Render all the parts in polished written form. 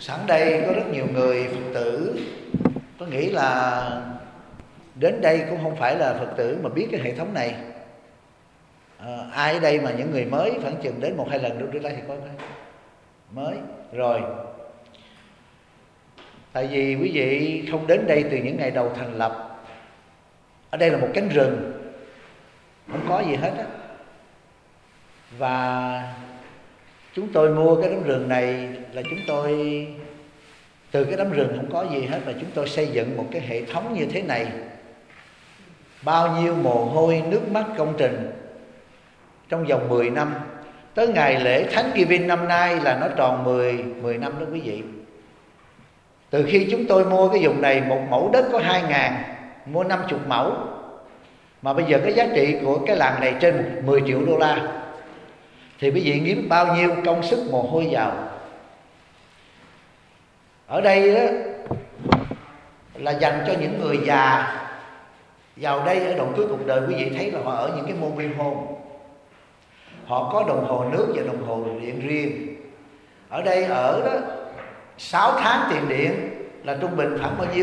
Sẵn đây có rất nhiều người Phật tử có nghĩ là đến đây cũng không phải là Phật tử mà biết cái hệ thống này. Ai ở đây mà những người mới khoảng chừng đến 1-2 lần đưa ra thì coi mới rồi. Tại vì quý vị không đến đây từ những ngày đầu thành lập. Ở đây là một cánh rừng, không có gì hết á. Và chúng tôi mua cái đống rừng này là chúng tôi từ cái đống rừng không có gì hết, mà chúng tôi xây dựng một cái hệ thống như thế này. Bao nhiêu mồ hôi, nước mắt, công trình trong vòng 10 năm. Tới ngày lễ Thanksgiving năm nay là nó tròn 10 năm đó quý vị. Từ khi chúng tôi mua cái vùng này, một mẫu đất có 2.000, mua 50 mẫu. Mà bây giờ cái giá trị của cái làng này trên 10 triệu đô la. Thì quý vị nghĩ bao nhiêu công sức mồ hôi vào. Ở đây đó, là dành cho những người già. Vào đây ở đoạn cuối cuộc đời quý vị thấy là họ ở những cái mobile home. Họ có đồng hồ nước và đồng hồ điện riêng. Ở đây ở đó 6 tháng tiền điện là trung bình khoảng bao nhiêu?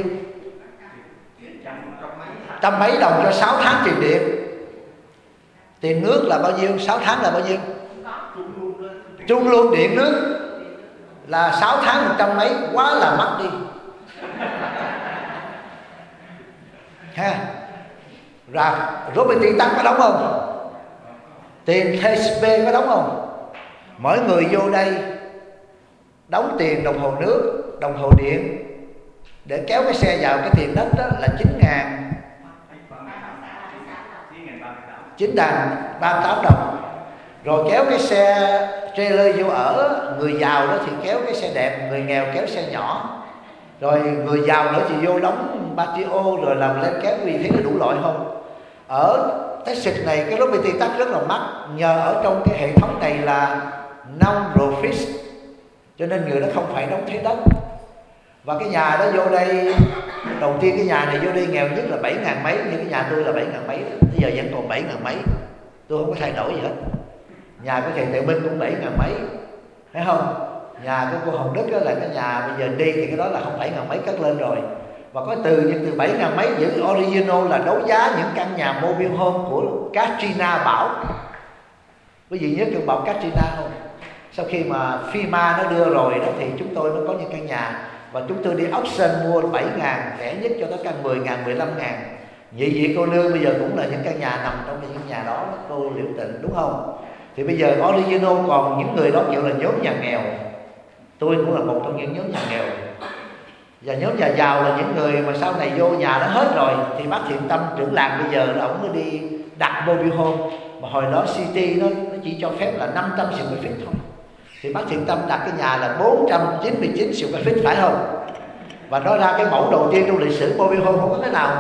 Trăm mấy đồng cho 6 tháng tiền điện. Tiền nước là bao nhiêu? 6 tháng là bao nhiêu? Chung luôn điện nước là 6 tháng 100 mấy, quá là mắc đi ha. Rồi tiền tăng có đóng không? Tiền TSP có đóng không? Mỗi người vô đây đóng tiền đồng hồ nước, đồng hồ điện để kéo cái xe vào. Cái tiền đất đó là 9.038 đồng. Rồi kéo cái xe trailer vô ở. Người giàu đó thì kéo cái xe đẹp, người nghèo kéo xe nhỏ. Rồi người giàu nữa thì vô đóng patio rồi làm lên kéo. Vì thấy nó đủ loại không? Ở Texas này cái property tax rất là mắc. Nhờ ở trong cái hệ thống này là non-profit, cho nên người đó không phải đóng thuế đất. Và cái nhà đó vô đây, đầu tiên cái nhà này vô đây nghèo nhất là 7.000 mấy. Như cái nhà tôi là 7.000 mấy, bây giờ vẫn còn 7.000 mấy. Tôi không có thay đổi gì hết. Nhà của thầy Tuệ Minh cũng 7.000 mấy, thấy không? Nhà của cô Hồng Đức đó là cái nhà bây giờ đi thì cái đó là không 7.000 mấy cất lên rồi. Và có từ 7.000 mấy giữ original là đấu giá những căn nhà mobile home của Katrina bão. Quý vị nhớ cơn bão Katrina không? Sau khi mà FEMA nó đưa rồi đó thì chúng tôi mới có những căn nhà. Và chúng tôi đi auction mua 7.000, rẻ nhất cho tới căn 10.000, 15.000. Nhị vị cô nương bây giờ cũng là những căn nhà nằm trong những nhà đó, cô Liễu Tịnh, đúng không? Thì bây giờ original còn những người đó chịu là nhóm nhà nghèo. Tôi cũng là một trong những nhóm nhà nghèo. Và nhóm nhà giàu là những người mà sau này vô nhà nó hết rồi. Thì bác Thiện Tâm trưởng làng bây giờ là ổng mới đi đặt mobile home. Mà hồi đó City nó chỉ cho phép là 500 square feet thôi. Thì bác Thiện Tâm đặt cái nhà là 499 square feet, phải không? Và nó ra cái mẫu đầu tiên trong lịch sử mobile home, không có cái nào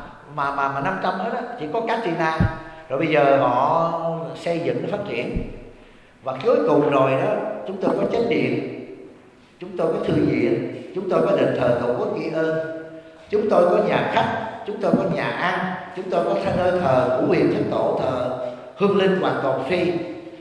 mà 500 hết á, chỉ có Katrina. Rồi bây giờ họ xây dựng nó phát triển. Và cuối cùng rồi đó, chúng tôi có chánh điện, chúng tôi có thư viện, chúng tôi có đền thờ Tổ quốc Ghi ơn, chúng tôi có nhà khách, chúng tôi có nhà ăn, chúng tôi có nơi thờ Ngũ Huyền Thánh Tổ, thờ Hương Linh hoàn toàn phi.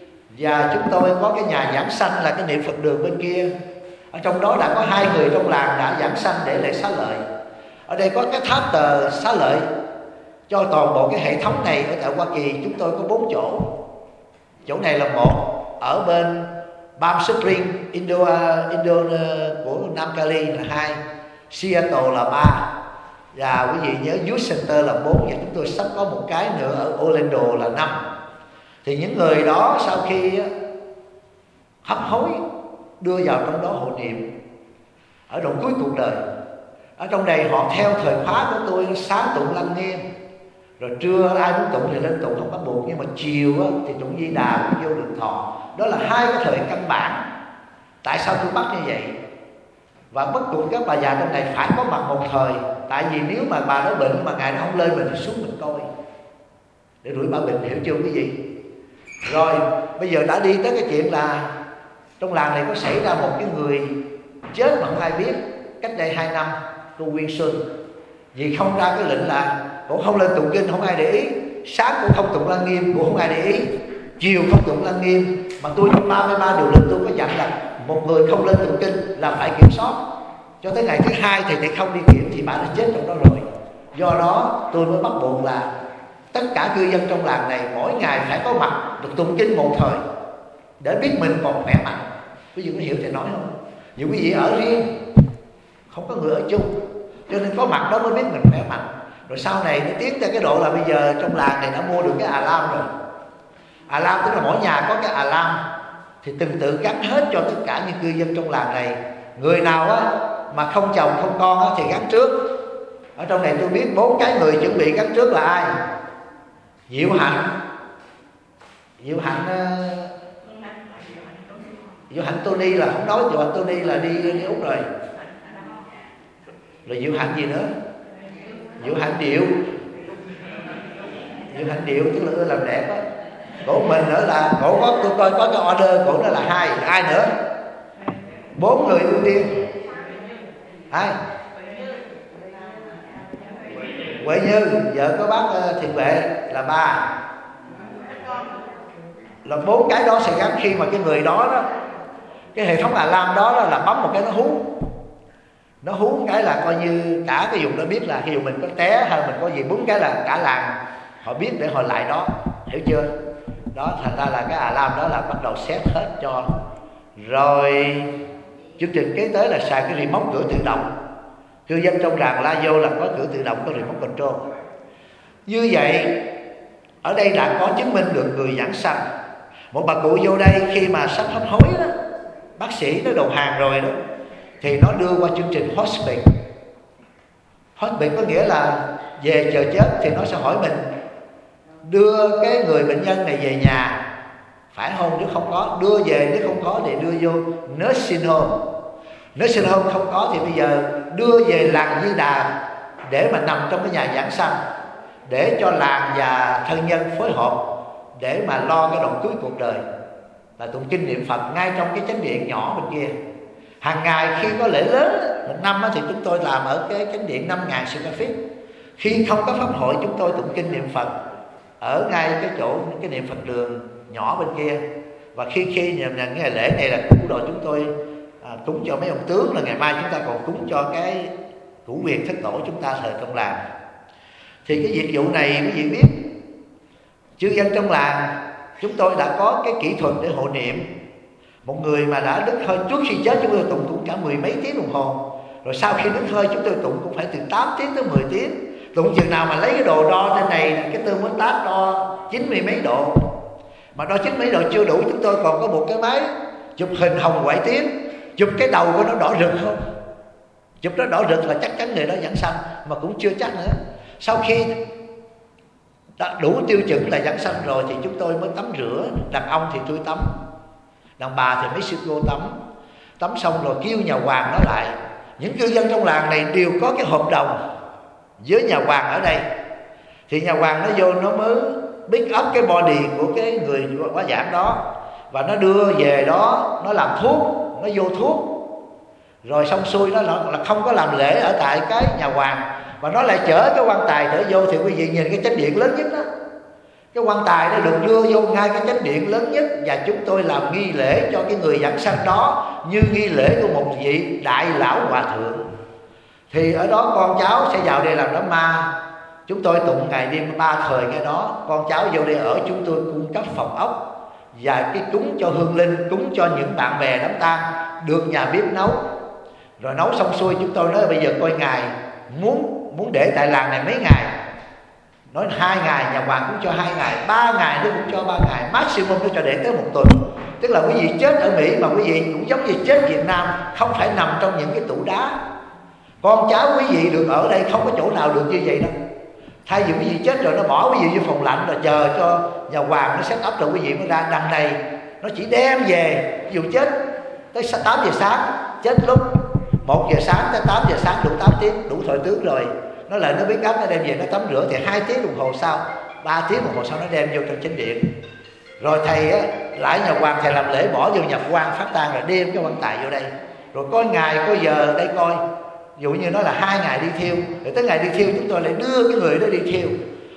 Và chúng tôi có cái nhà giảng sanh là cái niệm Phật đường bên kia. Ở trong đó đã có 2 người trong làng đã giảng sanh để lễ xá lợi. Ở đây có cái tháp tờ xá lợi. Cho toàn bộ cái hệ thống này ở tại Hoa Kỳ chúng tôi có 4 chỗ. Chỗ này là 1, ở bên Palm Springs, Indo của Nam Cali là 2, Seattle là 3, và quý vị nhớ Youth Center là 4, và chúng tôi sắp có một cái nữa ở Orlando là 5. Thì những người đó sau khi hấp hối đưa vào trong đó hộ niệm ở đoạn cuối cuộc đời. Ở trong này họ theo thời khóa của tôi, sáng tụng Lăng Nghiêm, rồi trưa ai muốn tụng thì lên tụng, không bắt buộc. Nhưng mà chiều thì tụng Di Đà, vô Lượng Thọ. Đó là 2 cái thời căn bản. Tại sao tôi bắt như vậy? Và bất cứ các bà già trong này phải có mặt một thời. Tại vì nếu mà bà đó bệnh mà ngày nó không lên, mình phải xuống mình coi để đuổi bà bệnh, hiểu chưa quý vị? Rồi bây giờ đã đi tới cái chuyện là trong làng này có xảy ra một cái người chết mà không ai biết. Cách đây 2 năm, cô Nguyên Xuân, vì không ra cái lệnh là cũng không lên tụng kinh, không ai để ý. Sáng cũng không tụng Lăng Nghiêm, cũng không ai để ý. chiều không tụng lăng nghiêm. Mà tôi trong 33 điều lệnh tôi có dặn là một người không lên tụng kinh là phải kiểm soát. Cho tới ngày thứ hai thầy không đi kiểm thì bà đã chết trong đó rồi. Do đó tôi mới bắt buộc là tất cả cư dân trong làng này mỗi ngày phải có mặt được tụng kinh một thời để biết mình còn khỏe mạnh. Quý vị có hiểu thầy nói không? Nhiều quý vị ở riêng, không có người ở chung, cho nên có mặt đó mới biết mình khỏe mạnh. Rồi sau này nó tiến tới cái độ là bây giờ trong làng này đã mua được cái alarm rồi. Alarm tức là mỗi nhà có cái alarm, thì từng tự gắn hết cho tất cả những cư dân trong làng này. Người nào á mà không chồng không con á thì gắn trước. Ở trong này tôi biết 4 cái người chuẩn bị gắn trước là ai? Diệu Hạnh Tony là không nói. Diệu Hạnh Tony là đi Úc rồi. Rồi Diệu Hạnh gì nữa? Diệu Hạnh Điệu tức là làm đẹp á. Cổ mình nữa là cổ có, tôi coi có cái order cổ đó là 2. Ai nữa? 4 người ưu tiên. Ai? Huệ Như, vợ có bác Thiện Vệ là 3. Là 4 cái đó sẽ gắn khi mà cái người đó cái hệ thống alarm đó là bấm một cái nó hú cái là coi như cả cái vùng đó biết là khi dụ mình có té hay mình có gì, 4 cái là cả làng họ biết để họ lại đó, hiểu chưa? Đó, thành ra là cái alarm đó là bắt đầu set hết cho. Rồi chương trình kế tới là xài cái remote cửa tự động. Cư dân trong làng la vô là có cửa tự động, có remote control. Như vậy ở đây đã có chứng minh được người giảng sanh. Một bà cụ vô đây khi mà sắp hấp hối đó, bác sĩ nó đầu hàng rồi đó, thì nó đưa qua chương trình hospice. Hospice có nghĩa là về chờ chết thì nó sẽ hỏi mình đưa cái người bệnh nhân này về nhà phải không, nếu không có đưa về, nếu không có thì đưa vô nursing home. Nursing home không có thì bây giờ đưa về làng Di Đà để mà nằm trong cái nhà giảng sanh, để cho làng và thân nhân phối hợp để mà lo cái đoạn cuối cuộc đời là tụng kinh niệm Phật ngay trong cái chánh điện nhỏ bên kia. Hàng ngày khi có lễ lớn một năm thì chúng tôi làm ở cái chánh điện 5.000 square feet. Khi không có pháp hội chúng tôi tụng kinh niệm Phật ở ngay cái chỗ cái niệm Phật đường nhỏ bên kia. Và khi nhận ngày lễ này là cúng đồ chúng tôi cúng cho mấy ông tướng, là ngày mai chúng ta còn cúng cho cái củ quyền thất tổ chúng ta thờ trong làng. Thì cái dịch vụ này quý vị biết, chư dân trong làng chúng tôi đã có cái kỹ thuật để hộ niệm. Một người mà đã đứt hơi trước khi chết chúng tôi tụng cũng cả 10 mấy tiếng đồng hồ. Rồi sau khi đứt hơi chúng tôi tụng cũng phải từ 8 tiếng tới 10 tiếng. Tụng chừng nào mà lấy cái đồ đo trên này, cái tương muốn tát đo 90 mấy độ. Mà đo 90 mấy độ chưa đủ, chúng tôi còn có một cái máy chụp hình hồng ngoại tiếng, chụp cái đầu của nó đỏ rực không? Chụp nó đỏ rực là chắc chắn người đó giảng sanh, mà cũng chưa chắc nữa. Sau khi đã đủ tiêu chuẩn là giảng sanh rồi thì chúng tôi mới tắm rửa. Đàn ông thì tôi tắm, đàn bà thì mấy sư cô tắm. Tắm xong rồi kêu nhà hoàng nó lại. Những cư dân trong làng này đều có cái hợp đồng với nhà hoàng ở đây. Thì nhà hoàng nó vô nó mới pick up cái body của cái người quá giảng đó, và nó đưa về đó, nó làm thuốc, nó vô thuốc. Rồi xong xuôi nó là không có làm lễ ở tại cái nhà hoàng, và nó lại chở cái quan tài trở vô. Thì quý vị nhìn cái chánh điện lớn nhất đó, cái quan tài nó được đưa vô ngay cái chánh điện lớn nhất, và chúng tôi làm nghi lễ cho cái người giảng sanh đó như nghi lễ của một vị đại lão hòa thượng. Thì ở đó con cháu sẽ vào đây làm đám ma. Chúng tôi tụng ngày đêm 3 thời cái đó. Con cháu vô đây ở, chúng tôi cung cấp phòng ốc và cái cúng cho hương linh, cúng cho những bạn bè đám tang, được nhà bếp nấu. Rồi nấu xong xuôi chúng tôi nói bây giờ coi ngài muốn để tại làng này mấy ngày. Nói 2 ngày, nhà hoàng cũng cho 2 ngày, 3 ngày nó cũng cho 3 ngày, maximum nó cho để tới 1 tuần. Tức là quý vị chết ở Mỹ mà quý vị cũng giống như chết Việt Nam, không phải nằm trong những cái tủ đá. Con cháu quý vị được ở đây không có chỗ nào được như vậy đâu. Thay vì quý vị chết rồi nó bỏ quý vị vô phòng lạnh, rồi chờ cho nhà hoàng nó set up rồi quý vị mới ra. Đằng này nó chỉ đem về, ví dụ chết tới 8 giờ sáng, chết lúc 1 giờ sáng tới 8 giờ sáng, đủ 8 tiếng, đủ thọ tướng rồi. Nó lại nó biết cắp, nó đem về nó tắm rửa, thì 2 tiếng đồng hồ sau, 3 tiếng đồng hồ sau nó đem vô trong chánh điện. Rồi thầy á, lại nhà hoàng thầy làm lễ bỏ vô nhập quan phát tang, rồi đem cái quan tài vô đây. Rồi có ngày có giờ đây coi. Ví dụ như nó là 2 ngày đi thiêu, rồi tới ngày đi thiêu chúng tôi lại đưa cái người đó đi thiêu.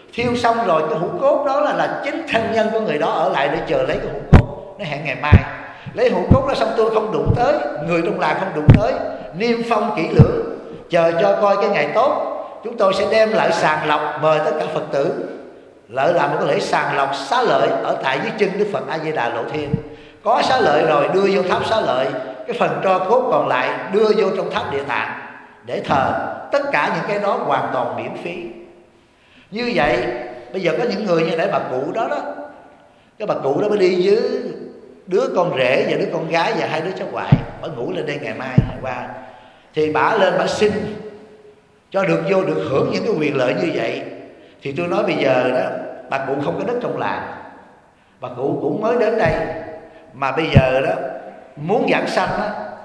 Thiêu xong rồi cái hũ cốt đó là chính thân nhân của người đó ở lại để chờ lấy cái hũ cốt. Nó hẹn ngày mai lấy hũ cốt đó xong, tôi không đụng tới, người trong làng không đụng tới, niêm phong kỹ lưỡng, chờ cho coi cái ngày tốt. Chúng tôi sẽ đem lại sàng lọc, mời tất cả Phật tử lại làm một cái lễ sàng lọc xá lợi ở tại dưới chân Đức Phật A Di Đà Lộ Thiên. Có xá lợi rồi đưa vô tháp xá lợi, cái phần tro cốt còn lại đưa vô trong tháp Địa Tạng để thờ. Tất cả những cái đó hoàn toàn miễn phí. Như vậy bây giờ có những người như để bà cụ đó cái bà cụ đó mới đi với đứa con rể và đứa con gái và 2 đứa cháu ngoại, bà ngủ lên đây ngày mai qua, thì bà lên bà xin cho được vô được hưởng những cái quyền lợi như vậy. Thì tôi nói bây giờ đó, bà cụ không có đất trong làng, bà cụ cũng mới đến đây, mà bây giờ đó muốn giảng sanh đó,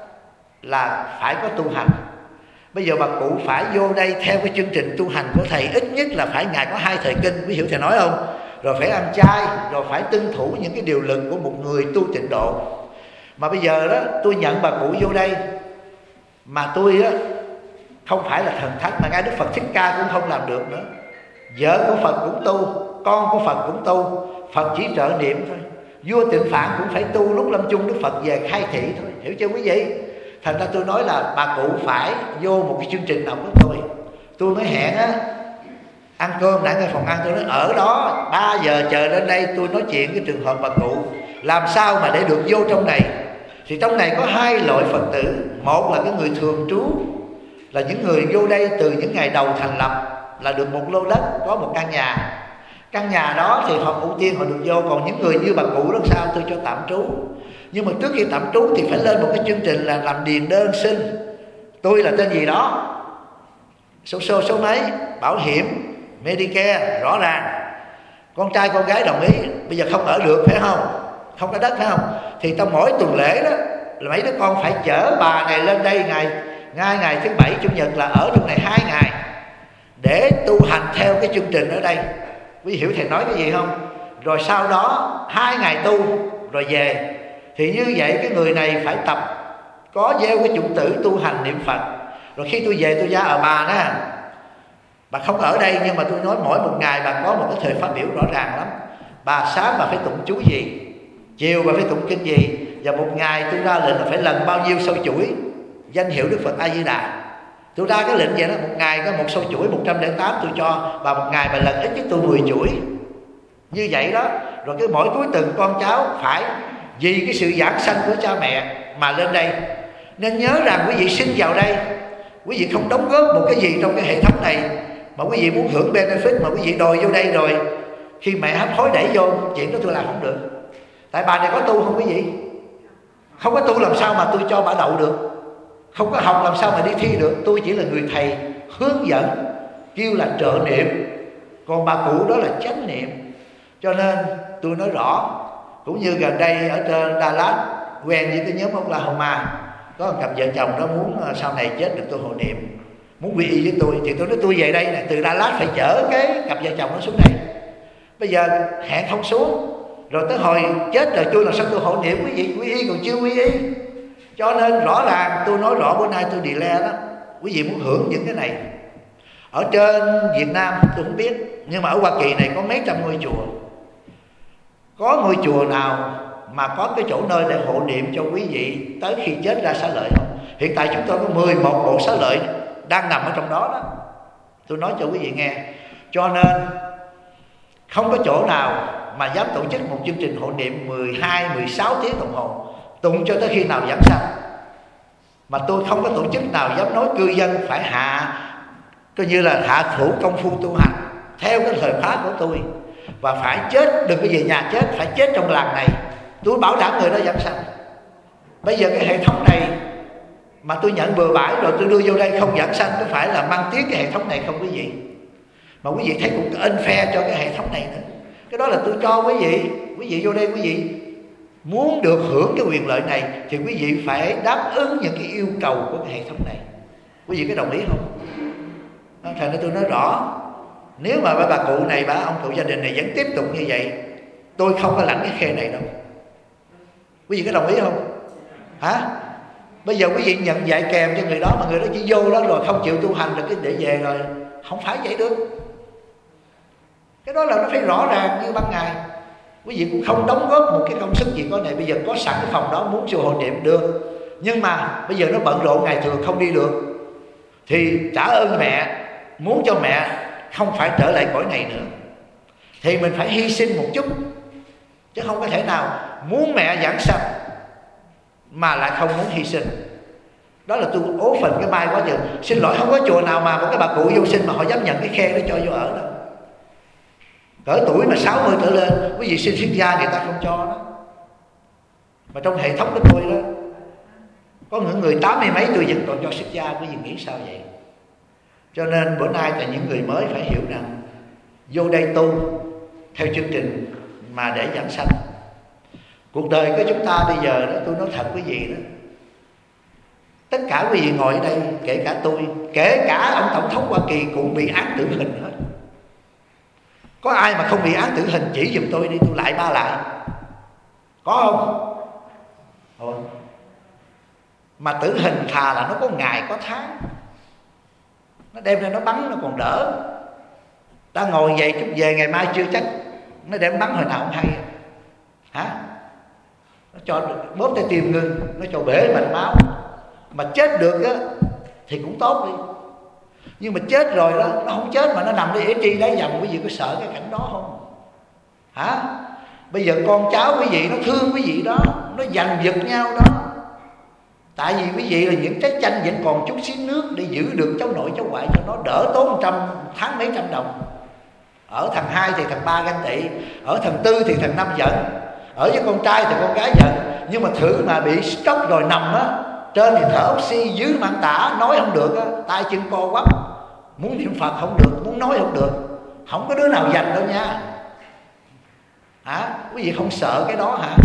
là phải có tu hành. Bây giờ bà cụ phải vô đây theo cái chương trình tu hành của thầy, ít nhất là phải ngày có 2 thời kinh, quý hiểu thầy nói không? Rồi phải ăn chay, rồi phải tuân thủ những cái điều luật của một người tu tịnh độ. Mà bây giờ đó tôi nhận bà cụ vô đây, mà tôi đó không phải là thần thánh, mà ngay Đức Phật Thích Ca cũng không làm được nữa. Vợ của Phật cũng tu, con của Phật cũng tu, Phật chỉ trợ niệm thôi. Vua Tịnh Phạn cũng phải tu, lúc lâm chung Đức Phật về khai thị thôi, hiểu chưa quý vị? Thành ra tôi nói là bà cụ phải vô một cái chương trình nào của tôi. Tôi mới hẹn á, ăn cơm nãy ngay phòng ăn, tôi nói ở đó 3 giờ chờ đến đây, tôi nói chuyện cái trường hợp bà cụ làm sao mà để được vô trong này. Thì trong này có 2 loại Phật tử. Một là cái người thường trú, là những người vô đây từ những ngày đầu thành lập, là được một lô đất, có một căn nhà. Căn nhà đó thì họ ưu tiên họ được vô. Còn những người như bà cụ đó sao, tôi cho tạm trú. Nhưng mà trước khi tạm trú thì phải lên một cái chương trình là làm điền đơn xin. Tôi là tên gì đó, số mấy, bảo hiểm, Medicare rõ ràng, con trai con gái đồng ý. Bây giờ không ở được phải không, không có đất phải không, thì tao mỗi tuần lễ đó là mấy đứa con phải chở bà này lên đây ngày thứ Bảy Chủ nhật, là ở trong này 2 ngày để tu hành theo cái chương trình ở đây. Quý hiểu thầy nói cái gì không? Rồi sau đó 2 ngày tu rồi về. Thì như vậy cái người này phải tập có gieo cái chủng tử tu hành niệm Phật. Rồi khi tôi về tôi ra ở bà đó, bà không ở đây, nhưng mà tôi nói mỗi một ngày bà có một cái thời phát biểu rõ ràng lắm. Bà sáng bà phải tụng chú gì, chiều bà phải tụng kinh gì, và một ngày tôi ra lệnh là phải lần bao nhiêu sâu chuỗi danh hiệu Đức Phật A Di Đà. Tôi ra cái lệnh vậy đó, một ngày có một sâu chuỗi 108, tôi cho bà một ngày bà lần ít nhất tôi 10 chuỗi như vậy đó. Rồi cái mỗi cuối tuần con cháu phải vì cái sự giảng sanh của cha mẹ mà lên đây. Nên nhớ rằng quý vị sinh vào đây, quý vị không đóng góp một cái gì trong cái hệ thống này, mà quý vị muốn hưởng benefit, mà quý vị đòi vô đây rồi khi mẹ hấp hối đẩy vô, chuyện đó tôi làm không được. Tại bà này có tu không quý vị? Không có tu làm sao mà tôi cho bà đậu được, không có học làm sao mà đi thi được. Tôi chỉ là người thầy hướng dẫn, kêu là trợ niệm, còn bà cụ đó là chánh niệm. Cho nên tôi nói rõ. Cũng như gần đây ở trên Đà Lạt quen với cái nhóm Oklahoma, có một cặp vợ chồng đó muốn sau này chết được tôi hộ niệm, muốn quy y với tôi. Thì tôi nói tôi về đây nè, từ Đà Lạt phải chở cái cặp vợ chồng nó xuống đây. Bây giờ hẹn không xuống, rồi tới hồi chết rồi tôi làm sao tôi hộ niệm quý vị? Quy y còn chưa quy y. Cho nên rõ ràng tôi nói rõ bữa nay tôi delay đó. Quý vị muốn hưởng những cái này ở trên Việt Nam tôi không biết, nhưng mà ở Hoa Kỳ này có mấy trăm ngôi chùa. Có ngôi chùa nào mà có cái chỗ nơi để hộ niệm cho quý vị tới khi chết ra xá lợi không? Hiện tại chúng tôi có 11 bộ xá lợi đang nằm ở trong đó đó. Tôi nói cho quý vị nghe. Cho nên không có chỗ nào mà dám tổ chức một chương trình hộ niệm 12, 16 tiếng đồng hồ tụng cho tới khi nào giảng sanh. Mà tôi không có tổ chức nào dám nói cư dân phải coi như là hạ thủ công phu tu hành theo cái thời khóa của tôi, và phải chết, đừng có về nhà chết, phải chết trong làng này. Tôi bảo đảm người đó giảng sanh. Bây giờ cái hệ thống này mà tôi nhận bừa bãi rồi tôi đưa vô đây không giảng sanh, có phải là mang tiếng cái hệ thống này không quý vị? Mà quý vị thấy cũng unfair cho cái hệ thống này nữa. Cái đó là tôi cho quý vị vô đây, quý vị muốn được hưởng cái quyền lợi này thì quý vị phải đáp ứng những cái yêu cầu của cái hệ thống này. Quý vị có đồng ý không? Thành ra tôi nói rõ, nếu mà bà cụ này, ông cụ gia đình này vẫn tiếp tục như vậy, tôi không có lãnh cái khe này đâu. Quý vị có đồng ý không? Hả? Bây giờ quý vị nhận dạy kèm cho người đó, mà người đó chỉ vô đó rồi không chịu tu hành rồi cái để về rồi, không phải vậy được. Cái đó là nó phải rõ ràng như ban ngày. Quý vị cũng không đóng góp một cái công sức gì có này. Bây giờ có sẵn cái phòng đó muốn chùa hộ niệm được, nhưng mà bây giờ nó bận rộn ngày thường không đi được, thì trả ơn mẹ, muốn cho mẹ không phải trở lại cõi này nữa, thì mình phải hy sinh một chút. Chứ không có thể nào muốn mẹ giảng sanh mà lại không muốn hy sinh. Đó là tôi ố phần cái mai quá chừng. Xin lỗi, không có chùa nào mà một cái bà cụ vô sinh mà họ dám nhận cái khe để cho vô ở đâu. Cỡ tuổi mà 60 trở lên, quý vị xin xuất gia người ta không cho đó. Mà trong hệ thống của tôi đó, có những người 80 mấy tuổi vẫn còn cho xuất gia. Quý vị nghĩ sao vậy? Cho nên bữa nay là những người mới phải hiểu rằng vô đây tu theo chương trình mà để giảng sanh. Cuộc đời của chúng ta bây giờ đó, tôi nói thật quý vị đó, tất cả quý vị ngồi ở đây, kể cả tôi, kể cả ông tổng thống Hoa Kỳ cũng bị án tử hình hết. Có ai mà không bị án tử hình chỉ giùm tôi đi, tôi lại ba lại. Có không? Thôi. Mà tử hình thà là nó có ngày có tháng, nó đem ra nó bắn nó còn đỡ. Ta ngồi vậy chút về ngày mai chưa chắc nó đem bắn hồi nào không hay. Hả? Nó cho bóp tay tim ngưng, nó cho bể mạch máu. Mà chết được á thì cũng tốt đi. Nhưng mà chết rồi đó, nó không chết mà nó nằm đi ế tri đáy dầm, quý vị có sợ cái cảnh đó không? Hả? Bây giờ con cháu quý vị nó thương quý vị đó, nó giành giật nhau đó. Tại vì quý vị là những trái chanh vẫn còn chút xíu nước để giữ được cháu nội cháu ngoại cho nó đỡ tốn tháng mấy trăm đồng. Ở thằng 2 thì thằng 3 ganh tị, ở thằng 4 thì thằng 5 giận, ở với con trai thì con gái giận. Nhưng mà thử mà bị stroke rồi nằm á, trên thì thở oxy, dưới mang tả, nói không được á, tay chân co quắp, muốn niệm Phật không được, muốn nói không được. Không có đứa nào giành đâu nha. Hả? Quý vị không sợ cái đó hả?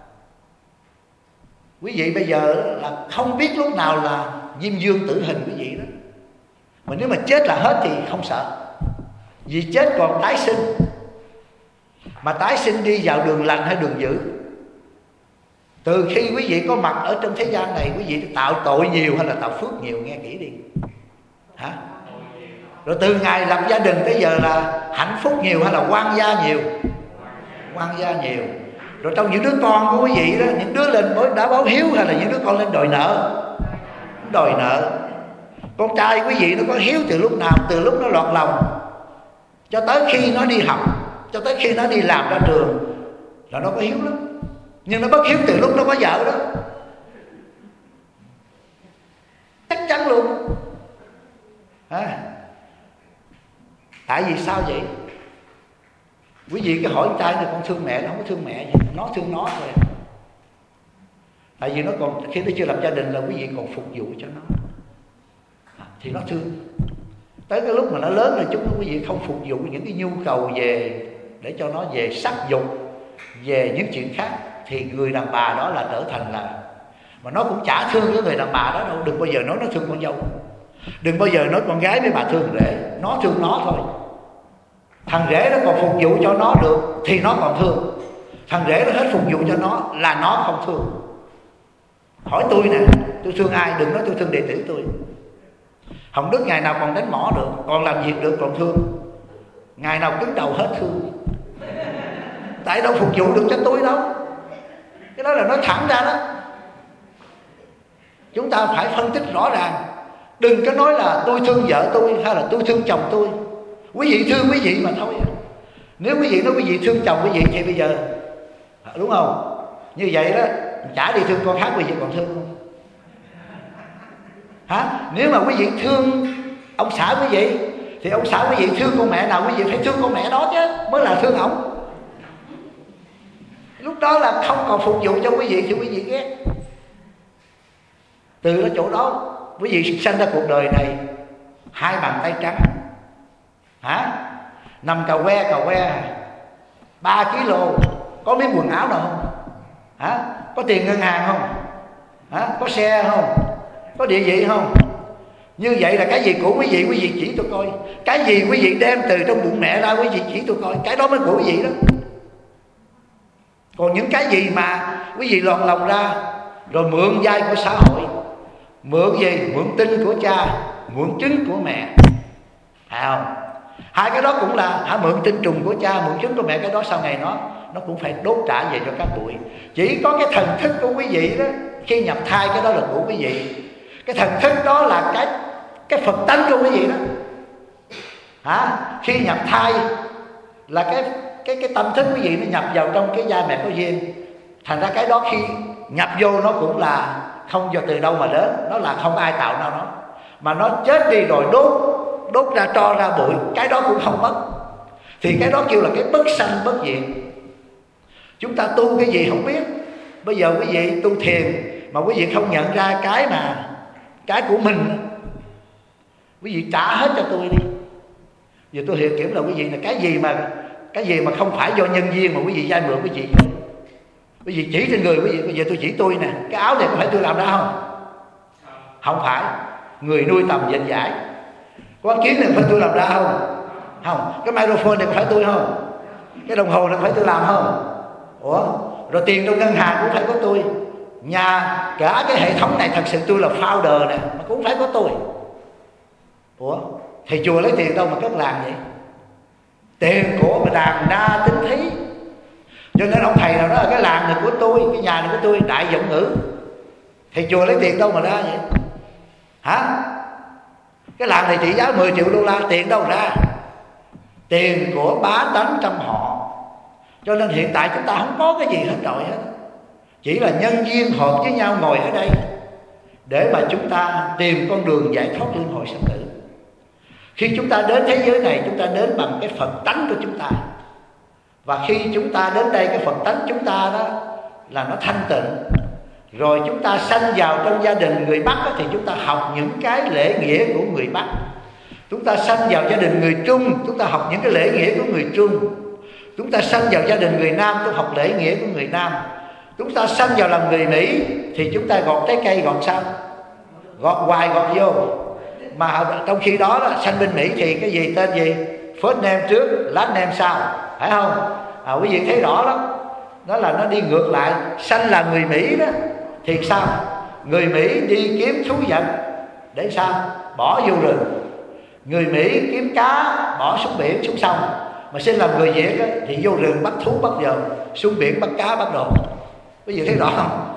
Quý vị bây giờ là không biết lúc nào là Diêm Dương tử hình quý vị đó. Mà nếu mà chết là hết thì không sợ, vì chết còn tái sinh. Mà tái sinh đi vào đường lành hay đường dữ? Từ khi quý vị có mặt ở trong thế gian này, quý vị tạo tội nhiều hay là tạo phước nhiều? Nghe kỹ đi. Hả? Rồi từ ngày lập gia đình tới giờ là hạnh phúc nhiều hay là oan gia nhiều? Oan gia nhiều. Rồi trong những đứa con của quý vị đó, những đứa lên đã báo hiếu hay là những đứa con lên đòi nợ? Đòi nợ. Con trai quý vị nó có hiếu từ lúc nào? Từ lúc nó lọt lòng cho tới khi nó đi học, cho tới khi nó đi làm ra trường là nó có hiếu lắm. Nhưng nó bất hiếu từ lúc nó có vợ đó, chắc chắn luôn. Tại vì sao vậy? Quý vị cái hỏi con trai này con thương mẹ, nó không có thương mẹ gì, nó thương nó thôi. Tại vì nó còn, khi nó chưa lập gia đình là quý vị còn phục vụ cho nó, thì nó thương. Tới cái lúc mà nó lớn rồi chúng quý vị không phục vụ những cái nhu cầu về để cho nó về sắc dục, về những chuyện khác, thì người đàn bà đó là trở thành là, mà nó cũng chả thương cái người đàn bà đó đâu. Đừng bao giờ nói nó thương con dâu, đừng bao giờ nói con gái với bà thương rể. Nó thương nó thôi. Thằng rể nó còn phục vụ cho nó được thì nó còn thương. Thằng rể nó hết phục vụ cho nó là nó không thương. Hỏi tôi nè, tôi thương ai? Đừng nói tôi thương đệ tử tôi. Hồng Đức ngày nào còn đánh mỏ được, còn làm việc được, còn thương. Ngày nào cứng đầu hết thương. Tại đâu phục vụ được cho tôi đâu. Cái đó là nói thẳng ra đó. Chúng ta phải phân tích rõ ràng. Đừng có nói là tôi thương vợ tôi hay là tôi thương chồng tôi. Quý vị thương quý vị mà thôi. Nếu quý vị nói quý vị thương chồng quý vị thì bây giờ, đúng không? Như vậy đó, chả đi thương con khác quý vị còn thương không? Hả? Nếu mà quý vị thương ông xã quý vị thì ông xã quý vị thương con mẹ nào quý vị phải thương con mẹ đó chứ, mới là thương ổng. Lúc đó là không còn phục vụ cho quý vị thì quý vị ghét. Từ đó chỗ đó quý vị sanh ra cuộc đời này hai bàn tay trắng. Hả? Nằm cà que 3 kg, có miếng quần áo nào không? Hả? Có tiền ngân hàng không? Hả? Có xe không? Có địa vị không? Như vậy là cái gì của quý vị chỉ tôi coi. Cái gì quý vị đem từ trong bụng mẹ ra quý vị chỉ tôi coi. Cái đó mới của quý vị đó. Còn những cái gì mà quý vị lòn lòng ra rồi mượn vai của xã hội, mượn gì? Mượn tinh của cha, mượn trứng của mẹ, phải không? Hai cái đó cũng là mượn tinh trùng của cha, mượn trứng của mẹ, cái đó sau này nó cũng phải đốt trả về cho các bụi. Chỉ có cái thần thức của quý vị đó, khi nhập thai cái đó là của quý vị. Cái thần thức đó là cái Phật tánh của quý vị đó. Khi nhập thai là cái tâm thức quý vị nó nhập vào trong cái da mẹ có duyên. Thành ra cái đó khi nhập vô nó cũng là không do từ đâu mà đến, nó là không ai tạo ra nó, mà nó chết đi rồi đốt ra tro ra bụi, cái đó cũng không mất. Thì cái đó kêu là cái bất sanh bất diệt. Chúng ta tu cái gì không biết. Bây giờ quý vị tu thiền mà quý vị không nhận ra cái của mình, quý vị trả hết cho tôi đi. Giờ tôi hiểu kiểm là quý vị là cái gì mà không phải do nhân viên mà quý vị vay mượn quý vị. Quý vị chỉ trên người quý vị, bây giờ tôi chỉ tôi nè, cái áo này có phải tôi làm ra không? Không phải. Người nuôi tầm dệt vải. Có kiến này phải tôi làm ra không? Không. Cái microphone này có phải tôi không? Cái đồng hồ này có phải tôi làm không? Ủa? Rồi tiền trong ngân hàng cũng phải có tôi. Nhà cả cái hệ thống này thật sự tôi là founder nè, mà cũng phải có tôi. Ủa? Thì chùa lấy tiền đâu mà cất làng vậy? Tiền của đàn đa tính thí. Cho nên ông thầy nào đó là cái làng này của tôi, cái nhà này của tôi, đại giọng ngữ. Thì chùa lấy tiền đâu mà ra vậy? Hả? Cái làng này trị giá 10 triệu đô la, tiền đâu ra? Tiền của bá tánh trong họ. Cho nên hiện tại chúng ta không có cái gì hết trọi hết. Chỉ là nhân duyên hợp với nhau ngồi ở đây để mà chúng ta tìm con đường giải thoát luân hồi sinh tử. Khi chúng ta đến thế giới này, chúng ta đến bằng cái Phật tánh của chúng ta. Và khi chúng ta đến đây, cái Phật tánh chúng ta đó là nó thanh tịnh. Rồi chúng ta sanh vào trong gia đình người Bắc đó, thì chúng ta học những cái lễ nghĩa của người Bắc. Chúng ta sanh vào gia đình người Trung, chúng ta học những cái lễ nghĩa của người Trung. Chúng ta sanh vào gia đình người Nam, chúng ta học lễ nghĩa của người Nam. Chúng ta sanh vào làm người Mỹ thì chúng ta gọt trái cây gọt sao? Gọt hoài gọt vô. Mà trong khi đó, sanh bên Mỹ thì cái gì tên gì? First name trước, last name sau, phải không? Quý vị thấy rõ lắm. Đó là nó đi ngược lại. Sanh là người Mỹ đó thì sao? Người Mỹ đi kiếm thú vật để sao? Bỏ vô rừng. Người Mỹ kiếm cá bỏ xuống biển xuống sông. Mà xin làm người Việt đó, thì vô rừng bắt thú bắt dòm, xuống biển bắt cá bắt đồ. Quý vị thấy rõ không?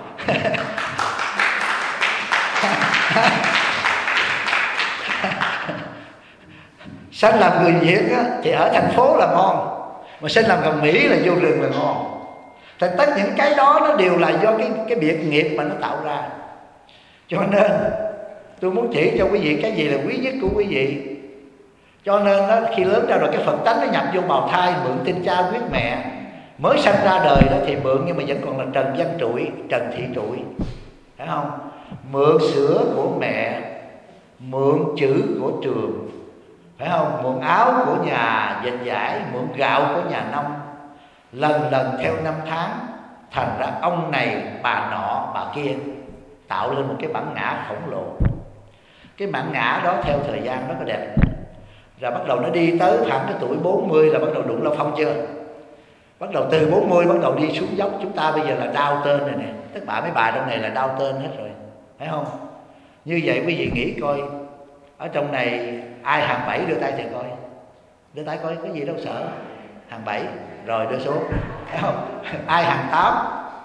Sanh làm người Việt á, thì ở thành phố là ngon, mà sinh làm người Mỹ là vô rừng là ngon. Thì tất những cái đó nó đều là do cái biệt nghiệp mà nó tạo ra. Cho nên tôi muốn chỉ cho quý vị cái gì là quý nhất của quý vị. Cho nên đó, khi lớn ra rồi cái Phật tánh nó nhập vô bào thai, mượn tinh cha huyết mẹ. Mới sanh ra đời đó thì mượn, nhưng mà vẫn còn là Trần Văn Trụi, Trần Thị Trụi, phải không? Mượn sữa của mẹ, mượn chữ của trường, phải không? Mượn áo của nhà dệt vải, mượn gạo của nhà nông. Lần lần theo năm tháng, thành ra ông này, bà nọ, bà kia, tạo lên một cái bản ngã khổng lồ. Cái bản ngã đó theo thời gian nó có đẹp. Rồi bắt đầu nó đi tới khoảng cái tuổi 40 là bắt đầu đụng lao phong chưa? Bắt đầu từ 40 bắt đầu đi xuống dốc. Chúng ta bây giờ là đau tên rồi nè. Tất cả mấy bà trong này là đau tên hết rồi, phải không? Như vậy quý vị nghĩ coi, ở trong này ai hàng 7 đưa tay thì coi. Đưa tay coi, có gì đâu sợ. Hàng 7, rồi đưa xuống, thấy không? Ai hàng 8?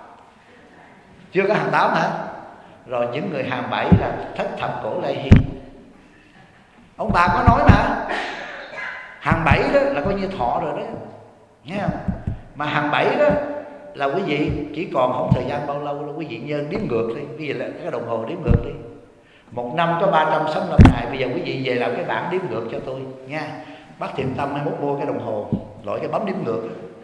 Chưa có hàng 8 hả? Rồi những người hàng 7 là Thất Thập Cổ Lai Hy. Ông bà có nói mà, hàng 7 đó là coi như thọ rồi đó, nghe không? Mà hàng 7 đó là quý vị chỉ còn không thời gian bao lâu đâu. Quý vị nhân đếm ngược đi, quý vị là cái đồng hồ đếm ngược đi. Một năm có 365 ngày. Bây giờ quý vị về làm cái bảng đếm ngược cho tôi nha. Bác Thiện Tâm 21 mua cái đồng hồ, loại cái bấm đếm ngược,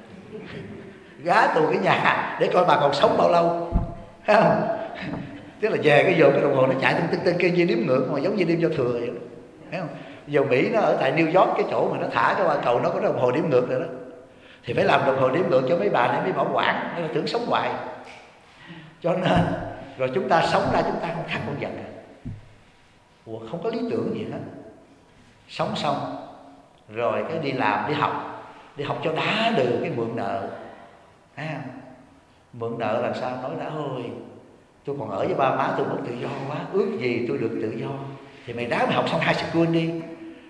gá tù cái nhà để coi bà còn sống bao lâu, thấy không? Tức là về cái giờ cái đồng hồ nó chạy tinh kia như đếm ngược, mà giống như đêm giao thừa vậy đó, thấy không? Giờ Mỹ nó ở tại New York, cái chỗ mà nó thả cái qua cầu nó có đồng hồ đếm ngược rồi đó. Thì phải làm đồng hồ đếm ngược cho mấy bà để mới bảo quản, nên là tưởng sống hoài. Cho nên rồi chúng ta sống ra chúng ta không khác con vật. Ủa, không có lý tưởng gì hết. Sống xong rồi cái đi làm, đi học cho đá được cái mượn nợ. Thấy không? Mượn nợ là sao? Nói đã ơi, tôi còn ở với ba má tôi mất tự do quá, ước gì tôi được tự do. Thì mày đá mày học xong high school đi,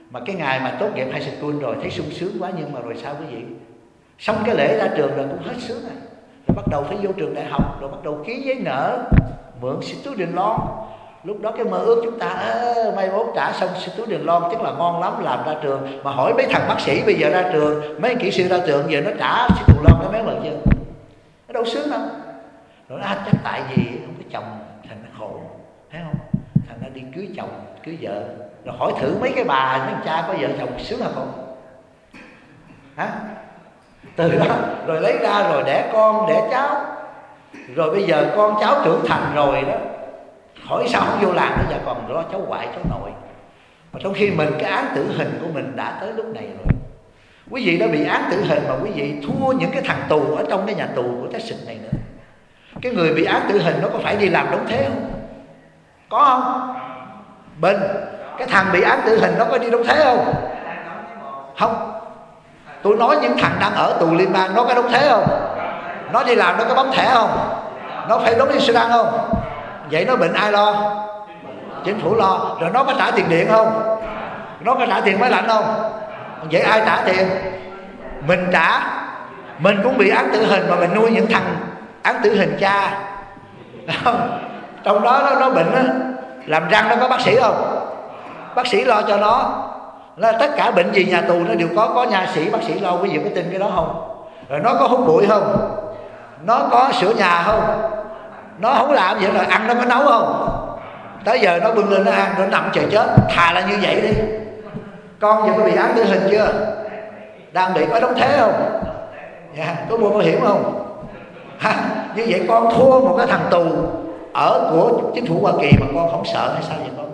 Mà cái ngày mà tốt nghiệp high school rồi thấy sung sướng quá, nhưng mà rồi sao quý vị? Xong cái lễ ra trường rồi cũng hết sướng rồi. Rồi bắt đầu phải vô trường đại học, rồi bắt đầu ký giấy nợ, mượn student loan. Lúc đó cái mơ ước chúng ta mai mốt trả xong student loan tức là ngon lắm, làm ra trường. Mà hỏi mấy thằng bác sĩ bây giờ ra trường, mấy kỹ sư ra trường giờ nó trả student loan nó mấy lần chưa? Nó đâu sướng đâu. Rồi nó chắc tại vì không có chồng thành nó khổ, thấy không? Thành nó đi cưới chồng cưới vợ. Rồi hỏi thử mấy cái bà mấy cha có vợ chồng sướng hay không? Hả? Từ đó rồi lấy ra rồi đẻ con đẻ cháu, rồi bây giờ con cháu trưởng thành rồi đó, hỏi sao không vô làm nữa, giờ còn lo cháu ngoại cháu nội. Mà trong khi mình cái án tử hình của mình đã tới lúc này rồi. Quý vị đã bị án tử hình mà quý vị thua những cái thằng tù ở trong cái nhà tù của Texas này nữa. Cái người bị án tử hình nó có phải đi làm đóng thế không? Có không? Bình, cái thằng bị án tử hình nó có đi đóng thế không? Không. Tôi nói những thằng đang ở tù liên bang nó có đóng thế không? Nó đi làm nó có bấm thẻ không? Nó phải đóng insurance không? Vậy nó bệnh ai lo? Chính phủ lo. Rồi nó có trả tiền điện không? Nó có trả tiền máy lạnh không? Vậy ai trả tiền? Mình trả. Mình cũng bị án tử hình mà mình nuôi những thằng án tử hình cha. Không? Trong đó nó bệnh đó, làm răng nó có bác sĩ không? Bác sĩ lo cho nó. Là tất cả bệnh gì nhà tù nó đều có nha sĩ bác sĩ lo. Quý vị có tin cái đó không? Rồi nó có hút bụi không? Nó có sửa nhà không? Nó không làm vậy, là ăn nó có nấu không? Tới giờ nó bưng lên nó ăn, nó nằm chờ chết. Thà là như vậy đi. Con giờ có bị án tử hình chưa? Đang bị có đóng thế không? Có mua bảo hiểm không? Như vậy con thua một cái thằng tù ở của chính phủ Hoa Kỳ mà con không sợ hay sao vậy con?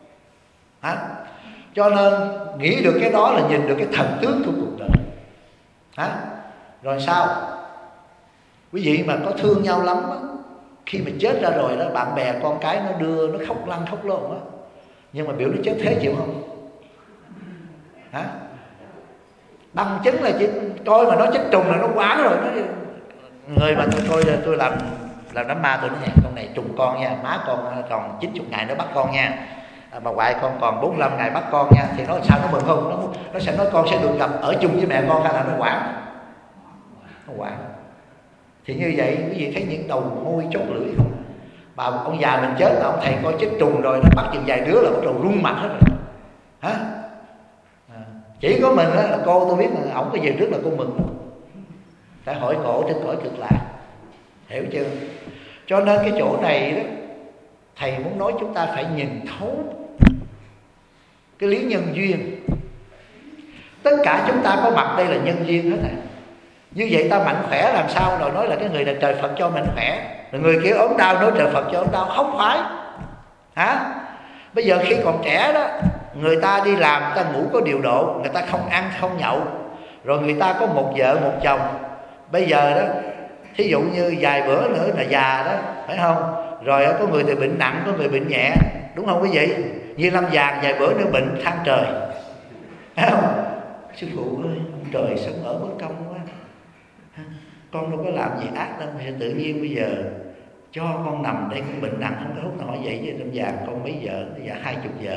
Cho nên nghĩ được cái đó là nhìn được cái thần tướng của cuộc đời. Rồi sao? Quý vị mà có thương nhau lắm á, khi mà chết ra rồi đó, bạn bè con cái nó đưa, nó khóc lăn khóc lộn á, nhưng mà biểu nó chết thế chịu không? Bằng chứng là chỉ coi mà nó chết trùng là nó quá rồi. Người mà tôi làm đám ma, tôi nói con này trùng con nha, má con còn 90 ngày nữa bắt con nha, bà ngoại con còn 45 ngày bắt con nha. Thì nó sao nó mừng không? Nó sẽ nói con sẽ được gặp ở chung với mẹ con, hay là nó quản? Nó quản. Thì như vậy quý vị thấy những đầu môi chót lưỡi không? Bà ông già mình chết là ông thầy coi chết trùng rồi, nó bắt chừng vài đứa là bắt đầu rung mặt hết rồi. Chỉ có mình đó, là cô tôi biết là ổng cái về trước là cô mừng. Phải hỏi cổ trên cõi cực lạc. Hiểu chưa? Cho nên cái chỗ này đó, thầy muốn nói chúng ta phải nhìn thấu cái lý nhân duyên. Tất cả chúng ta có mặt đây là nhân duyên hết à. Như vậy ta mạnh khỏe làm sao rồi nói là cái người này trời Phật cho mình khỏe, rồi người kia ốm đau nói trời Phật cho ốm đau? Không phải. Bây giờ khi còn trẻ đó, người ta đi làm, người ta ngủ có điều độ, người ta không ăn không nhậu, rồi người ta có một vợ một chồng. Bây giờ đó, thí dụ như vài bữa nữa là già đó, phải không? Rồi có người thì bệnh nặng, có người bệnh nhẹ, đúng không quý vị? Như Lâm Vàng vài bữa nữa bệnh than trời, phải không? Sư phụ ơi, trời sống ở bất công quá, con đâu có làm gì ác đâu, tự nhiên bây giờ cho con nằm đây con bệnh nặng không có hút. Nó hỏi vậy với Lâm Vàng con mấy vợ? Dạ 20 vợ.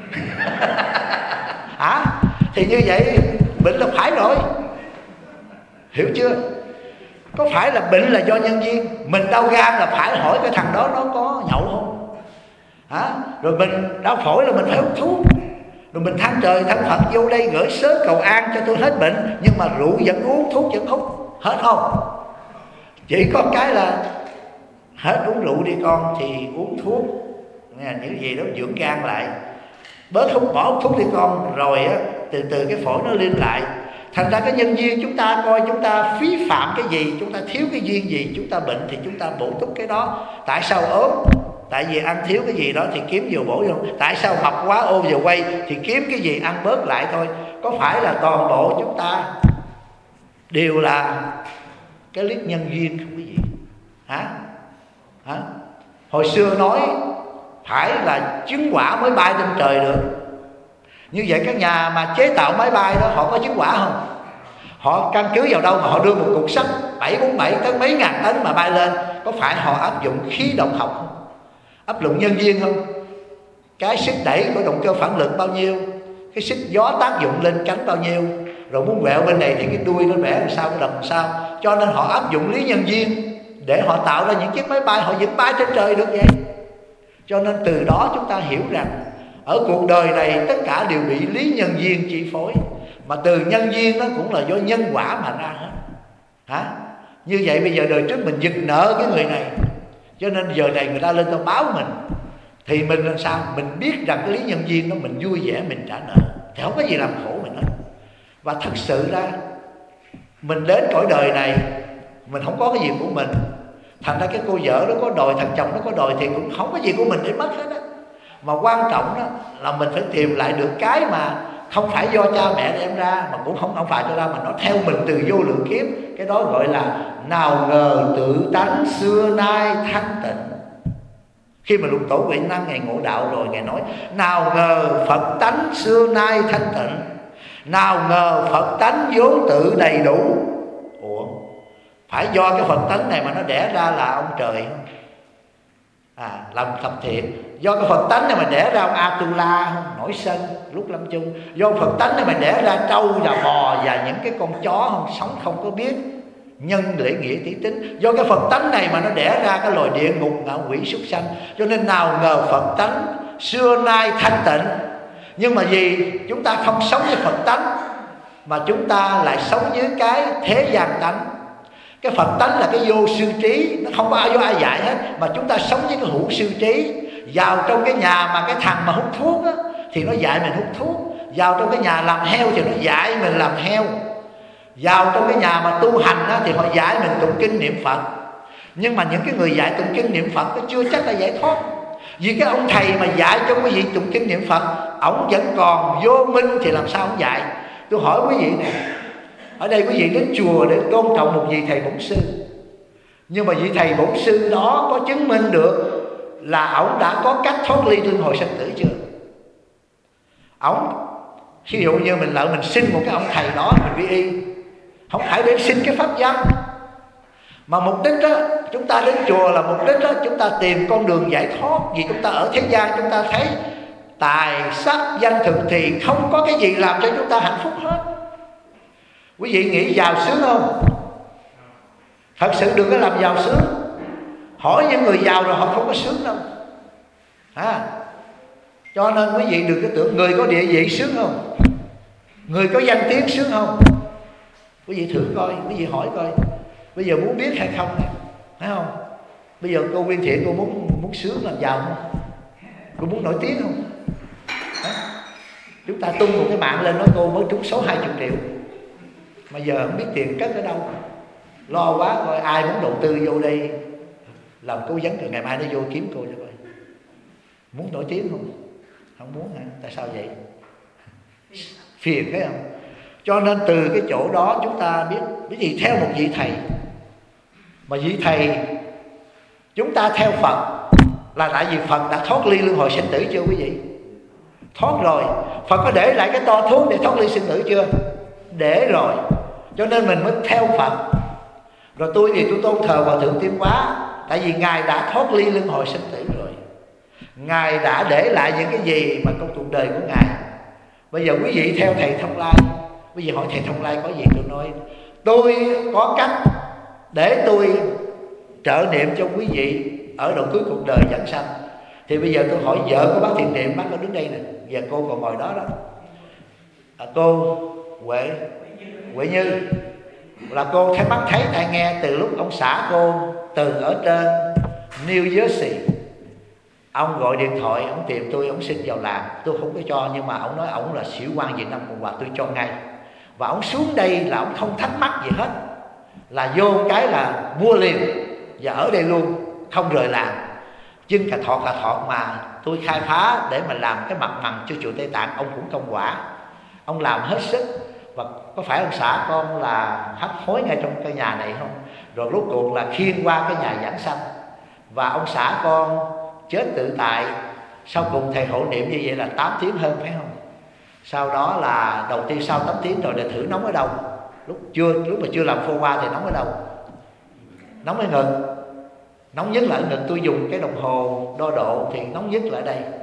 Thì như vậy bệnh là phải rồi, hiểu chưa? Có phải là bệnh là do nhân duyên. Mình đau gan là phải hỏi cái thằng đó nó có nhậu không? Rồi mình đau phổi là mình phải hút thuốc. Rồi mình than trời than Phật vô đây gửi sớ cầu an cho tôi hết bệnh, nhưng mà rượu vẫn uống, thuốc vẫn hút, hết không? Chỉ có cái là hết uống rượu đi con thì uống thuốc, những gì đó dưỡng gan lại, bớt hút, bỏ hút thuốc đi con, rồi á từ từ cái phổi nó lên lại. Thành ra cái nhân duyên chúng ta coi chúng ta phí phạm cái gì, chúng ta thiếu cái duyên gì, chúng ta bệnh thì chúng ta bổ túc cái đó. Tại sao ốm? Tại vì ăn thiếu cái gì đó thì kiếm vừa bổ vô. Tại sao mập quá ô vừa quay thì kiếm cái gì ăn bớt lại thôi. Có phải là toàn bộ chúng ta đều là cái lý nhân duyên không quý vị? Hồi xưa nói phải là chứng quả mới bay trên trời được. Như vậy các nhà mà chế tạo máy bay đó họ có chứng quả không? Họ căn cứ vào đâu mà họ đưa một cục sắt 747 tới mấy ngàn tấn mà bay lên? Có phải họ áp dụng khí động học không? Áp dụng nhân duyên không? Cái sức đẩy của động cơ phản lực bao nhiêu? cái xích gió tác dụng lên cánh bao nhiêu, rồi muốn quẹo bên này thì cái đuôi nó vẽ làm sao, cái đầm làm sao. Cho nên họ áp dụng lý nhân duyên để họ tạo ra những chiếc máy bay, họ vẫn bay trên trời được vậy. Cho nên từ đó chúng ta hiểu rằng ở cuộc đời này tất cả đều bị lý nhân duyên chi phối. Mà từ nhân duyên nó cũng là do nhân quả mà ra hết. Hả? Như vậy bây giờ đời trước mình giật nợ cái người này, cho nên giờ này người ta lên tao báo mình, thì mình làm sao? Mình biết rằng cái lý nhân duyên đó, mình vui vẻ mình trả nợ, thì không có gì làm khổ mình hết. Và thật sự ra mình đến cõi đời này mình không có cái gì của mình. Thành ra cái cô vợ nó có đòi, thằng chồng nó có đòi thì cũng không có gì của mình để mất hết á. Mà quan trọng đó là mình phải tìm lại được cái mà không phải do cha mẹ đem ra, mà cũng không phải cho ra, mà nó theo mình từ vô lượng kiếp. Cái đó gọi là nào ngờ tự tánh xưa nay thanh tịnh. Khi mà Lục Tổ Huệ Năng Ngài ngộ đạo rồi, Ngài nói nào ngờ Phật tánh xưa nay thanh tịnh, nào ngờ Phật tánh vốn tự đầy đủ. Ủa, phải do cái Phật tánh này mà nó đẻ ra là ông trời không? Làm thập thiện. Do cái Phật tánh này mà đẻ ra ông Atula không? Nổi sân lúc lâm chung. Do Phật tánh này mà đẻ ra trâu và bò và những cái con chó không sống không có biết nhân lễ nghĩa tỷ tính. Do cái Phật tánh này mà nó đẻ ra cái loài địa ngục ngạ quỷ súc sanh. Cho nên nào ngờ Phật tánh xưa nay thanh tịnh. Nhưng mà vì chúng ta không sống với Phật tánh, mà chúng ta lại sống với cái thế gian tánh. Cái Phật tánh là cái vô sư trí, nó không có ai do ai dạy hết, mà chúng ta sống với cái hữu sư trí. Vào trong cái nhà mà cái thằng mà hút thuốc á, thì nó dạy mình hút thuốc. Vào trong cái nhà làm heo thì nó dạy mình làm heo. Vào trong cái nhà mà tu hành á, thì họ dạy mình tụng kinh niệm Phật. Nhưng mà những cái người dạy tụng kinh niệm Phật nó chưa chắc là giải thoát. Vì cái ông thầy mà dạy cho quý vị tụng kinh niệm Phật, ổng vẫn còn vô minh thì làm sao ổng dạy? Tôi hỏi quý vị nè, ở đây quý vị đến chùa để tôn trọng một vị thầy bổn sư, nhưng mà vị thầy bổn sư đó có chứng minh được là ổng đã có cách thoát ly luân hồi sanh tử chưa? Ổng, ví dụ như mình lỡ mình xin một cái ông thầy đó mình vi y, không phải để xin cái pháp văn, mà mục đích đó chúng ta đến chùa là mục đích đó chúng ta tìm con đường giải thoát. Vì chúng ta ở thế gian chúng ta thấy tài sắc danh thực thì không có cái gì làm cho chúng ta hạnh phúc hết. Quý vị nghĩ giàu sướng không? Thật sự đừng có làm giàu sướng. Hỏi những người giàu rồi họ không có sướng đâu. Cho nên quý vị đừng có tưởng người có địa vị sướng không, người có danh tiếng sướng không. Quý vị thử coi, quý vị hỏi coi, bây giờ muốn biết hay không này, thấy không? Bây giờ cô Nguyên Thiện cô muốn sướng làm giàu không? Cô muốn nổi tiếng không? Chúng ta tung một cái mạng lên nói cô mới trúng số 20 triệu, mà giờ không biết tiền cất ở đâu, lo quá coi ai muốn đầu tư vô đây làm cố vấn rồi ngày mai nó vô kiếm cô cho coi. Muốn nổi tiếng không? Không muốn hả? Tại sao vậy? Phiền thấy không? Cho nên từ cái chỗ đó chúng ta biết cái gì theo một vị thầy. Mà vị thầy chúng ta theo Phật là tại vì Phật đã thoát ly luân hồi sinh tử chưa quý vị? Thoát rồi. Phật có để lại cái to thuốc để thoát ly sinh tử chưa? Để rồi. Cho nên mình mới theo Phật. Rồi tôi thì tôi tôn thờ Hòa Thượng Tiên Quá, tại vì Ngài đã thoát ly luân hồi sinh tử rồi. Ngài đã để lại những cái gì mà trong cuộc đời của Ngài. Bây giờ quý vị theo thầy Thông Lai, quý vị hỏi thầy Thông Lai có gì? Tôi nói tôi có cách để tôi trợ niệm cho quý vị ở độ cuối cuộc đời giảng sanh. Thì bây giờ tôi hỏi vợ của bác Thiện Niệm, bác có đứng đây nè, giờ cô còn ngồi đó đó. Cô Huệ Như là cô thấy mắt thấy tai nghe từ lúc ông xã cô từ ở trên New Jersey. Ông gọi điện thoại, ông tìm tôi, ông xin vào làm. Tôi không có cho, nhưng mà ông nói ông là sĩ quan Việt Nam Cộng Hòa, tôi cho ngay. Và ông xuống đây là ông không thắc mắc gì hết, là vô cái là mua liền và ở đây luôn, không rời làm. Chân cà thọt mà tôi khai phá để mà làm cái mặt bằng cho chùa Tây Tạng, ông cũng công quả. Ông làm hết sức. Và có phải ông xã con là hấp hối ngay trong cái nhà này không? Rồi rốt cuộc là khiêng qua cái nhà giảng sanh. Và ông xã con chết tự tại. Sau cùng thầy hộ niệm như vậy là 8 tiếng hơn phải không? Sau đó là đầu tiên sau 8 tiếng rồi để thử nóng ở đâu. Lúc mà chưa làm phô qua thì nóng ở đâu? Nóng ở ngực. Nóng nhất là ở ngực. Tôi dùng cái đồng hồ đo độ thì nóng nhất là ở đây.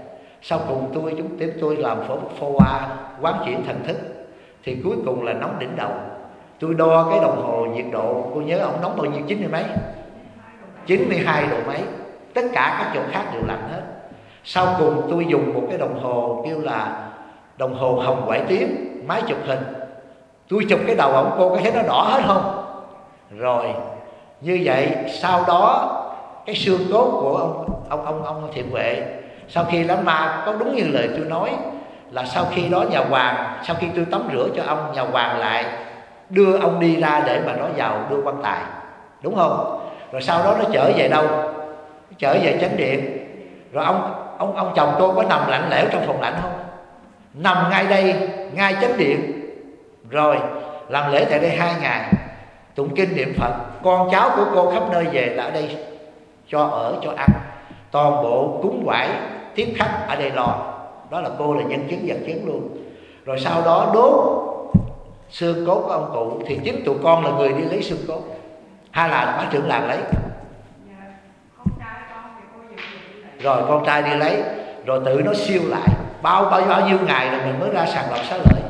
Sau cùng chúng tiếp tôi làm phẫu hoa quán chuyển thần thức, thì cuối cùng là nóng đỉnh đầu. Tôi đo cái đồng hồ nhiệt độ, cô nhớ ông nóng bao nhiêu, 90 mấy, 92 độ mấy, tất cả các chỗ khác đều lạnh hết. Sau cùng tôi dùng một cái đồng hồ kêu là đồng hồ hồng quải tím, máy chụp hình. Tôi chụp cái đầu ông, cô có thấy nó đỏ hết không? Rồi như vậy sau đó cái xương cốt của ông Thiện Huệ, sau khi đám ma có đúng như lời tôi nói, là sau khi đó nhà hoàng, sau khi tôi tắm rửa cho ông, nhà hoàng lại đưa ông đi ra để mà nó vào đưa quan tài, đúng không? Rồi sau đó nó trở về đâu? Nó trở về chánh điện. Rồi ông chồng tôi có nằm lạnh lẽo trong phòng lạnh không? Nằm ngay đây, ngay chánh điện. Rồi làm lễ tại đây 2 ngày, tụng kinh niệm Phật. Con cháu của cô khắp nơi về là ở đây cho ở, cho ăn, toàn bộ cúng quải tiếp khách ở đây lo. Đó là cô là nhân chứng vật chứng luôn. Rồi sau đó đốt xương cốt của ông cụ, thì chính tụi con là người đi lấy xương cốt, hay là bác trưởng làng lấy? Rồi con trai đi lấy, rồi tự nó siêu lại. Bao nhiêu ngày rồi mình mới ra sàng lọc xá lợi.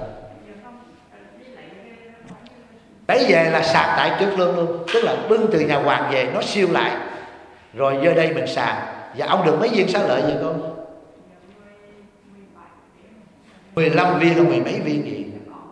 Đấy về là sạc tại trước lương luôn, tức là bưng từ nhà hoàng về nó siêu lại, rồi vô đây mình sàng. Và ông được mấy viên xá lợi vậy con? 15 viên hay 10 mấy viên gì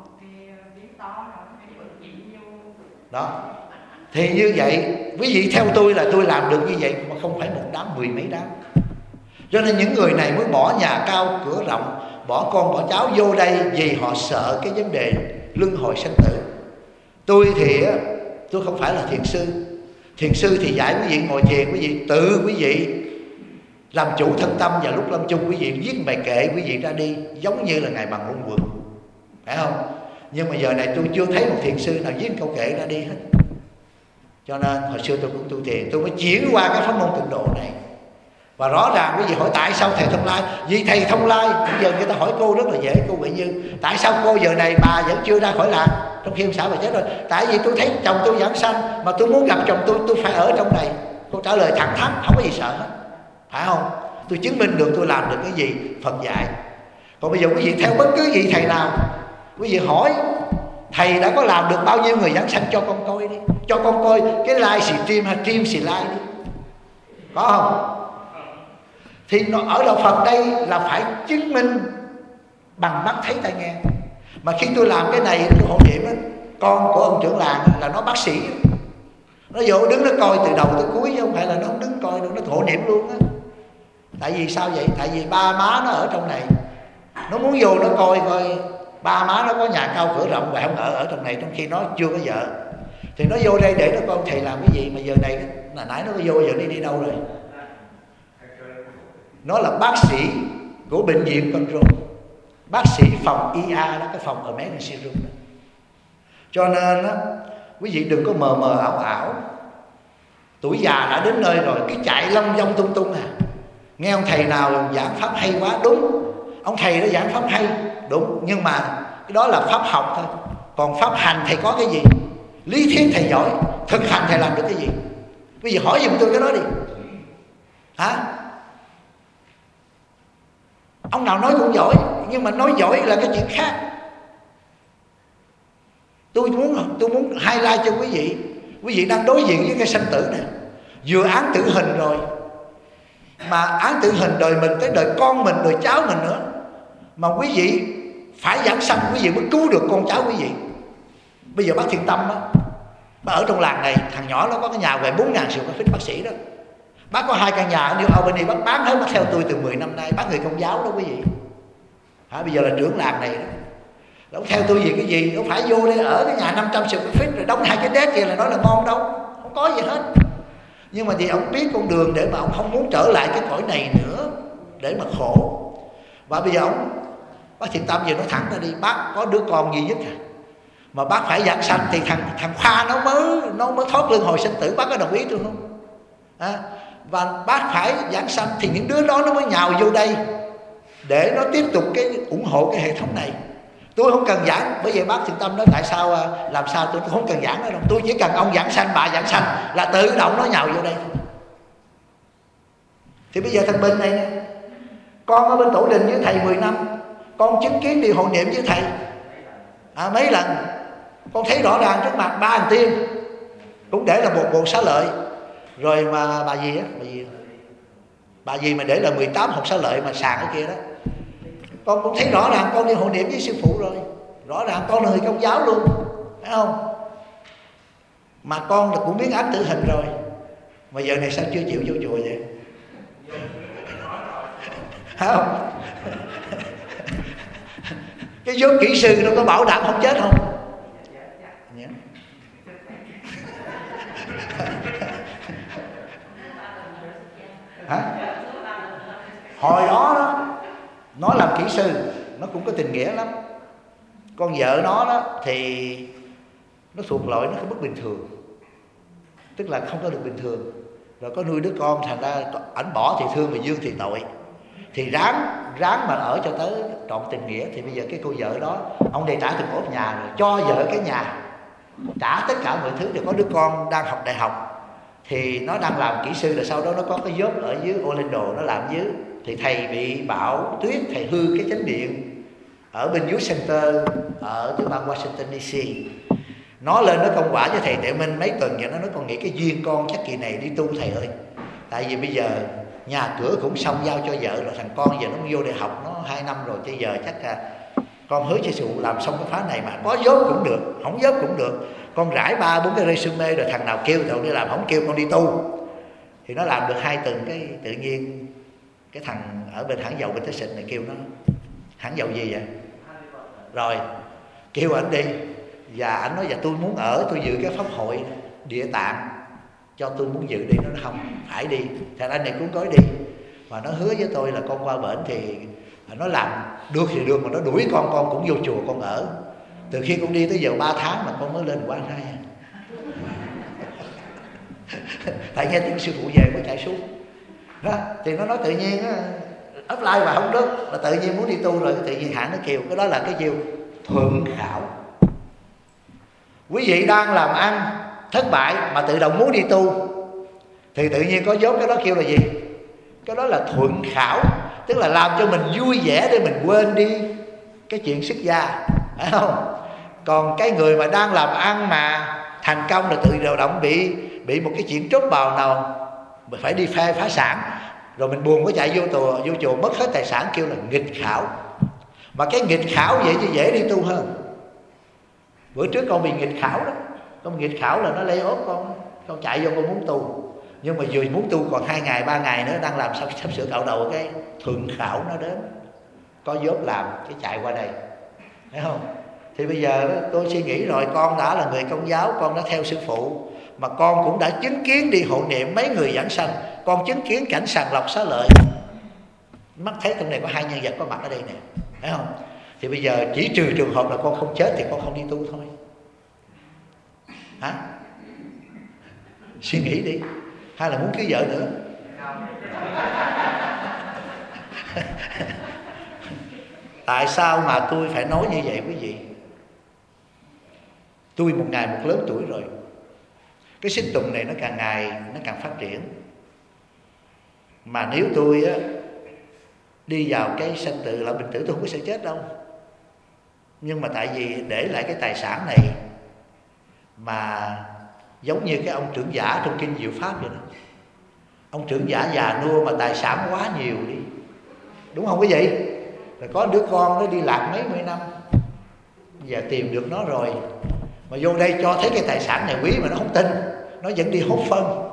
đó. Thì như vậy quý vị theo tôi là tôi làm được như vậy, mà không phải một đám, 10 mấy đám. Cho nên những người này mới bỏ nhà cao cửa rộng, bỏ con bỏ cháu vô đây, vì họ sợ cái vấn đề luân hồi sinh tử. Tôi thì tôi không phải là thiền sư. Thiền sư thì dạy quý vị ngồi thiền, quý vị tự quý vị làm chủ thân tâm, và lúc lâm chung quý vị viết bài kệ, quý vị ra đi giống như là ngài Bằng Luân Quận, phải không? Nhưng mà giờ này tôi chưa thấy một thiền sư nào viết câu kệ ra đi hết. Cho nên hồi xưa tôi cũng tu thiền, tôi mới chuyển qua cái pháp môn tịnh độ này. Và rõ ràng quý vị hỏi tại sao thầy Thông Lai? Vì thầy Thông Lai, bây giờ người ta hỏi cô rất là dễ, cô Huệ Như, tại sao cô giờ này bà vẫn chưa ra khỏi làng, trong khi ông xã bà chết rồi? Tại vì tôi thấy chồng tôi giảng sanh, mà tôi muốn gặp chồng tôi phải ở trong này. Cô trả lời thẳng thắn, không có gì sợ hết, phải không? Tôi chứng minh được tôi làm được cái gì Phật dạy. Còn bây giờ quý vị theo bất cứ vị thầy nào, quý vị hỏi thầy đã có làm được bao nhiêu người giảng sanh, cho con coi đi, cho con coi cái live stream hay stream live đi, có không? Thì nó ở đạo Phật đây là phải chứng minh bằng mắt thấy tai nghe. Mà khi tôi làm cái này tôi hộ niệm á, con của ông trưởng làng là nó bác sĩ, nó vô đứng nó coi từ đầu tới cuối, chứ không phải là nó không đứng coi đâu, nó hộ niệm luôn á. Tại vì sao vậy? Tại vì ba má nó ở trong này, nó muốn vô nó coi ba má nó có nhà cao cửa rộng và không ở trong này, trong khi nó chưa có vợ. Thì nó vô đây để nó coi thầy làm cái gì. Mà giờ này là nãy nó vô, giờ đi đâu rồi? Nó là bác sĩ của bệnh viện Control, bác sĩ phòng IA đó, cái phòng ở emergency room đó. Cho nên đó, quý vị đừng có mờ mờ ảo ảo. Tuổi già đã đến nơi rồi, cứ chạy lông dông tung tung à. Nghe ông thầy nào giảng pháp hay quá, đúng, ông thầy đó giảng pháp hay, đúng, nhưng mà cái đó là pháp học thôi. Còn pháp hành thầy có cái gì? Lý thuyết thầy giỏi, thực hành thầy làm được cái gì? Quý vị hỏi giùm tôi cái đó đi. Hả? Ông nào nói cũng giỏi, nhưng mà nói giỏi là cái chuyện khác. Tôi muốn highlight cho quý vị. Quý vị đang đối diện với cái sanh tử này, vừa án tử hình rồi, mà án tử hình đời mình tới đời con mình, đời cháu mình nữa. Mà quý vị phải giảng sanh, quý vị mới cứu được con cháu quý vị. Bây giờ bác Thiện Tâm á, bác ở trong làng này, thằng nhỏ nó có cái nhà về 4.000 triệu cái bác sĩ đó. Bác có 2 căn nhà ở New Albany, bác bán hết, bác theo tôi từ 10 năm nay. Bác người Công giáo đó quý vị. Bây giờ là trưởng làng này đó. Ông theo tôi vì cái gì? Ông phải vô đây ở cái nhà 500 triệu cái feet rồi đóng 2 cái đét kia là nói là ngon đâu. Không có gì hết. Nhưng mà vì ông biết con đường để mà ông không muốn trở lại cái cõi này nữa, để mà khổ. Và bây giờ bác Thiện Tâm giờ nói thẳng ra đi, bác có đứa con duy nhất à, mà bác phải giảng sanh thì thằng Khoa nó mới thoát luân hồi sinh tử. Bác có đồng ý tôi không? Và bác phải giảng sanh thì những đứa đó nó mới nhào vô đây để nó tiếp tục cái ủng hộ cái hệ thống này. Tôi không cần giảng, bởi vì bác Thiện Tâm nói tại sao làm sao tôi không cần giảng nữa đâu. Tôi chỉ cần ông giảng sanh, bà giảng sanh là tự động nó nhào vô đây. Thì bây giờ thằng Bình này nè, Con ở bên tổ đình với thầy 10 năm, con chứng kiến đi hộ niệm với thầy mấy lần. Con thấy rõ ràng trước mặt ba anh tiên cũng để là một bộ xá lợi. Rồi mà bà gì mà để là 18 hộp xá lợi mà sàn ở kia đó. Con cũng thấy rõ ràng con đi hộ niệm với sư phụ rồi. Rõ ràng con là người Công giáo luôn, phải không? Mà con là cũng biết án tử hình rồi, mà giờ này sao chưa chịu vô chùa vậy? Phải không? Cái vốn kỹ sư nó có bảo đảm không chết không? Hả? Hồi đó nó làm kỹ sư, nó cũng có tình nghĩa lắm. Con vợ nó đó thì nó thuộc loại nó không bất bình thường, tức là không có được bình thường. Rồi có nuôi đứa con, thành ra ảnh bỏ thì thương mà dương thì tội, thì ráng mà ở cho tới trọn tình nghĩa. Thì bây giờ cái cô vợ đó, ông đây trả từng ốp nhà rồi, cho vợ cái nhà, trả tất cả mọi thứ. Thì có đứa con đang học đại học, thì nó đang làm kỹ sư, rồi sau đó nó có cái job ở dưới Orlando, nó làm dưới. Thì thầy bị bão tuyết, thầy hư cái chánh điện ở bên Youth Center ở tiểu bang Washington DC. Nó lên nó công quả với thầy Tuệ Minh mấy tuần vậy. Nó nói con nghĩ cái duyên con chắc kỳ này đi tu thầy ơi. Tại vì bây giờ nhà cửa cũng xong giao cho vợ rồi, thằng con giờ nó vô đại học nó 2 năm rồi, bây giờ chắc là con hứa cho sư phụ làm xong cái khóa này mà có job cũng được, không job cũng được. Con rải 3-4 cái resume rồi, thằng nào kêu thì đi làm, không kêu con đi tu. Thì nó làm được 2 tuần, cái tự nhiên cái thằng ở bên hãng dầu bên Texas này kêu nó, hãng dầu gì vậy? Rồi kêu ảnh đi, và ảnh nói: "Dạ tôi muốn ở, tôi dự cái pháp hội Địa Tạng, cho tôi muốn dự đi." Nó nói: "Không, phải đi." Thằng anh này cũng có đi, và nó hứa với tôi là con qua bển thì nó làm được thì được, mà nó đuổi con cũng vô chùa con ở. Từ khi con đi tới giờ 3 tháng mà con mới lên Quan Rai. Tại nghe tiếng sư phụ về mới chạy xuống đó. Thì nó nói tự nhiên apply và không được, là tự nhiên muốn đi tu rồi tự nhiên hãng nó kêu. Cái đó là cái kêu thuận khảo. Quý vị đang làm ăn thất bại mà tự động muốn đi tu thì tự nhiên có vốn, cái đó kêu là gì? Cái đó là thuận khảo, tức là làm cho mình vui vẻ để mình quên đi cái chuyện xuất gia, phải không? Còn cái người mà đang làm ăn mà thành công là tự động bị một cái chuyện trốt bào nào mình phải đi phá sản, rồi mình buồn có chạy vô chùa mất hết tài sản, kêu là nghịch khảo. Mà cái nghịch khảo vậy chứ dễ đi tu hơn. Bữa trước con bị nghịch khảo đó, con nghịch khảo là nó lay ốp con chạy vô con muốn tu, nhưng mà vừa muốn tu còn 2 ngày 3 ngày nữa đang làm sắp sửa cạo đầu, cái thuận khảo nó đến, có vốn làm cái chạy qua đây, thấy không? Thì bây giờ đó, tôi suy nghĩ rồi, con đã là người Công giáo, con đã theo sư phụ, mà con cũng đã chứng kiến đi hộ niệm mấy người giảng sanh, con chứng kiến cảnh sàng lọc xá lợi, mắt thấy trong này có 2 nhân vật có mặt ở đây nè, thấy không? Thì bây giờ chỉ trừ trường hợp là con không chết thì con không đi tu thôi. Hả? Suy nghĩ đi. Hay là muốn cưới vợ nữa? Tại sao mà tôi phải nói như vậy quý vị? Tôi một ngày một lớn tuổi rồi, cái xích tùng này nó càng ngày nó càng phát triển. Mà nếu tôi á, đi vào cái sanh tử là bình tử, tôi không có sợ chết đâu. Nhưng mà tại vì để lại cái tài sản này, mà giống như cái ông trưởng giả trong kinh Diệu Pháp vậy đó. Ông trưởng giả già nua mà tài sản quá nhiều đi, đúng không quý vị? Rồi có đứa con nó đi lạc mấy mươi năm, giờ tìm được nó rồi, mà vô đây cho thấy cái tài sản này quý mà nó không tin, nó vẫn đi hốt phân.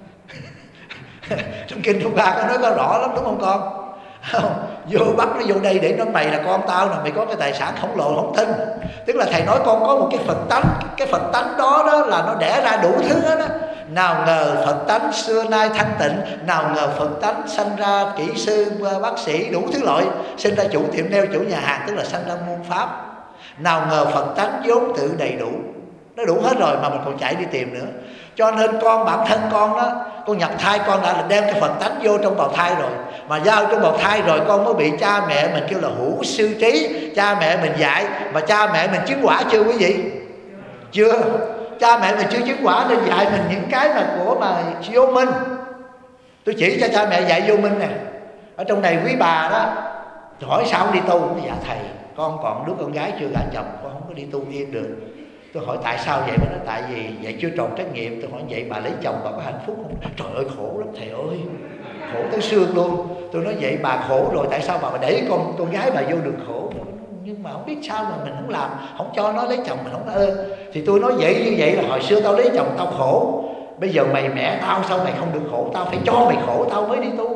Trong kinh Trung Hoa có nói có rõ lắm, đúng không con? Không, vô bắt nó vô đây để nó mày là con tao nè, mày có cái tài sản khổng lồ không tin. Tức là thầy nói con có một cái Phật tánh, cái Phật tánh đó là nó đẻ ra đủ thứ hết á. Nào ngờ Phật tánh xưa nay thanh tịnh, nào ngờ Phật tánh sanh ra kỹ sư, bác sĩ, đủ thứ loại, sinh ra chủ tiệm nail, chủ nhà hàng, tức là sanh ra môn pháp. Nào ngờ Phật tánh vốn tự đầy đủ, nó đủ hết rồi mà mình còn chạy đi tìm nữa. Cho nên con, bản thân con đó, con nhập thai con đã là đem cái Phật tánh vô trong bào thai rồi, mà giao trong bào thai rồi con mới bị cha mẹ mình kêu là hữu sư trí, cha mẹ mình dạy. Mà cha mẹ mình chứng quả chưa quý vị? Chưa. Cha mẹ mình chưa chứng quả nên dạy mình những cái mà của mà vô minh. Tôi chỉ cho cha mẹ dạy vô minh nè. Ở trong này quý bà đó hỏi sao không đi tu? Dạ thầy, con còn đứa con gái chưa gả chồng, con không có đi tu yên được. Tôi hỏi tại sao vậy? Bà nói tại vì vậy chưa tròn trách nhiệm. Tôi hỏi vậy bà lấy chồng bà có hạnh phúc không? Trời ơi khổ lắm thầy ơi, khổ tới xương luôn. Tôi nói vậy bà khổ rồi tại sao bà để con gái bà vô đường khổ? Nhưng mà không biết sao mà mình không làm, không cho nó lấy chồng, mình không ơ. Thì tôi nói vậy như vậy là hồi xưa tao lấy chồng tao khổ, bây giờ mày mẹ tao sau này không được khổ, tao phải cho mày khổ tao mới đi tu.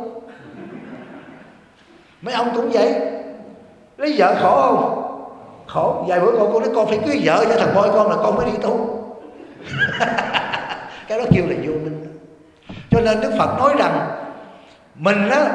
Mấy ông cũng vậy, lấy vợ khổ không? Khổ. Vài bữa con nói con phải cưới vợ cho thằng boy con là con mới đi tu. Cái đó kêu là vô minh. Cho nên Đức Phật nói rằng mình đó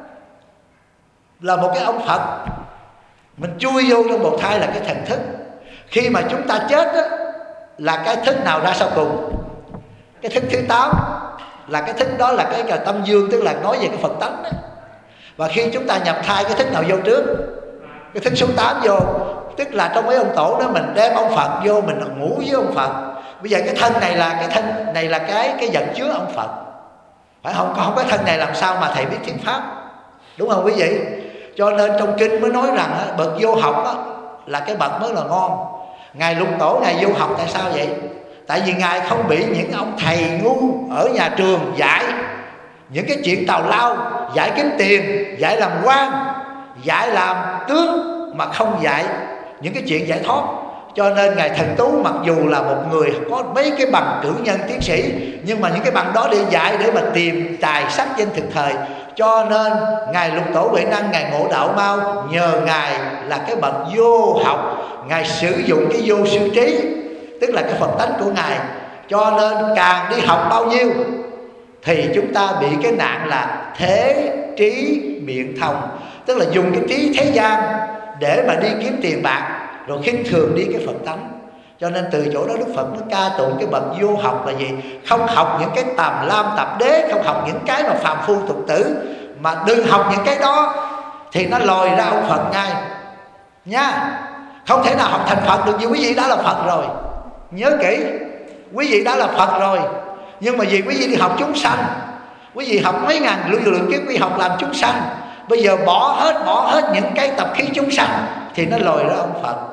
là một cái ông Phật, mình chui vô trong bào thai là cái thần thức. Khi mà chúng ta chết đó, là cái thức nào ra sau cùng? Cái thức thứ 8 là cái thức đó là cái tâm dương, tức là nói về cái Phật tánh đó. Và khi chúng ta nhập thai, cái thức nào vô trước? Cái thức số 8 vô. Tức là trong mấy ông tổ đó mình đem ông Phật vô, mình ngủ với ông Phật. Bây giờ cái thân này là cái vật chứa ông Phật, phải không? Còn không cái thân này làm sao mà thầy biết thiên pháp, đúng không quý vị? Cho nên trong kinh mới nói rằng bậc vô học là cái bậc mới là ngon. Ngài Lục Tổ ngài vô học tại sao vậy? Tại vì ngài không bị những ông thầy ngu ở nhà trường dạy những cái chuyện tào lao, dạy kiếm tiền, dạy làm quan, dạy làm tướng, mà không dạy những cái chuyện giải thoát. Cho nên ngài Thần Tú mặc dù là một người có mấy cái bằng cử nhân tiến sĩ, nhưng mà những cái bằng đó để dạy để mà tìm tài sắc danh thực thời. Cho nên ngài Lục Tổ Huệ Năng, ngài Ngộ Đạo Mau, nhờ ngài là cái bậc vô học, ngài sử dụng cái vô sư trí, tức là cái Phật tánh của ngài. Cho nên càng đi học bao nhiêu thì chúng ta bị cái nạn là thế trí miệng thông, tức là dùng cái trí thế gian để mà đi kiếm tiền bạc, rồi khinh thường đi cái Phật tánh. Cho nên từ chỗ đó Đức Phật nó ca tụng cái bậc vô học là gì? Không học những cái tàm lam tạp đế, không học những cái mà phàm phu tục tử, mà đừng học những cái đó thì nó lòi ra ông Phật ngay nha. Không thể nào học thành Phật được, vì quý vị đã là Phật rồi. Nhớ kỹ, quý vị đã là Phật rồi. Nhưng mà vì quý vị đi học chúng sanh, quý vị học mấy ngàn lượng kiếp, quý vị học làm chúng sanh, bây giờ bỏ hết những cái tập khí chúng sanh thì nó lòi ra ông Phật.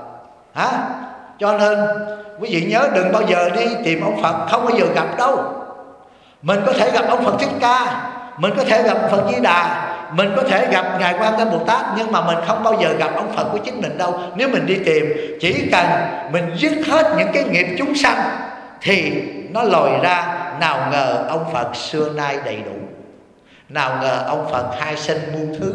Cho nên quý vị nhớ đừng bao giờ đi tìm ông Phật, không bao giờ gặp đâu. Mình có thể gặp ông Phật Thích Ca, mình có thể gặp ông Phật Di Đà, mình có thể gặp ngài Quan Thế Bồ Tát, nhưng mà mình không bao giờ gặp ông Phật của chính mình đâu. Nếu mình đi tìm, chỉ cần mình dứt hết những cái nghiệp chúng sanh thì nó lòi ra. Nào ngờ ông Phật xưa nay đầy đủ, nào ngờ ông Phật hai sinh muôn thứ.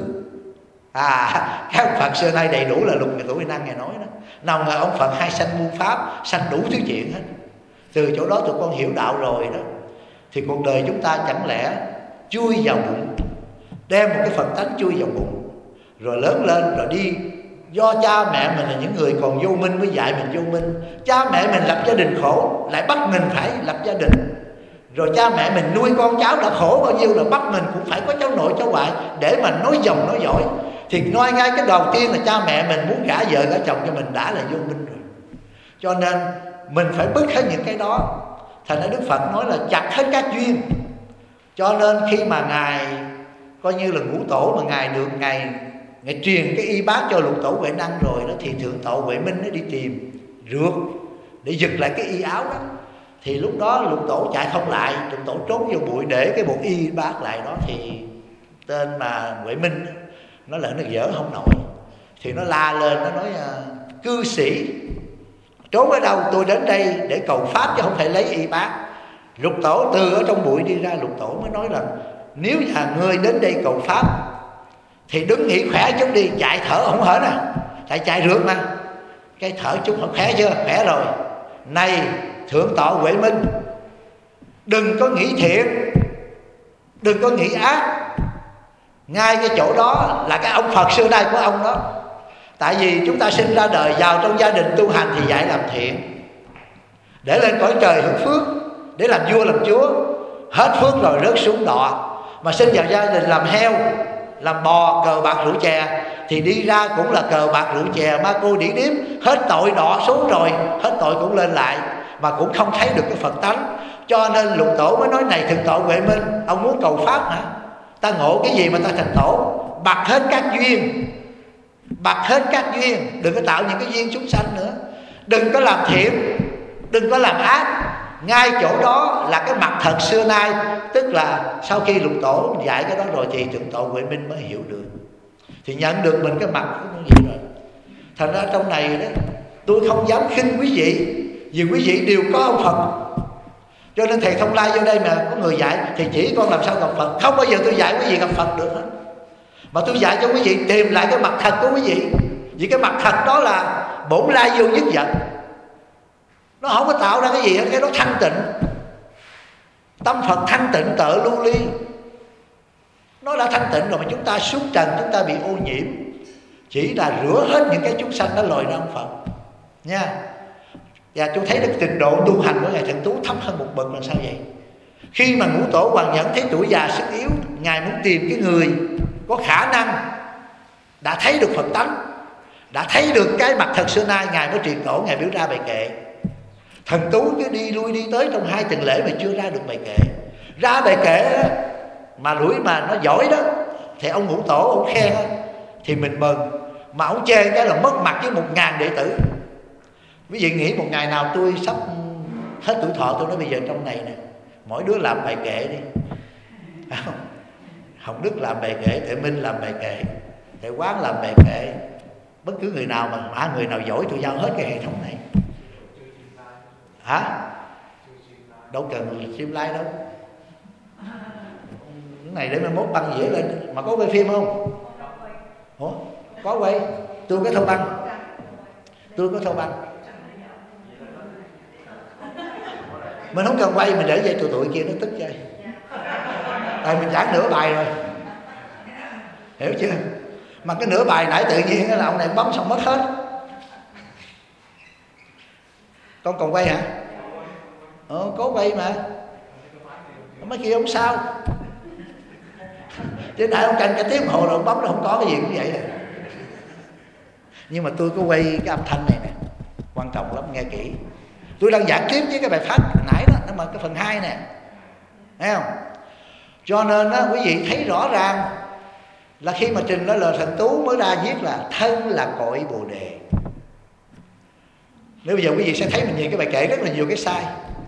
Các ông Phật xưa nay đầy đủ là Lục Tổ Huệ Năng ngài nói đó. Nào ngờ ông Phật hai sanh muôn pháp, sanh đủ thứ chuyện hết. Từ chỗ đó tụi con hiểu đạo rồi đó, thì cuộc đời chúng ta chẳng lẽ chui vào bụng, đem một cái Phật tánh chui vào bụng, rồi lớn lên rồi đi. Do cha mẹ mình là những người còn vô minh mới dạy mình vô minh. Cha mẹ mình lập gia đình khổ, lại bắt mình phải lập gia đình. Rồi cha mẹ mình nuôi con cháu đã khổ bao nhiêu, rồi bắt mình cũng phải có cháu nội cháu ngoại để mà nói dòng nói dõi. Thì nói ngay cái đầu tiên là cha mẹ mình muốn gả vợ gả chồng cho mình đã là vô minh rồi. Cho nên mình phải bứt hết những cái đó. Thành ra Đức Phật nói là chặt hết các duyên. Cho nên khi mà ngài coi như là ngũ tổ, mà ngài được ngài truyền cái y bát cho Lục Tổ Huệ Năng rồi đó, thì Thượng Tọa Huệ Minh nó đi tìm rượt để giật lại cái y áo đó. Thì lúc đó Lục Tổ chạy không lại, Lục Tổ trốn vô bụi để cái bộ y bát lại đó. Thì tên mà Huệ Minh nó lại nó dở không nổi, thì nó la lên, nó nói cư sĩ trốn ở đâu, tôi đến đây để cầu pháp chứ không thể lấy y bát. Lục Tổ từ ở trong bụi đi ra, Lục Tổ mới nói là nếu nhà ngươi đến đây cầu pháp thì đứng nghỉ khỏe chút đi, chạy thở không hở nè, tại chạy rượt mà, cái thở chút không khỏe chưa? Khỏe rồi. Này Thượng Tọa Huệ Minh, đừng có nghĩ thiện, đừng có nghĩ ác. Ngay cái chỗ đó là cái ông Phật xưa nay của ông đó. Tại vì chúng ta sinh ra đời vào trong gia đình tu hành thì dạy làm thiện, để lên cõi trời hưởng phước, để làm vua làm chúa. Hết phước rồi rớt xuống đọa. Mà sinh vào gia đình làm heo, làm bò, cờ bạc rượu chè, thì đi ra cũng là cờ bạc rượu chè, ma cô đỉ điếm. Hết tội đọa xuống rồi, hết tội cũng lên lại, mà cũng không thấy được cái Phật tánh. Cho nên Lục Tổ mới nói này Thượng Tọa Huệ Minh, ông muốn cầu pháp hả? Ta ngộ cái gì mà ta thành tổ? bật hết các duyên, bật hết các duyên, đừng có tạo những cái duyên chúng sanh nữa, đừng có làm thiện, đừng có làm ác. Ngay chỗ đó là cái mặt thật xưa nay. Tức là sau khi Lục Tổ dạy cái đó rồi thì Thượng Tọa Huệ Minh mới hiểu được, thì nhận được mình cái mặt của gì rồi. Thành ra trong này đó, tôi không dám khinh quý vị, vì quý vị đều có ông Phật. Cho nên thầy Thông Lai vô đây mà có người dạy thì chỉ con làm sao gặp Phật. Không bao giờ tôi dạy quý vị gặp Phật được hết, mà tôi dạy cho quý vị tìm lại cái mặt thật của quý vị. Vì cái mặt thật đó là bổn lai vô nhất vật, nó không có tạo ra cái gì hết, cái đó thanh tịnh. Tâm Phật thanh tịnh tợ lưu ly, nó đã thanh tịnh rồi, mà chúng ta xuống trần chúng ta bị ô nhiễm, chỉ là rửa hết những cái chúng sanh đó lòi ra ông Phật nha. Và tôi thấy được trình độ tu hành của Ngài Thần Tú thấp hơn một bậc là sao vậy? Khi mà Ngũ Tổ Hoàng Nhẫn thấy tuổi già sức yếu, Ngài muốn tìm cái người có khả năng đã thấy được Phật tánh, đã thấy được cái mặt thật xưa nay. Ngài mới truyền tổ, Ngài biểu ra bài kệ. Thần Tú cứ đi lui đi tới trong 2 tuần lễ mà chưa ra được bài kệ. Ra bài kệ đó, mà lũi mà nó giỏi đó, thì ông Ngũ Tổ ông khen đó, thì mình mừng. Mà ông chê cái là mất mặt với 1000 đệ tử. Quý vị nghĩ một ngày nào tôi sắp hết tuổi thọ, tôi nói bây giờ trong này nè, mỗi đứa làm bài kệ đi. Hồng Đức làm bài kệ, Tuệ Minh làm bài kệ, Thầy Quán làm bài kệ. Bất cứ người nào mà người nào giỏi tôi giao hết cái hệ thống này. Hả? Đâu cần chim lai đâu. Cái này để mai mốt băng dĩa lên. Mà có quay phim không? Ủa? Có quay. Tôi có thâu băng. Tôi có thâu băng. Mình không cần quay, mình để dây tụi kia nó tức chơi. Tại mình giảng nửa bài rồi, hiểu chưa? Mà cái nửa bài nãy tự nhiên là ông này bấm xong mất hết. Con còn quay hả? Có quay mà. Mấy kia không sao. Chứ nãy ông canh cả tiếng hồ rồi ông bấm nó không có cái gì cũng vậy rồi. Nhưng mà tôi có quay cái âm thanh này nè, quan trọng lắm, nghe kỹ. Tôi đang giảng tiếp với cái bài pháp nãy đó, nó mà cái phần 2 nè, thấy không? Cho nên đó, quý vị thấy rõ ràng là khi mà trình đó lời Thần Tú mới ra viết là thân là cội Bồ Đề. Nếu bây giờ quý vị sẽ thấy mình nhìn cái bài kệ rất là nhiều cái sai.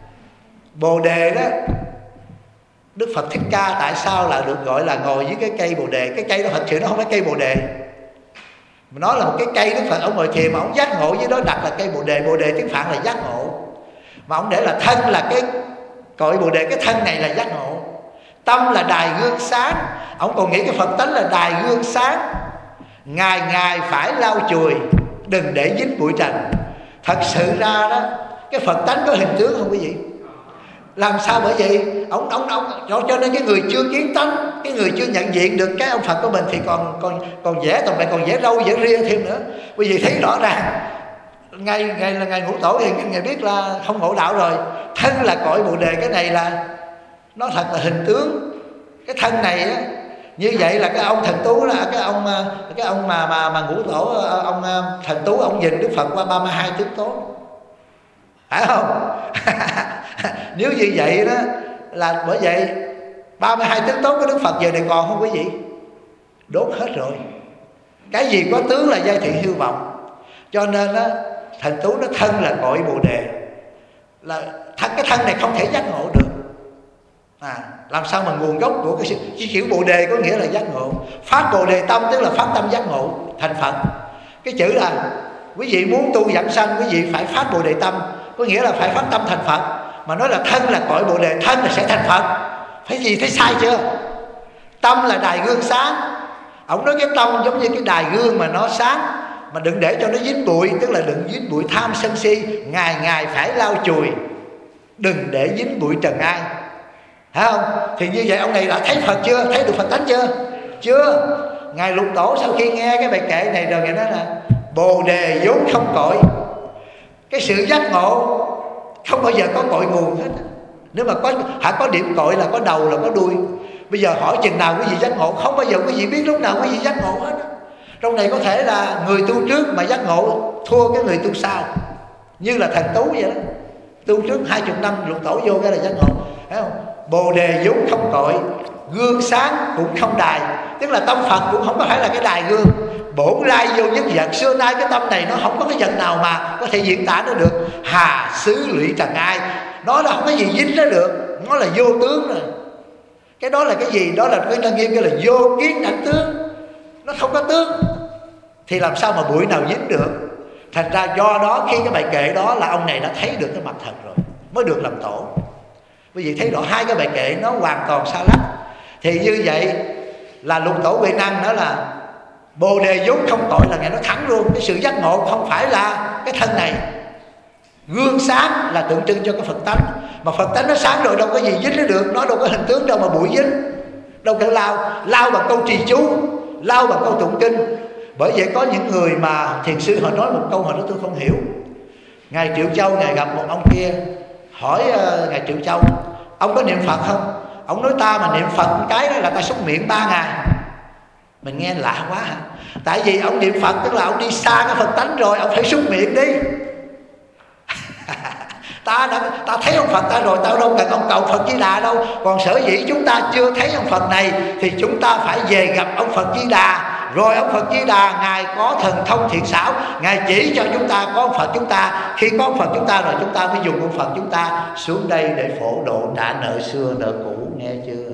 Bồ Đề đó, Đức Phật Thích Ca tại sao là được gọi là ngồi dưới cái cây Bồ Đề? Cái cây đó thật sự nó không phải cây Bồ Đề, mà nó là một cái cây Đức Phật. Ông ngồi thiền mà ông giác ngộ dưới đó đặt là cây Bồ Đề. Bồ Đề tiếng Phạn là giác ngộ, mà ông để là thân là cái cội Bồ Đề. Cái thân này là giác ngộ. Tâm là đài gương sáng. Ông còn nghĩ cái Phật tánh là đài gương sáng, ngày ngày phải lau chùi, đừng để dính bụi trần. Thật sự ra đó, cái Phật tánh có hình tướng không quý vị? Làm sao? Bởi vì ông cho nên cái người chưa kiến tánh, cái người chưa nhận diện được cái ông Phật của mình thì còn vẽ toàn lại còn vẽ râu vẽ ria thêm nữa. Quý vị thấy rõ ràng ngày Ngũ Tổ thì ngài biết là không ngộ đạo rồi. Thân là cội Bồ Đề, cái này là nó thật là hình tướng. Cái thân này á, như vậy là cái ông Thần Tú là cái ông mà Ngũ Tổ, ông Thần Tú ông nhìn Đức Phật qua 32 tướng tốt, phải không? Nếu như vậy đó là bởi vậy 32 tướng tốt của Đức Phật giờ này còn không quý vị? Đốt hết rồi. Cái gì có tướng là giai thị hư vọng. Cho nên đó, Thần Tú nó thân là cội Bồ Đề, là cái thân này không thể giác ngộ được. Làm sao mà nguồn gốc của cái chữ Bồ Đề có nghĩa là giác ngộ. Phát Bồ Đề tâm tức là phát tâm giác ngộ thành Phật. Cái chữ là quý vị muốn tu vãng sanh, quý vị phải phát Bồ Đề tâm, có nghĩa là phải phát tâm thành Phật. Mà nói là thân là cội Bồ Đề, thân là sẽ thành Phật. Phải gì? Thấy sai chưa? Tâm là đài gương sáng. Ông nói cái tâm giống như cái đài gương mà nó sáng, mà đừng để cho nó dính bụi, tức là đừng dính bụi tham sân si, ngày ngày phải lau chùi, đừng để dính bụi trần ai. Thấy không? Thì như vậy ông này đã thấy Phật chưa? Thấy được Phật tánh chưa? Chưa. Ngài Lục Tổ sau khi nghe cái bài kệ này rồi Ngài nói là Bồ Đề vốn không cội. Cái sự giác ngộ không bao giờ có cội nguồn hết. Nếu mà có điểm cội là có đầu là có đuôi. Bây giờ hỏi chừng nào quý vị giác ngộ? Không bao giờ quý vị biết lúc nào quý vị giác ngộ hết. Trong này có thể là người tu trước mà giác ngộ thua cái người tu sau, như là Thần Tú vậy đó. Tu trước 20 năm Lục Tổ vô cái là giác ngộ, thấy không? Bồ Đề vốn không cội, gương sáng cũng không đài. Tức là tâm Phật cũng không có phải là cái đài gương. Bổn lai vô nhất vật. Xưa nay cái tâm này nó không có cái vật nào mà có thể diễn tả nó được. Hà xứ lụy trần ai, nó là không có gì dính nó được, nó là vô tướng rồi. Cái đó là cái gì? Đó là cái nghiêm cái là vô kiến ảnh tướng, nó không có tướng thì làm sao mà bụi nào dính được. Thành ra do đó khi cái bài kệ đó là ông này đã thấy được cái mặt thật rồi mới được làm tổ. Quý vị thấy rõ hai cái bài kệ nó hoàn toàn xa lắc. Thì như vậy là Lục Tổ Huệ Năng đó là Bồ đề vốn không tội, là Ngài nói thẳng luôn. Cái sự giác ngộ không phải là cái thân này. Gương sáng là tượng trưng cho cái Phật tánh. Mà Phật tánh nó sáng rồi đâu có gì dính nó được. Nó đâu có hình tướng đâu mà bụi dính. Đâu có lao bằng câu trì chú, lao bằng câu tụng kinh. Bởi vậy có những người mà thiền sư họ nói một câu họ nói tôi không hiểu. Ngài Triệu Châu Ngài gặp một ông kia, hỏi Ngài Triệu Châu, ông có niệm Phật không? Ông nói ta mà niệm Phật một cái đó là ta súc miệng 3 ngày. Mình nghe lạ quá hả? Tại vì ông niệm Phật tức là ông đi xa cái Phật tánh rồi, ông phải súc miệng đi. Ta thấy ông Phật ta rồi, tao đâu cần ông cầu Phật Di Đà đâu. Còn sở dĩ chúng ta chưa thấy ông Phật này thì chúng ta phải về gặp ông Phật Di Đà. Rồi ông Phật Di Đà Ngài có thần thông thiện xảo, Ngài chỉ cho chúng ta có ông Phật chúng ta. Khi có ông Phật chúng ta rồi chúng ta mới dùng ông Phật chúng ta xuống đây để phổ độ trả nợ xưa nợ cũ. Nghe chưa?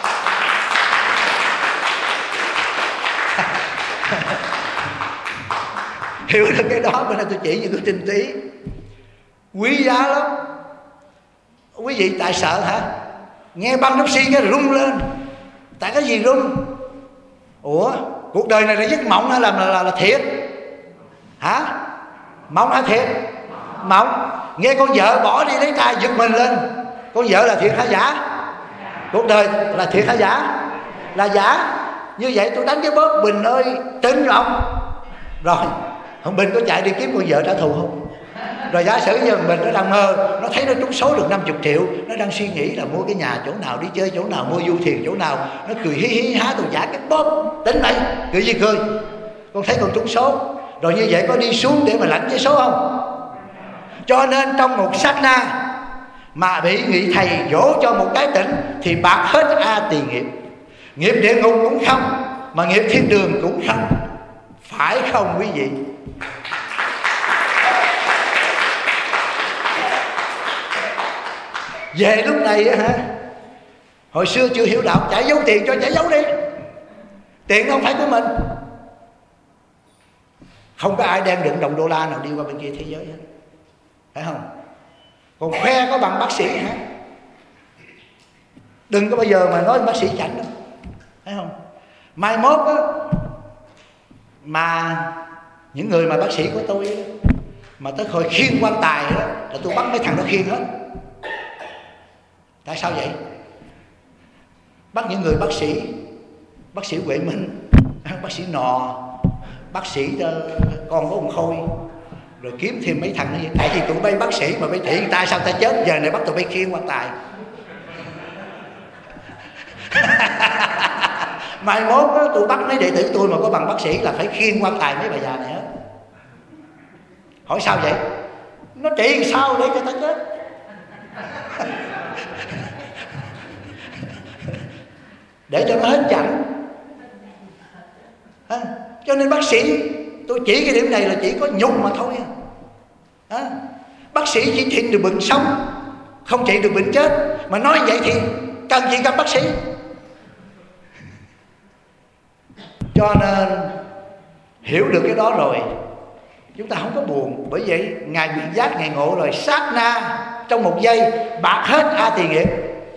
Hiểu được cái đó bữa nay tôi chỉ những cái tinh tí quý giá lắm. Quý vị tại sợ hả? Nghe băng nắp xi cái rung lên. Tại cái gì rung? Ủa cuộc đời này là giấc mộng hay là thiệt? Hả? Mộng hay thiệt? Mộng. Nghe con vợ bỏ đi lấy trai giật mình lên. Con vợ là thiệt hay giả? Cuộc đời là thiệt hay giả? Là giả. Như vậy tôi đánh cái bóp Bình ơi tin lòng. Rồi ông Bình có chạy đi kiếm con vợ trả thù không? Rồi giả sử như mình nó đang mơ, nó thấy nó trúng số được 50 triệu, nó đang suy nghĩ là mua cái nhà chỗ nào, đi chơi chỗ nào, mua du thuyền chỗ nào, nó cười hí hí há tôi giả cái bóp tính mày, cười gì cười? Con thấy con trúng số, rồi như vậy có đi xuống để mà lãnh cái số không? Cho nên trong một sát na mà bị vị thầy dỗ cho một cái tỉnh thì bạc hết A tỳ nghiệp. Nghiệp địa ngục cũng không, mà nghiệp thiên đường cũng không. Phải không quý vị? Về lúc này hả? Hồi xưa chưa hiểu đạo, chạy giấu tiền cho chạy giấu đi. Tiền không phải của mình. Không có ai đem đựng đồng đô la nào đi qua bên kia thế giới hết, phải không? Còn khoe có bằng bác sĩ hả? Đừng có bao giờ mà nói bác sĩ chảnh đâu, phải không? Mai mốt á, mà những người mà bác sĩ của tôi đó, mà tới hồi khiêng quan tài đó, là tôi bắt mấy thằng nó khiêng hết. Tại sao vậy? Bắt những người bác sĩ Huệ Minh, bác sĩ Nò, bác sĩ con của ông Khôi, rồi kiếm thêm mấy thằng như vậy. Tại vì tụi bay bác sĩ mà bay thị người ta sao ta chết, giờ này bắt tụi bay khiêng quan tài. Mai mốt đó, tôi bắt mấy đệ tử tôi mà có bằng bác sĩ là phải khiêng quan tài mấy bà già này hết. Hỏi sao vậy? Nó trị sao để cho ta chết? Để cho nó hết chảnh. Cho nên bác sĩ, tôi chỉ cái điểm này là chỉ có nhục mà thôi. Bác sĩ chỉ trị được bệnh sống, không trị được bệnh chết. Mà nói vậy thì cần gì gặp bác sĩ? Cho nên hiểu được cái đó rồi chúng ta không có buồn. Bởi vậy Ngài Biện Giác Ngài ngộ rồi, sát na trong một giây bạc hết A tỳ nghiệp.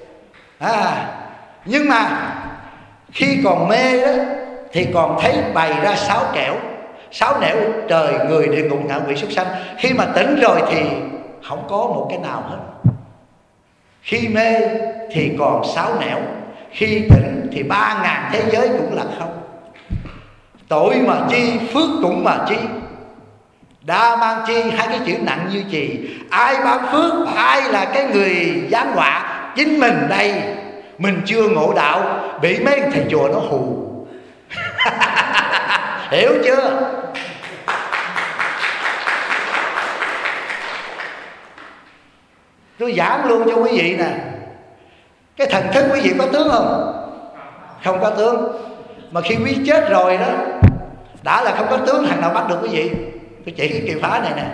Nhưng mà khi còn mê đó thì còn thấy bày ra 6 nẻo trời người địa ngục ngạ quỷ súc sanh. Khi mà tỉnh rồi thì không có một cái nào hết. Khi mê thì còn 6 nẻo, khi tỉnh thì 3.000 thế giới cũng là không. Tội mà chi, phước cũng mà chi, đa mang chi, hai cái chữ nặng như chì. Ai ban phước, ai là cái người giáng họa? Chính mình đây. Mình chưa ngộ đạo, bị mấy thầy chùa nó hù. Hiểu chưa? Tôi giảng luôn cho quý vị nè. Cái thần thức quý vị có tướng không? không có tướng. Mà khi quý chết rồi đó, đã là không có tướng, thằng nào bắt được quý vị? Tôi chỉ cái kiều phá này nè.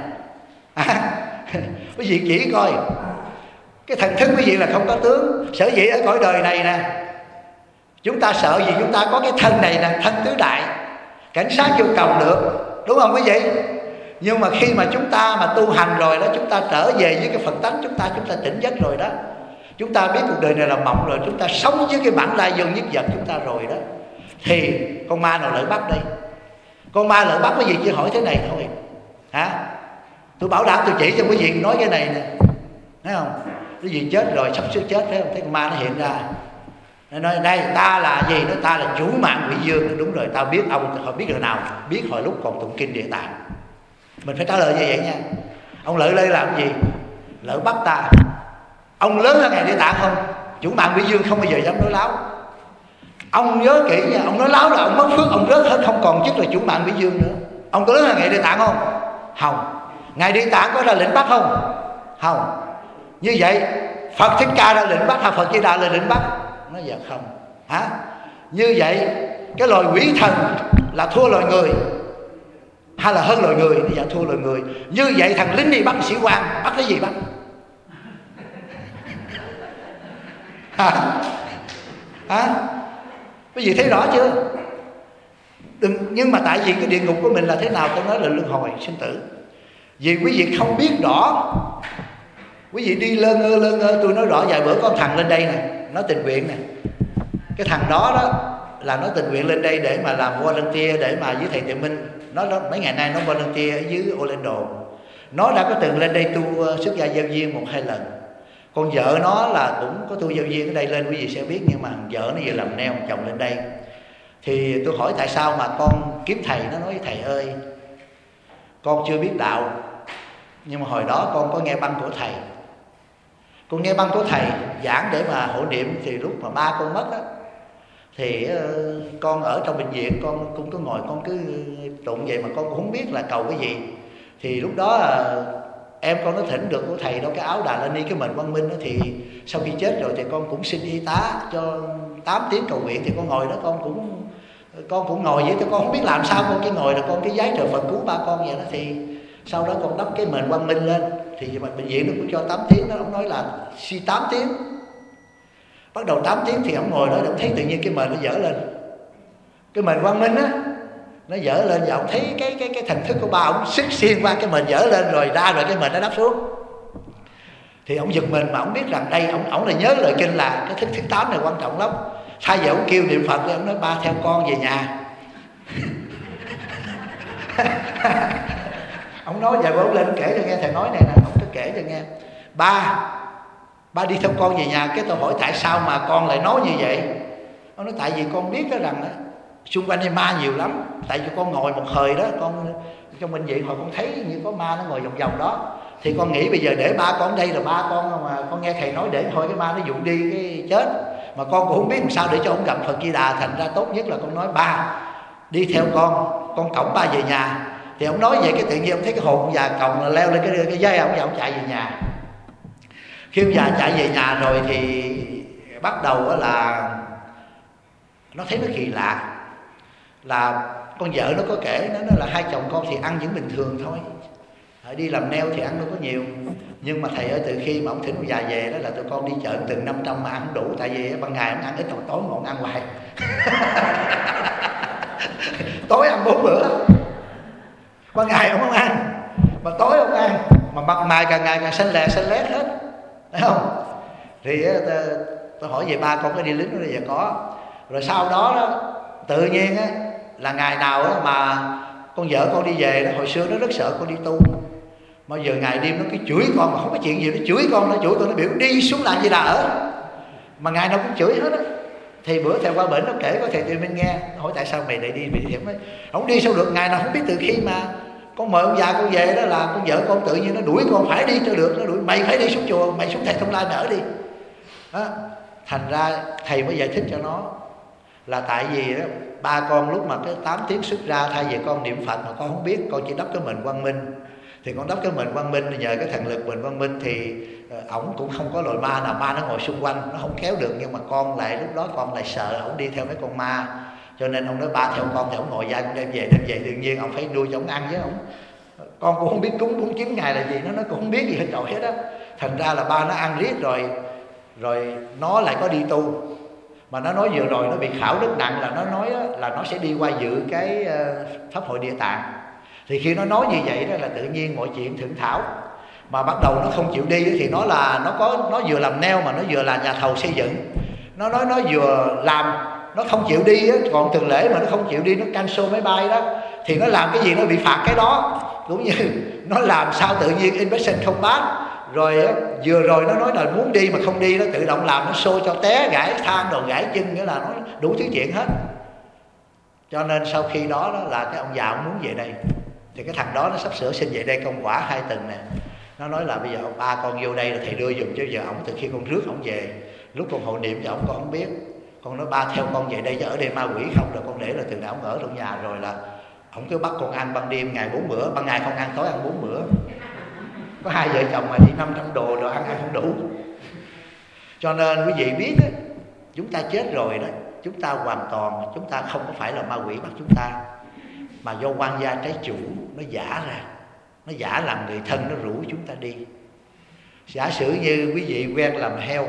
Quý vị chỉ coi cái thần thức quý vị là không có tướng. Sở dĩ ở cõi đời này nè, chúng ta sợ gì? Chúng ta có cái thân này nè, thân tứ đại, cảnh sát vô cầu được, đúng không quý vị? Nhưng mà khi mà chúng ta mà tu hành rồi đó, chúng ta trở về với cái Phật tánh chúng ta tỉnh giấc rồi đó, chúng ta biết cuộc đời này là mộng rồi, chúng ta sống với cái bản lai vô nhất vật chúng ta rồi đó, thì con ma nào lợi bắt đây? Con ma lợi bắt quý vị chỉ hỏi thế này thôi hả? Tôi bảo đảm tôi chỉ cho quý vị nói cái này nè, thấy không? Quý vị chết rồi, sắp sửa chết, thấy không? Thấy con ma nó hiện ra, nó nói đây ta là gì? Nó ta là chủ mạng Quỷ Dương. Đúng rồi, tao biết ông. Họ biết rồi nào? Biết hồi lúc còn tụng kinh Địa Tạng. Mình phải trả lời như vậy nha. Ông Lợi đây làm gì? Lợi bắt ta. Ông lớn hơn Ngài Địa Tạng không? Chủ mạng Quỷ Dương không bao giờ dám nói láo. Ông nhớ kỹ nha, ông nói láo là ông mất phước, ông rớt hết, không còn chức là chủ mạng Quỷ Dương nữa. Ông có lớn hơn Ngài Địa Tạng không? Không. Ngài Địa Tạng có ra lệnh bắt không? Không. Như vậy Phật Thích Ca ra lệnh bắt hay Phật Di Đà ra lệnh bắt? Nó giờ không hả? Như vậy cái loài quỷ thần là thua loài người hay là hơn loài người? Nó giờ thua loài người. Như vậy thằng lính đi bắt sĩ quan, bắt cái gì bắt? Hả? Quý vị thấy rõ chưa? Đừng, nhưng mà tại vì cái địa ngục của mình là thế nào? Tôi nói là luân hồi sinh tử. Vì quý vị không biết rõ, quý vị đi lơ ngơ. Tôi nói rõ vài bữa có thằng lên đây nè, nó tình nguyện nè. Cái thằng đó là nó tình nguyện lên đây để mà làm volunteer, để mà với thầy Tuệ Minh. Nó mấy ngày nay nó volunteer ở dưới Orlando. Nó đã có từng lên đây tu xuất gia giao duyên 1-2 lần. Con vợ nó là cũng có tu giao duyên ở đây, lên quý vị sẽ biết. Nhưng mà vợ nó vừa làm neo, chồng lên đây. Thì tôi hỏi tại sao mà con kiếm thầy. Nó nói thầy ơi, con chưa biết đạo, nhưng mà hồi đó con có nghe băng của thầy. Con nghe băng của thầy giảng để mà hộ niệm. Thì lúc mà ba con mất á, thì con ở trong bệnh viện, con cũng có ngồi, con cứ tụng vậy mà con cũng không biết là cầu cái gì. Thì lúc đó em con nó thỉnh được của thầy đó cái áo Đà La Ni, cái mệnh Quang Minh đó. Thì sau khi chết rồi thì con cũng xin y tá cho 8 tiếng cầu nguyện. Thì con ngồi đó, con cũng ngồi vậy, thì con không biết làm sao, con cứ ngồi là con cái giái trời Phật cứu ba con vậy đó. Thì sau đó con đắp cái mệnh Quang Minh lên. Thì bệnh viện nó cũng cho 8 tiếng đó. Ông nói là suy 8 tiếng. Bắt đầu 8 tiếng thì ông ngồi đó, ông thấy tự nhiên cái mền nó dở lên. Cái mền Quang Minh á, nó dở lên. Và ông thấy cái thần thức của ba ông xích xiên qua cái mền dở lên rồi ra, rồi cái mền nó đắp xuống. Thì ông giật mình, mà ông biết rằng đây ông là nhớ lời kinh là cái thức thứ 8 này quan trọng lắm. Thay vì ông kêu niệm Phật thì ông nói ba theo con về nhà. Ông nói vậy, ông lên kể cho nghe, thầy nói này nè, ông cứ kể cho nghe. Ba đi theo con về nhà. Cái tôi hỏi tại sao mà con lại nói như vậy? Ông nói tại vì con biết đó rằng đó, xung quanh đây ma nhiều lắm. Tại vì con ngồi một thời đó, con trong bệnh viện hồi con thấy như có ma nó ngồi vòng vòng đó. Thì con nghĩ bây giờ để ba con đây là ba con mà con nghe thầy nói để thôi cái ma nó dụ đi cái chết. Mà con cũng không biết làm sao để cho ông gặp Phật Di Đà. Thành ra tốt nhất là con nói ba đi theo con cõng ba về nhà. Thì ông nói vậy cái tự nhiên ông thấy cái hồn ông già còng leo lên cái dây ông, và ông chạy về nhà. Khi ông già chạy về nhà rồi thì bắt đầu là nó thấy nó kỳ lạ. Là con vợ nó có kể, nó nói là hai chồng con thì ăn vẫn bình thường thôi, đi làm neo thì ăn đâu có nhiều. Nhưng mà thầy ơi, từ khi mà ông thỉnh ông già về đó là tụi con đi chợ từng 500 mà ăn không đủ. Tại vì ban ngày ông ăn ít, hồi tối mà ông ăn hoài. Tối ăn 4 bữa, ban ngày ông không ăn, mà tối ông ăn. Mà mặt mày càng ngày càng xanh lét hết, thấy không? Thì tôi hỏi về ba con có đi lính đó, giờ có. Rồi sau đó tự nhiên á, là ngày nào á mà con vợ con đi về đó, hồi xưa nó rất sợ con đi tu. Mà giờ ngày đêm nó cứ chửi con, mà không có chuyện gì, nó chửi con, nó biểu đi xuống làm gì là ở. Mà ngày nào cũng chửi hết á. Thì bữa thầy qua bển nó kể có thầy Tuệ Minh nghe, nó hỏi tại sao mày lại đi, mày đi thiểm ấy. Không đi sao được, ngày nào không biết. Từ khi mà con mời ông già con về đó là con vợ con tự nhiên nó đuổi con phải đi cho được. Nó đuổi mày phải đi xuống chùa, mày xuống thầy Thông Lai mày ở đi đó. Thành ra thầy mới giải thích cho nó là tại vì đó, ba con lúc mà cái 8 tiếng xuất ra, thay vì con niệm Phật mà con không biết, con chỉ đắp cái mệnh Quang Minh. Thì con đốc cái Mệnh Quang Minh, nhờ cái thần lực Mệnh Quang Minh thì ổng cũng không có loài ma nào, ma nó ngồi xung quanh nó không kéo được, nhưng mà con lại lúc đó con lại sợ ổng đi theo mấy con ma, cho nên ông nói ba theo con thì ổng ngồi dậy đem về tự nhiên ông phải nuôi cho ổng ăn với ổng. Con cũng không biết cúng 49 ngày là gì, nó cũng không biết gì hết trọi hết á. Thành ra là ba nó ăn riết rồi nó lại có đi tu. Mà nó nói vừa rồi nó bị khảo rất nặng, là nó nói là nó sẽ đi qua dự cái Pháp hội Địa Tạng. Thì khi nó nói như vậy đó là tự nhiên mọi chuyện thượng thảo. Mà bắt đầu nó không chịu đi thì nó vừa làm neo mà nó vừa là nhà thầu xây dựng. Nó nói nó vừa làm, nó không chịu đi á, còn tuần lễ mà nó không chịu đi, nó cancel máy bay đó, thì nó làm cái gì nó bị phạt cái đó. Cũng như nó làm sao tự nhiên inspection không pass. Rồi vừa rồi nó nói là muốn đi mà không đi, nó tự động làm, nó xô cho té gãy thang rồi gãy chân, nghĩa là nó đủ thứ chuyện hết. Cho nên sau khi đó là cái ông già ông muốn về đây, thì cái thằng đó nó sắp sửa xin về đây công quả 2 tuần nè. Nó nói là bây giờ ông ba con vô đây là thầy đưa giùm, chứ giờ ổng từ khi con rước ổng về, lúc con hộ niệm cho ổng con không biết. Con nói ba theo con về đây chứ ở đây ma quỷ không, rồi con để là từ nào ổng ở trong nhà rồi là ổng cứ bắt con ăn ban đêm ngày 4 bữa, ban ngày không ăn, tối ăn 4 bữa. Có 2 vợ chồng mà đi 500 đồ rồi ăn không đủ. Cho nên quý vị biết đó, chúng ta chết rồi đó, chúng ta hoàn toàn, chúng ta không có phải là ma quỷ bắt chúng ta, mà do quan gia trái chủ nó giả ra, nó giả làm người thân, nó rủ chúng ta đi. Giả sử như quý vị quen làm heo,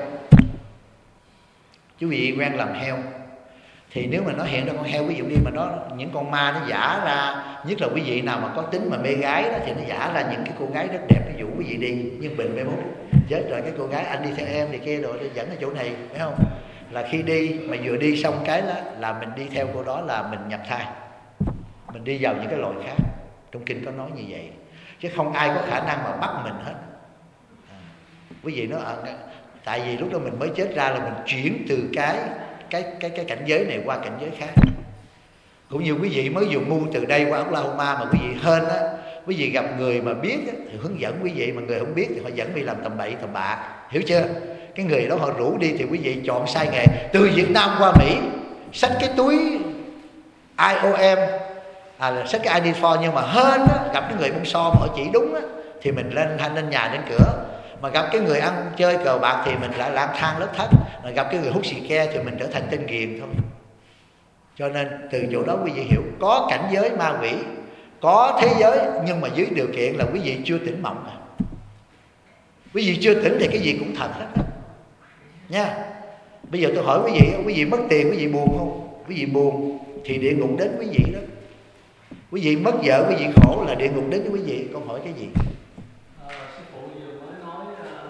quý vị quen làm heo, thì nếu mà nó hiện ra con heo ví dụ đi, mà những con ma nó giả ra, nhất là quý vị nào mà có tính mà mê gái đó, thì nó giả ra những cái cô gái rất đẹp, nó rủ quý vị đi. Nhưng bệnh mai mốt chết rồi, cái cô gái anh đi theo em thì kia rồi dẫn ở chỗ này, phải không? Là khi đi mà vừa đi xong cái đó là mình đi theo cô đó là mình nhập thai, mình đi vào những cái loại khác. Trong kinh có nói như vậy, chứ không ai có khả năng mà bắt mình hết. Quý vị nói tại vì lúc đó mình mới chết ra là mình chuyển từ cái cảnh giới này qua cảnh giới khác. Cũng như quý vị mới vừa mua từ đây qua Oklahoma, mà quý vị hên á, quý vị gặp người mà biết á, thì hướng dẫn quý vị, mà người không biết thì họ dẫn đi làm tầm bậy tầm bạ, hiểu chưa? Cái người đó họ rủ đi thì quý vị chọn sai nghề. Từ Việt Nam qua Mỹ, xách cái túi IOM, xách cái ID for, nhưng mà hên á, gặp cái người bông so mà họ chỉ đúng á, thì mình lên nhà lên cửa. Mà gặp cái người ăn chơi cờ bạc thì mình lại lang thang lết thất. Mà gặp cái người hút xì ke thì mình trở thành tên ghiền thôi. Cho nên từ chỗ đó quý vị hiểu, có cảnh giới ma quỷ, có thế giới, nhưng mà dưới điều kiện là quý vị chưa tỉnh mộng. Quý vị chưa tỉnh thì cái gì cũng thật hết nha. Bây giờ tôi hỏi quý vị mất tiền quý vị buồn không? Quý vị buồn thì địa ngục đến quý vị đó. Quý vị mất vợ quý vị khổ là địa ngục đến với quý vị. Con hỏi cái gì? Sư phụ vừa mới nói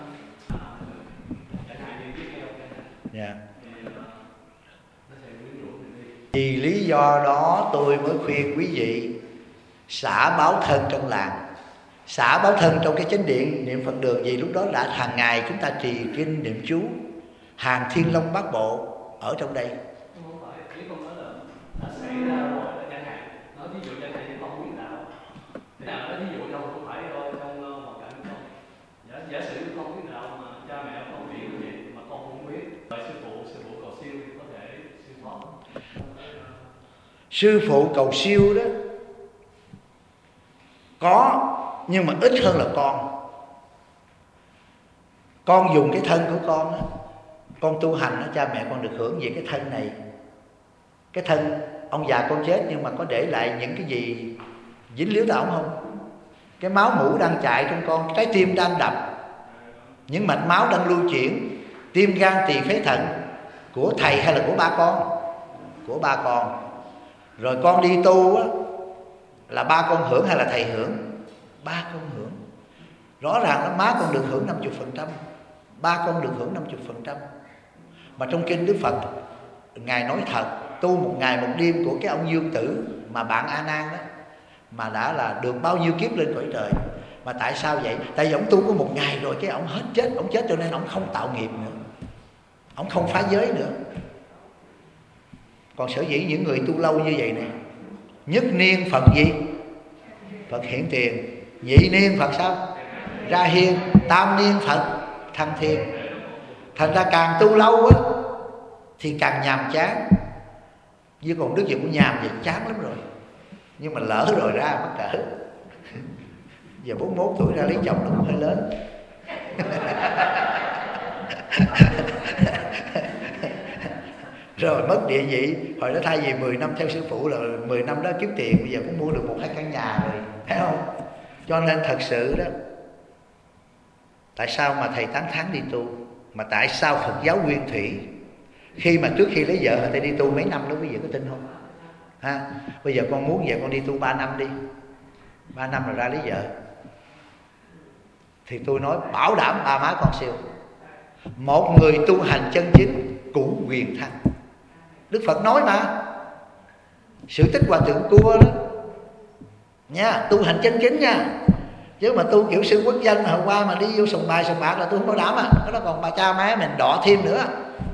chẳng hạn như chiếc heo Dạ. thì nó sẽ quyến rũ mình đi. Vì lý do đó tôi mới khuyên quý vị xả báo thân trong làng, xả báo thân trong cái chánh điện niệm Phật đường. Vì lúc đó là hàng ngày chúng ta trì kinh niệm chú, hàng Thiên Long Bát Bộ ở trong đây. Không phải, ý con nói là đã xảy ra rồi, chẳng hạn nói ví dụ chẳng hạn như con biết đạo, thế nào đó ví dụ không phải thôi, trong hoàn cảnh con giả sử con biết đạo mà cha mẹ con biết như vậy mà con không biết, rồi sư phụ cầu siêu thì có thể siêu thoát. Sư phụ cầu siêu đó có, nhưng mà ít hơn là con dùng cái thân của con đó, con tu hành đó, cha mẹ con được hưởng về cái thân này. Cái thân ông già con chết nhưng mà có để lại những cái gì dính líu tới ổng không? Cái máu mũ đang chạy trong con, trái tim đang đập, những mạch máu đang lưu chuyển, tim gan tỳ phế thận của thầy hay là của ba con? Của ba con. Rồi con đi tu á, là ba con hưởng hay là thầy hưởng? Ba con hưởng. Rõ ràng là má con được hưởng 50%, ba con được hưởng 50%. Mà trong kinh Đức Phật Ngài nói thật, tu một ngày một đêm của cái ông Dương Tử mà bạn A Nan đó, mà đã là được bao nhiêu kiếp lên cõi trời. Mà tại sao vậy? Tại vì ông tu có một ngày rồi cái ông hết chết, ông chết cho nên ông không tạo nghiệp nữa, ông không phá giới nữa. Còn sở dĩ những người tu lâu như vậy nè, nhất niên Phật gì? Phật hiện tiền. Nhị niên Phật sao? Ra hiên. Tam niên Phật thăng thiên. Thành ra càng tu lâu á thì càng nhàm chán. Chứ còn Đức Phật cũng nhàm vậy chán lắm rồi, nhưng mà lỡ rồi ra mắc cỡ. Giờ 41 tuổi ra lấy chồng nó cũng hơi lớn. Rồi mất địa vị. Hồi đó thay vì 10 năm theo sư phụ là 10 năm đó kiếm tiền, bây giờ cũng mua được 1-2 căn nhà rồi, thấy không? Cho nên thật sự đó, tại sao mà thầy tán thán đi tu, mà tại sao Phật giáo Nguyên Thủy khi mà trước khi lấy vợ người ta đi tu mấy năm đó, quý vị có tin không? Ha? Bây giờ con muốn vậy con đi tu 3 năm đi, 3 năm rồi ra lấy vợ, thì tôi nói bảo đảm ba má con siêu. Một người tu hành chân chính cũng quyền thăng. Đức Phật nói mà, Sự Tích Hòa Thượng Cua đó nha, tu hành chân chính nha. Chứ mà tu kiểu sư quốc danh mà hôm qua mà đi vô sòng bài sòng bạc là tôi không có đảm. Cái đó còn bà cha má mình đọ thêm nữa,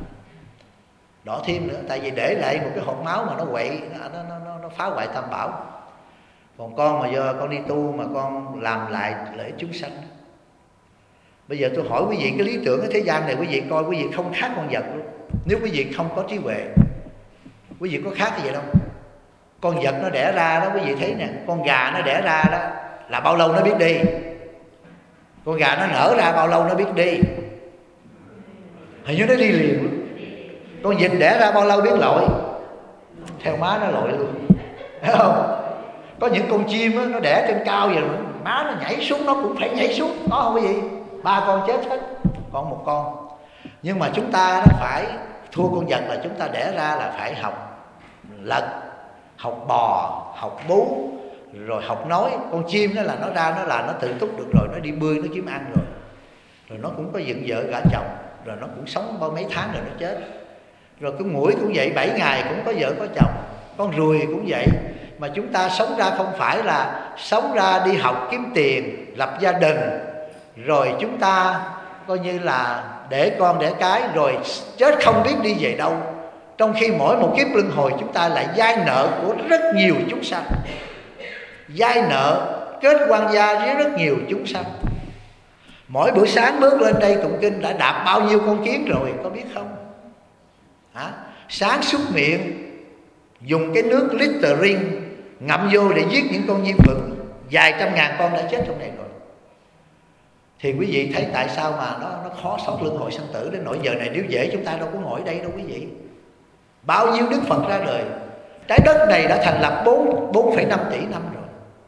đọ thêm nữa. Tại vì để lại một cái hột máu mà nó quậy, nó phá hoại tam bảo. Còn con mà giờ con đi tu mà con làm lại lợi ích chúng sanh. Bây giờ tôi hỏi quý vị, cái lý tưởng ở thế gian này quý vị coi, quý vị không khác con vật luôn. Nếu quý vị không có trí huệ, quý vị có khác cái gì đâu. Con vật nó đẻ ra đó, quý vị thấy nè, con gà nó đẻ ra đó là bao lâu nó biết đi. Con gà nó nở ra bao lâu nó biết đi, hình như nó đi liền luôn. Con vịt đẻ ra bao lâu biết lội, theo má nó lội luôn, thấy không? Có những con chim đó, nó đẻ trên cao vậy, má nó nhảy xuống nó cũng phải nhảy xuống, có không quý vị? 3 con chết hết, còn 1 con. Nhưng mà chúng ta nó phải thua con vật là chúng ta đẻ ra là phải học lật, học bò, học bú, rồi học nói. Con chim đó là nó ra nó là nó tự túc được rồi, nó đi bơi, nó kiếm ăn rồi. Rồi nó cũng có dựng vợ gả chồng, rồi nó cũng sống bao mấy tháng rồi nó chết. Rồi con muỗi cũng vậy, 7 ngày cũng có vợ có chồng. Con ruồi cũng vậy. Mà chúng ta sống ra không phải là sống ra đi học kiếm tiền, lập gia đình, rồi chúng ta coi như là để con đẻ cái rồi chết không biết đi về đâu. Trong khi mỗi một kiếp luân hồi chúng ta lại vay nợ của rất nhiều chúng sanh, vay nợ kết quan gia với rất nhiều chúng sanh. Mỗi buổi sáng bước lên đây tụng kinh đã đạp bao nhiêu con kiến rồi, có biết không? Hả? Sáng súc miệng dùng cái nước Listerine ngậm vô để giết những con nhiễm khuẩn, vài trăm ngàn con đã chết trong này rồi. Thì quý vị thấy tại sao mà nó khó thoát luân hồi sanh tử đến nỗi giờ này. Nếu dễ chúng ta đâu có ngồi đây đâu quý vị. Bao nhiêu Đức Phật ra đời, trái đất này đã thành lập 4,5 tỷ năm rồi,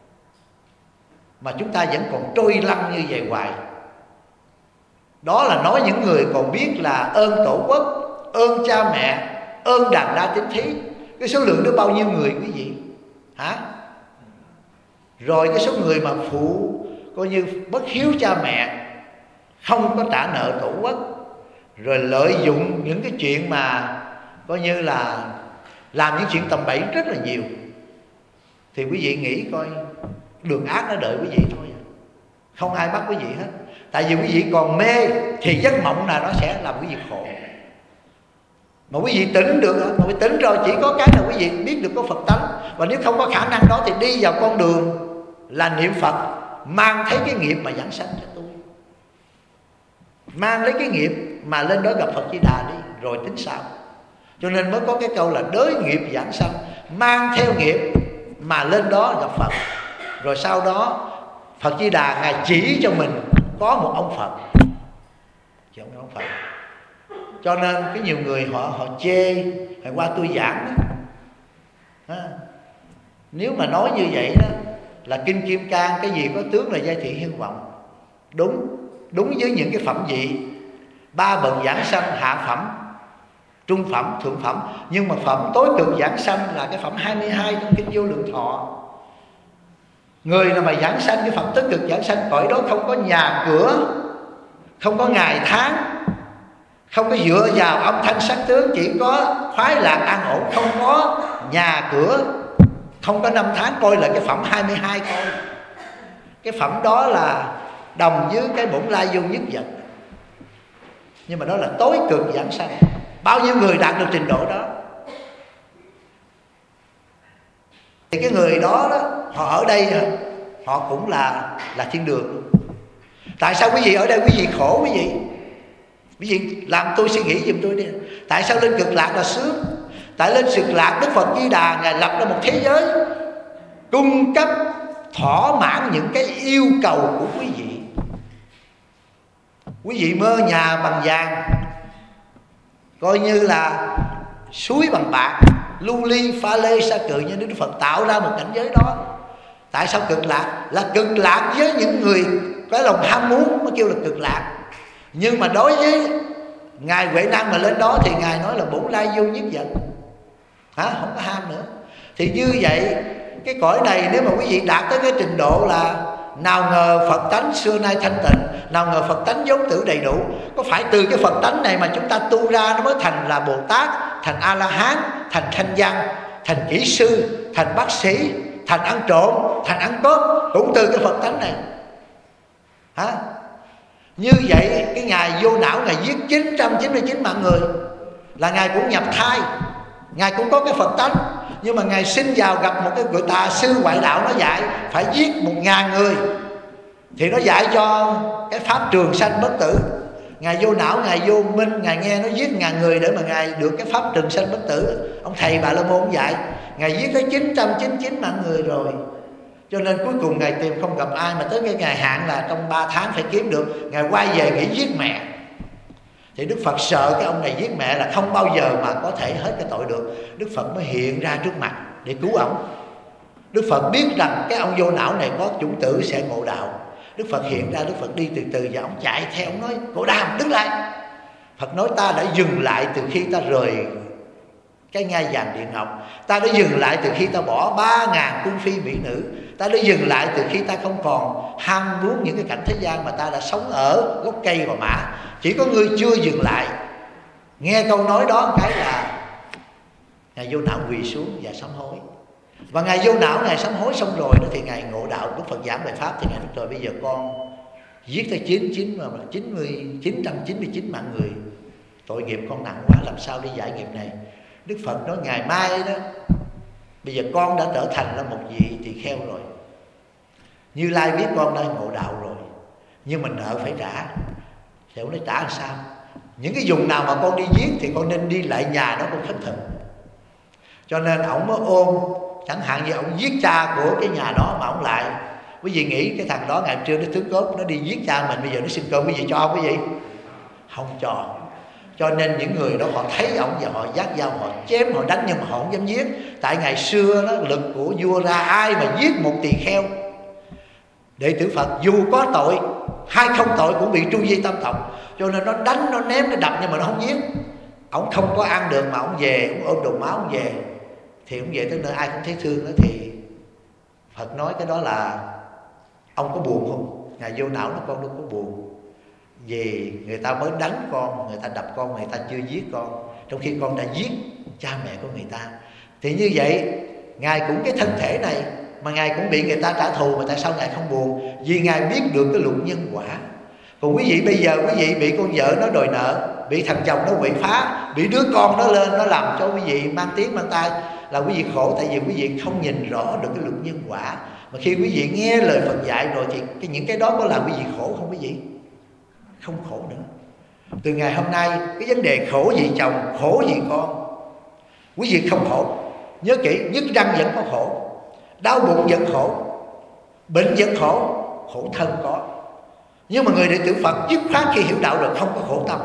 mà chúng ta vẫn còn trôi lăn như vậy hoài. Đó là nói những người còn biết là ơn Tổ quốc, ơn cha mẹ, ơn đàn đa tín thí. Cái số lượng đó bao nhiêu người quý vị? Hả? Rồi cái số người mà phụ coi như bất hiếu cha mẹ, không có trả nợ Tổ quốc, rồi lợi dụng những cái chuyện mà coi như là làm những chuyện tầm bậy rất là nhiều. Thì quý vị nghĩ coi, đường ác nó đợi quý vị thôi, không ai bắt quý vị hết. Tại vì quý vị còn mê thì giấc mộng là nó sẽ làm quý vị khổ. Mà quý vị tỉnh được, mà quý tỉnh rồi chỉ có cái là quý vị biết được có Phật tánh. Và nếu không có khả năng đó thì đi vào con đường là niệm Phật, mang thấy cái nghiệp mà giảng sanh cho tôi, mang lấy cái nghiệp mà lên đó gặp Phật Di Đà đi, rồi tính sao. Cho nên mới có cái câu là đới nghiệp giảng sanh, mang theo nghiệp mà lên đó gặp Phật. Rồi sau đó Phật Di Đà Ngài chỉ cho mình có một ông Phật, chỉ ông Phật. Cho nên cái nhiều người họ chê hồi qua tôi giảng đó. Nếu mà nói như vậy đó là Kinh Kim Cang cái gì có tướng là giai thị hiên vọng. Đúng với những cái phẩm vị 3 bậc giảng sanh, hạ phẩm, trung phẩm, thượng phẩm. Nhưng mà phẩm tối cực giảng sanh là cái phẩm 22 trong Kinh Vô Lượng Thọ. Người nào mà giảng sanh cái phẩm tối cực giảng sanh, cõi đó không có nhà cửa, không có ngày tháng, không có dựa vào âm thanh sắc tướng, chỉ có khoái lạc an ổn, không có nhà cửa, không có năm tháng. Coi lại cái phẩm 22 coi. Cái phẩm đó là đồng với cái bổn lai vô nhất vật. Nhưng mà đó là tối cực giảng sanh. Bao nhiêu người đạt được trình độ đó. Thì cái người đó, họ ở đây họ cũng là thiên đường luôn. Tại sao quý vị ở đây quý vị khổ quý vị? Quý vị làm tôi suy nghĩ giùm tôi đi. Tại sao lên cực lạc là sướng? Tại lên cực lạc Đức Phật Di Đà Ngài lập ra một thế giới cung cấp thỏa mãn những cái yêu cầu của quý vị. Quý vị mơ nhà bằng vàng, coi như là suối bằng bạc, lưu ly pha lê sa cừ, như Đức Phật tạo ra một cảnh giới đó. Tại sao cực lạc? Là cực lạc với những người có lòng ham muốn mới kêu là cực lạc. Nhưng mà đối với Ngài Huệ Năng mà lên đó thì Ngài nói là bổn lai vô nhất vật, không có ham nữa. Thì như vậy cái cõi này nếu mà quý vị đạt tới cái trình độ là nào ngờ Phật tánh xưa nay thanh tịnh, nào ngờ Phật tánh vốn tử đầy đủ, có phải từ cái Phật tánh này mà chúng ta tu ra nó mới thành là Bồ Tát, thành A-la-hán, thành thanh văn, thành kỹ sư, thành bác sĩ, thành ăn trộm, thành ăn cướp, cũng từ cái Phật tánh này. Như vậy cái Ngài vô não, Ngài giết 999 mạng người là Ngài cũng nhập thai, Ngài cũng có cái Phật tánh. Nhưng mà Ngài sinh vào gặp một cái người tà sư ngoại đạo, nó dạy phải giết 1000 người thì nó dạy cho cái pháp trường sanh bất tử. Ngài vô não, Ngài vô minh, Ngài nghe nó giết 1000 người để mà Ngài được cái pháp trường sanh bất tử. Ông thầy Bà La Môn dạy Ngài giết tới 999 mạng người rồi. Cho nên cuối cùng Ngài tìm không gặp ai, mà tới cái ngày hạn là trong 3 tháng phải kiếm được. Ngài quay về nghĩ giết mẹ. Thì Đức Phật sợ cái ông này giết mẹ là không bao giờ mà có thể hết cái tội được. Đức Phật mới hiện ra trước mặt để cứu ông. Đức Phật biết rằng cái ông vô não này có chủng tử sẽ ngộ đạo. Đức Phật hiện ra, Đức Phật đi từ từ và ông chạy theo, ông nói Cậu Đàm đứng lại. Phật nói ta đã dừng lại từ khi ta rời cái ngai vàng điện ngọc. Ta đã dừng lại từ khi ta bỏ 3000 cung phi mỹ nữ. Ta đã dừng lại từ khi ta không còn ham muốn những cái cảnh thế gian, mà ta đã sống ở gốc cây Gò Mã. Chỉ có ngươi chưa dừng lại. Nghe câu nói đó cái là Ngài vô não quỳ xuống và sám hối. Và Ngài vô não, Ngài sám hối xong rồi đó thì Ngài ngộ đạo. Đức Phật giảng bài pháp thì Ngài nói rồi bây giờ con giết tới 999 mạng người, tội nghiệp con nặng quá, làm sao đi giải nghiệp này. Đức Phật nói ngày mai đó, bây giờ con đã trở thành là một vị tỳ kheo rồi. Như Lai biết con đã ngộ đạo rồi, nhưng mà nợ phải trả. Thì ông nói trả làm sao? Những cái vùng nào mà con đi giết thì con nên đi lại nhà đó con khất thực. Cho nên ông mới ôm, chẳng hạn như ông giết cha của cái nhà đó mà ông lại. Quý vị nghĩ cái thằng đó ngày trưa nó tướng cốt, nó đi giết cha mình, bây giờ nó xin cơm quý vị cho không quý vị? Không cho. Cho nên những người đó họ thấy ông và họ dắt dao, họ chém, họ đánh, nhưng mà họ không dám giết. Tại ngày xưa đó, lực của vua ra, ai mà giết một tỳ kheo đệ tử Phật dù có tội hay không tội cũng bị tru di tam tộc. Cho nên nó đánh, nó ném, nó đập nhưng mà nó không giết. Ông không có ăn được mà ông về, ông ôm đồ máu ông về. Thì ông về tới nơi ai cũng thấy thương đó. Thì Phật nói cái đó là ông có buồn không? Ngài vô não nó con đâu có buồn. Vì người ta mới đánh con, người ta đập con, người ta chưa giết con, trong khi con đã giết cha mẹ của người ta. Thì như vậy Ngài cũng cái thân thể này mà Ngài cũng bị người ta trả thù, mà tại sao Ngài không buồn? Vì Ngài biết được cái luật nhân quả. Còn quý vị bây giờ quý vị bị con vợ nó đòi nợ, bị thằng chồng nó quậy phá, bị đứa con nó lên nó làm cho quý vị mang tiếng mang tai, là quý vị khổ. Tại vì quý vị không nhìn rõ được cái luật nhân quả. Mà khi quý vị nghe lời Phật dạy rồi thì những cái đó có làm quý vị khổ không quý vị? Không khổ nữa. Từ ngày hôm nay cái vấn đề khổ vì chồng, khổ vì con, quý vị không khổ. Nhớ kỹ, nhức răng vẫn có khổ, đau bụng vẫn khổ, bệnh vẫn khổ, khổ thân có. Nhưng mà người đệ tử Phật dứt khoát khi hiểu đạo rồi không có khổ tâm.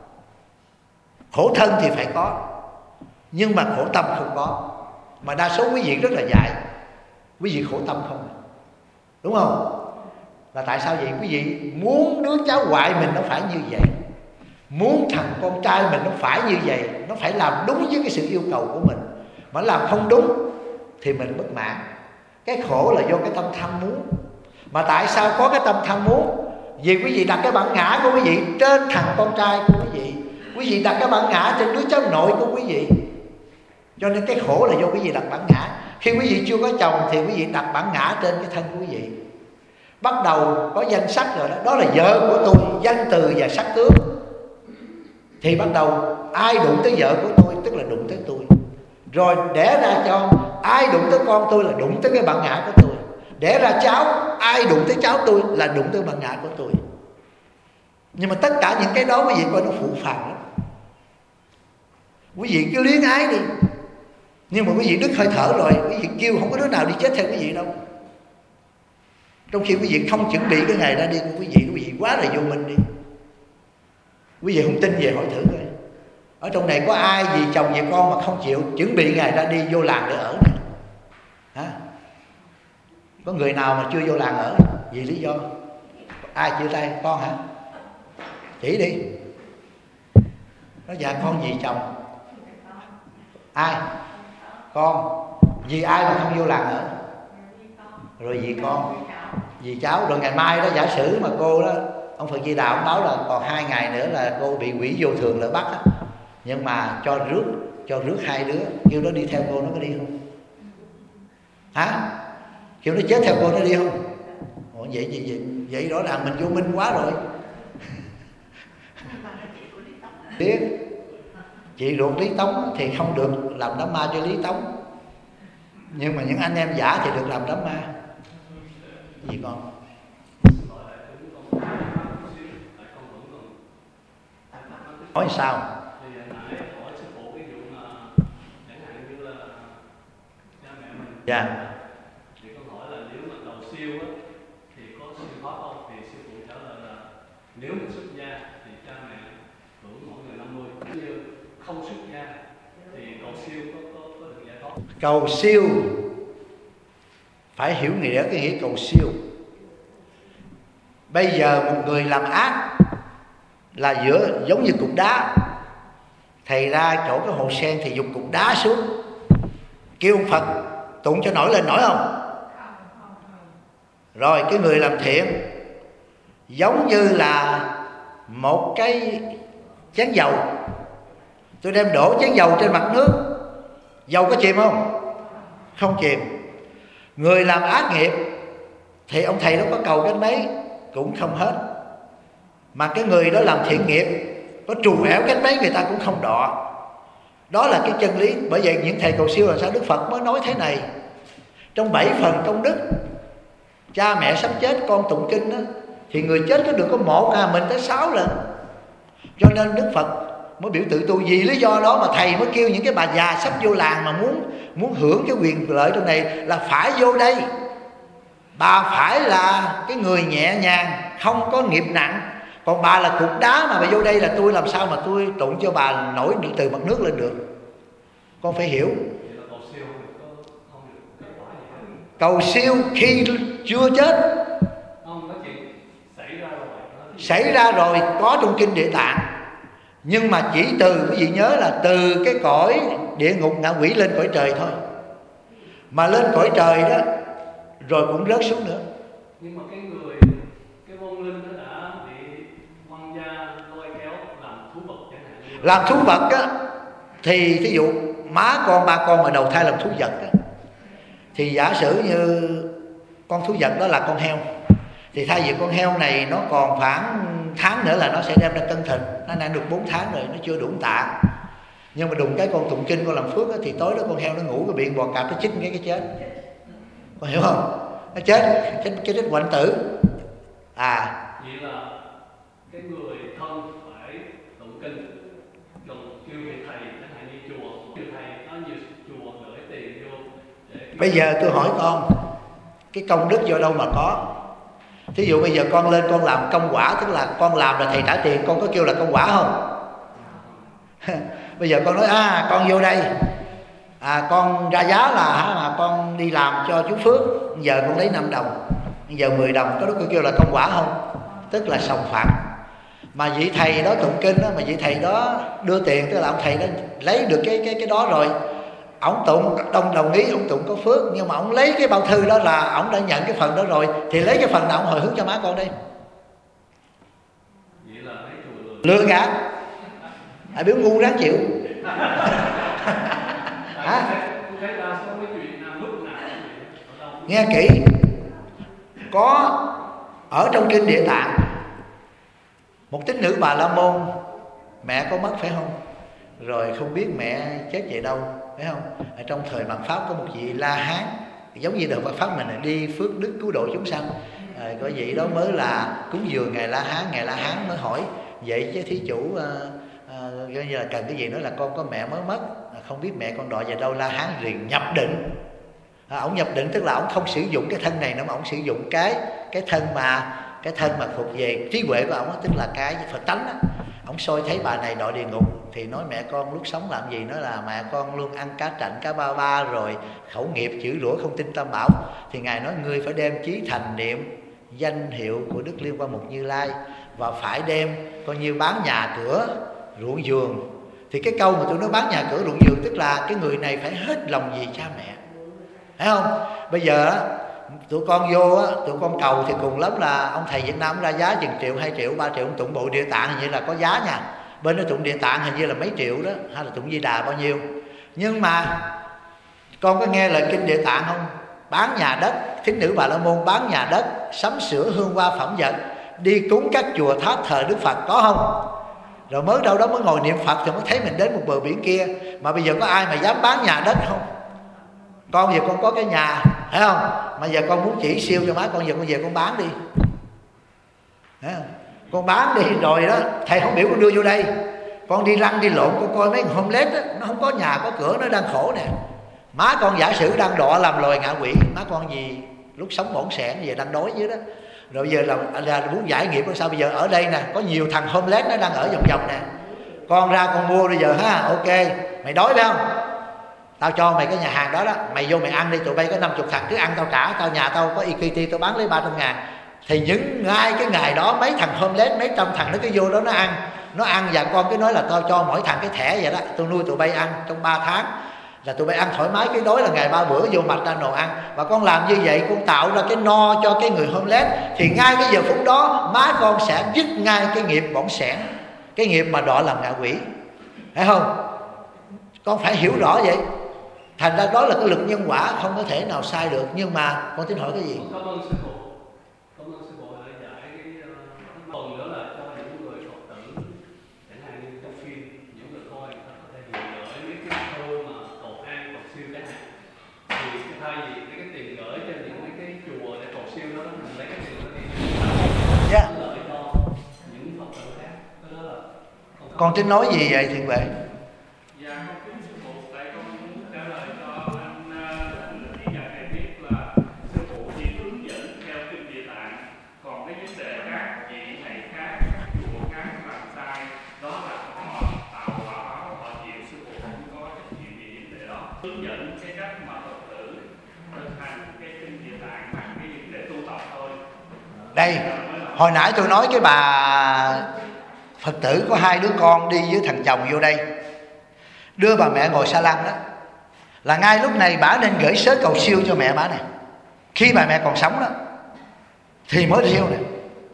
Khổ thân thì phải có, nhưng mà khổ tâm không có. Mà đa số quý vị rất là dại, quý vị khổ tâm không, đúng không? Là tại sao vậy? Quý vị muốn đứa cháu ngoại mình nó phải như vậy, muốn thằng con trai mình nó phải như vậy, nó phải làm đúng với cái sự yêu cầu của mình. Mà làm không đúng thì mình bất mãn. Cái khổ là do cái tâm tham muốn. Mà tại sao có cái tâm tham muốn? Vì quý vị đặt cái bản ngã của quý vị trên thằng con trai của quý vị, quý vị đặt cái bản ngã trên đứa cháu nội của quý vị. Cho nên cái khổ là do quý vị đặt bản ngã. Khi quý vị chưa có chồng thì quý vị đặt bản ngã trên cái thân của quý vị. Bắt đầu có danh sắc rồi đó, đó là vợ của tôi, danh từ và sắc tướng. Thì bắt đầu ai đụng tới vợ của tôi tức là đụng tới tôi. Rồi đẻ ra cho ai đụng tới con tôi là đụng tới cái bản ngã của tôi. Đẻ ra cháu, ai đụng tới cháu tôi là đụng tới bản ngã của tôi. Nhưng mà tất cả những cái đó quý vị coi nó phụ phàng lắm. Quý vị cứ luyến ái đi, nhưng mà quý vị đứt hơi thở rồi, quý vị kêu không có đứa nào đi chết theo quý vị đâu. Trong khi quý vị không chuẩn bị cái ngày ra đi của quý vị quá là vô minh đi. Quý vị không tin về hỏi thử coi, ở trong này có ai vì chồng vì con mà không chịu chuẩn bị ngày ra đi vô làng để ở này? Hả? Có người nào mà chưa vô làng ở vì lý do? Ai chia tay? Con hả? Chỉ đi. Nó dạ con vì chồng. Ai? Con. Vì ai mà không vô làng ở? Rồi vì con, vì cháu. Rồi ngày mai đó, giả sử mà cô đó, ông Phật Di Đà ông báo là còn 2 ngày nữa là cô bị quỷ vô thường ở Bắc á, nhưng mà cho rước 2 đứa, kêu nó đi theo cô, nó có đi không? Hả? Kêu nó chết theo cô, nó đi không? Ủa, vậy rõ ràng mình vô minh quá rồi. Biết chị ruột Lý Tống thì không được làm đám ma cho Lý Tống, nhưng mà những anh em giả thì được làm đám ma. Gì con? Hỏi sao? Dạ. Thì con hỏi là nếu mà cầu siêu á thì có siêu thoát không? Thì sư phụ trả lời là nếu mình xuất gia thì cha mẹ hưởng mỗi người 50. Như không xuất gia thì cầu siêu có được giải thoát. Cầu siêu phải hiểu nghĩa cái nghĩa cầu siêu. Bây giờ một người làm ác là giống như cục đá, thầy ra chỗ cái hồ sen thì dùng cục đá xuống, kêu ông Phật tụng cho nổi lên, nổi không? Rồi cái người làm thiện giống như là một cái chén dầu, tôi đem đổ chén dầu trên mặt nước, dầu có chìm không? Không chìm. Người làm ác nghiệp thì ông thầy đó có cầu cái mấy cũng không hết, mà cái người đó làm thiện nghiệp có trù ẻo cái mấy người ta cũng không đọ. Đó là cái chân lý. Bởi vậy những thầy cầu siêu là sao Đức Phật mới nói thế này: trong 7 phần công đức, cha mẹ sắp chết con tụng kinh đó, thì người chết có được có 1 mình tới 6 lần. Cho nên Đức Phật mới biểu tự tu. Vì lý do đó mà thầy mới kêu những cái bà già sắp vô làng mà muốn hưởng cái quyền lợi trong này là phải vô đây. Bà phải là cái người nhẹ nhàng, không có nghiệp nặng. Còn bà là cục đá mà bà vô đây là tôi làm sao mà tôi tụng cho bà nổi từ mặt nước lên được. Con phải hiểu. Cầu siêu khi chưa chết xảy ra rồi có trong kinh Địa Tạng, nhưng mà chỉ từ, quý vị nhớ là từ cái cõi địa ngục ngạ quỷ lên cõi trời thôi. Mà lên cõi trời đó rồi cũng rớt xuống nữa. Nhưng mà cái vong linh nó đã bị quan gia lôi kéo làm thú vật chẳng hạn. Làm thú vật á, thì thí dụ má con ba con mà đầu thai làm thú vật á, thì giả sử như con thú vật đó là con heo, thì thay vì con heo này nó còn khoảng tháng nữa là nó sẽ đem ra cân thịt. Nó đang được 4 tháng rồi, nó chưa đủ tạ. Nhưng mà đùng cái con tụng kinh, con làm phước á, thì tối đó con heo nó ngủ cái miệng bò cạp nó chích cái chết. Con hiểu không? Nó chết hoạnh tử. Vậy là cái người thân phải tụng kinh, còn kêu vị thầy chẳng hạn như chùa, kêu thầy có nhiều chùa gửi tiền vô để... Bây giờ tôi hỏi con, cái công đức do đâu mà có? Thí dụ bây giờ con lên con làm công quả, tức là con làm là thầy trả tiền, con có kêu là công quả không? Bây giờ con nói con vô đây, con ra giá là con đi làm cho chú Phước, giờ con lấy 5 đồng, giờ 10 đồng, có kêu là công quả không? Tức là sòng phẳng. Mà vị thầy đó tụng kinh đó, mà vị thầy đó đưa tiền, tức là ông thầy đó lấy được cái đó rồi, ông tụng đồng ý, ông tụng có phước, nhưng mà ông lấy cái bao thư đó là ông đã nhận cái phần đó rồi, thì lấy cái phần nào ông hồi hướng cho má con đây? Vậy là mấy chùa lừa gạt. Ai biết ngu ráng chịu. Nghe kỹ, có ở trong kinh Địa Tạng, một tín nữ Bà La Môn, mẹ có mất phải không? Rồi không biết mẹ chết về đâu, phải không? Ở trong thời mạt Pháp có một vị La Hán, giống như đời Phật Pháp mình đi phước đức cứu độ chúng sanh. Có vị đó mới là cúng dường Ngài La Hán, Ngài La Hán mới hỏi: vậy chứ thí chủ coi như là cần cái gì? Nói là con có mẹ mới mất, không biết mẹ con đọa về đâu. La Hán liền nhập định, Ổng nhập định tức là ổng không sử dụng cái thân này nữa, mà ổng sử dụng cái thân mà thuộc về trí huệ của ổng, tức là cái Phật tánh á. Ổng soi thấy bà này đọa địa ngục thì nói mẹ con lúc sống làm gì, nói là mẹ con luôn ăn cá trạnh cá ba ba, rồi khẩu nghiệp chửi rủa không tin Tam Bảo. Thì Ngài nói ngươi phải đem chí thành niệm danh hiệu của Đức Liên Quan Mục Như Lai, và phải đem coi như bán nhà cửa ruộng vườn. Thì cái câu mà tôi nói bán nhà cửa ruộng vườn tức là cái người này phải hết lòng vì cha mẹ, thấy không? Bây giờ tụi con vô tụi con cầu thì cùng lắm là ông thầy Việt Nam ra giá chừng triệu, 2 triệu, 3 triệu. Tụng Bộ Địa Tạng hình như là có giá nha, bên đó tụng Địa Tạng hình như là mấy triệu đó, hay là tụng Di Đà bao nhiêu. Nhưng mà con có nghe lời kinh Địa Tạng không? Bán nhà đất, thính nữ Bà La Môn bán nhà đất, sắm sửa hương hoa phẩm vật, đi cúng các chùa tháp thờ Đức Phật, có không? Rồi mới đâu đó mới ngồi niệm Phật thì mới thấy mình đến một bờ biển kia. Mà bây giờ có ai mà dám bán nhà đất không? Con giờ con có cái nhà, thấy không? Mà giờ con muốn chỉ siêu cho má con, giờ con về con bán đi, thấy không? Con bán đi rồi đó, thầy không biểu con đưa vô đây, con đi lăn đi lộn, con coi mấy người homeless đó, nó không có nhà có cửa, nó đang khổ nè. Má con giả sử đang đọa làm loài ngạ quỷ, má con gì lúc sống bỏng sẻn giờ đang đói dưới đó, rồi giờ là muốn giải nghiệp sao? Bây giờ ở đây nè, có nhiều thằng homeless nó đang ở vòng vòng nè, con ra con mua bây giờ ha, ok mày đói phải không, tao cho mày cái nhà hàng đó đó, mày vô mày ăn đi, tụi bay có 50 thằng cứ ăn tao trả, tao nhà tao có EQT tao bán lấy 300.000. Thì những ngay cái ngày đó mấy thằng homeless, mấy trăm thằng nó cứ vô đó nó ăn và con cứ nói là tao cho mỗi thằng cái thẻ vậy đó, tôi nuôi tụi bay ăn trong 3 tháng là tụi bay ăn thoải mái, cái đói là ngày 3 bữa vô mặt ra nồi ăn. Và con làm như vậy con tạo ra cái no cho cái người homeless, thì ngay cái giờ phút đó má con sẽ dứt ngay cái nghiệp bỏng sẻn, cái nghiệp mà đọa làm ngạ quỷ, thấy không? Con phải hiểu rõ vậy. Thành ra đó là cái lực nhân quả không có thể nào sai được. Nhưng mà con tính hỏi cái gì? Cảm ơn sư phụ. Cảm ơn sư phụ đã giải cái phần đó là cho những người Phật tử, chẳng hạn như trong phim, những người coi người ta có thể gửi mấy cái thơ mà cầu an cầu siêu chẳng hạn. Thì thay vì cái tiền gửi cho những mấy cái chùa để cầu siêu đó, mình lấy cái tiền đó đi lợi cho những Phật tử khác. Cái đó là con tính nói gì vậy Thiện Huệ? Dạ con kính sư phụ, tại con muốn trả lời cho anh Trí Nhật này biết là sư phụ chỉ hướng dẫn theo kinh Địa Tạng, còn cái vấn đề các vị thầy khác, các chùa khác làm sai đó là họ tạo quả báo, họ chịu, sư phụ không có trách nhiệm gì vấn đề đó. Hướng dẫn cái cách mà Phật tử thực hành cái kinh Địa Tạng bằng cái vấn đề tu tập thôi. Đây, hồi nãy tôi nói cái bà Phật tử có 2 đứa con đi với thằng chồng vô đây, đưa bà mẹ ngồi xa lăng đó, là ngay lúc này bà nên gửi sớ cầu siêu cho mẹ bà này. Khi bà mẹ còn sống đó thì mới siêu này.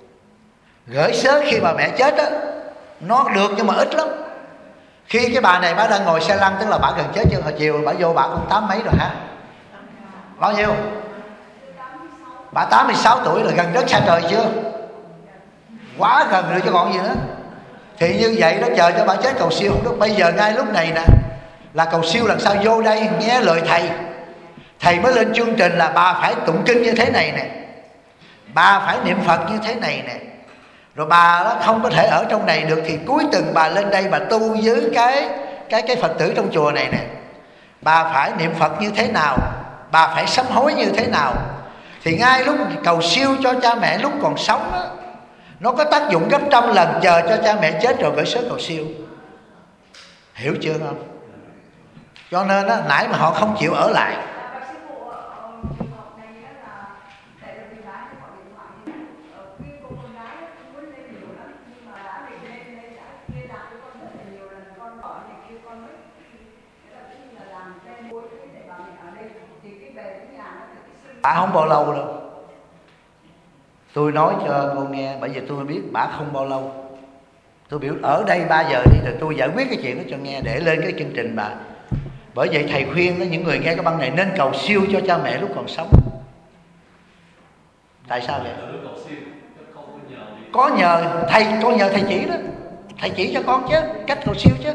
Gửi sớ khi bà mẹ chết đó nó được nhưng mà ít lắm. Khi cái bà này bà đang ngồi xe lăn, tức là bà gần chết chưa? Hồi chiều bà vô bà cũng 80 mấy rồi hả? Bao nhiêu? Bà 86 tuổi là gần đất xa trời chưa? Quá gần rồi chứ còn gì nữa. Thì như vậy đó, chờ cho bà chết cầu siêu không được. Bây giờ ngay lúc này nè là cầu siêu làm sao? Vô đây nghe lời thầy, thầy mới lên chương trình là bà phải tụng kinh như thế này nè, bà phải niệm Phật như thế này nè. Rồi bà đó không có thể ở trong này được thì cuối tuần bà lên đây bà tu với cái Phật tử trong chùa này nè. Bà phải niệm Phật như thế nào, bà phải sám hối như thế nào. Thì ngay lúc cầu siêu cho cha mẹ lúc còn sống đó, nó có tác dụng gấp trăm lần chờ cho cha mẹ chết rồi gửi sớ cầu siêu. Hiểu chưa không? Cho nên đó, nãy mà họ không chịu ở lại. Bà không bao lâu đâu. Tôi nói cho cô nghe, bởi vì tôi biết bà không bao lâu. Tôi biểu ở đây 3 giờ đi rồi tôi giải quyết cái chuyện đó cho nghe, để lên cái chương trình bà. Bởi vậy thầy khuyên đó, những người nghe cái băng này nên cầu siêu cho cha mẹ lúc còn sống. Tại sao vậy? Có nhờ thầy, con nhờ thầy chỉ đó. Thầy chỉ cho con chứ, cách cầu siêu chứ.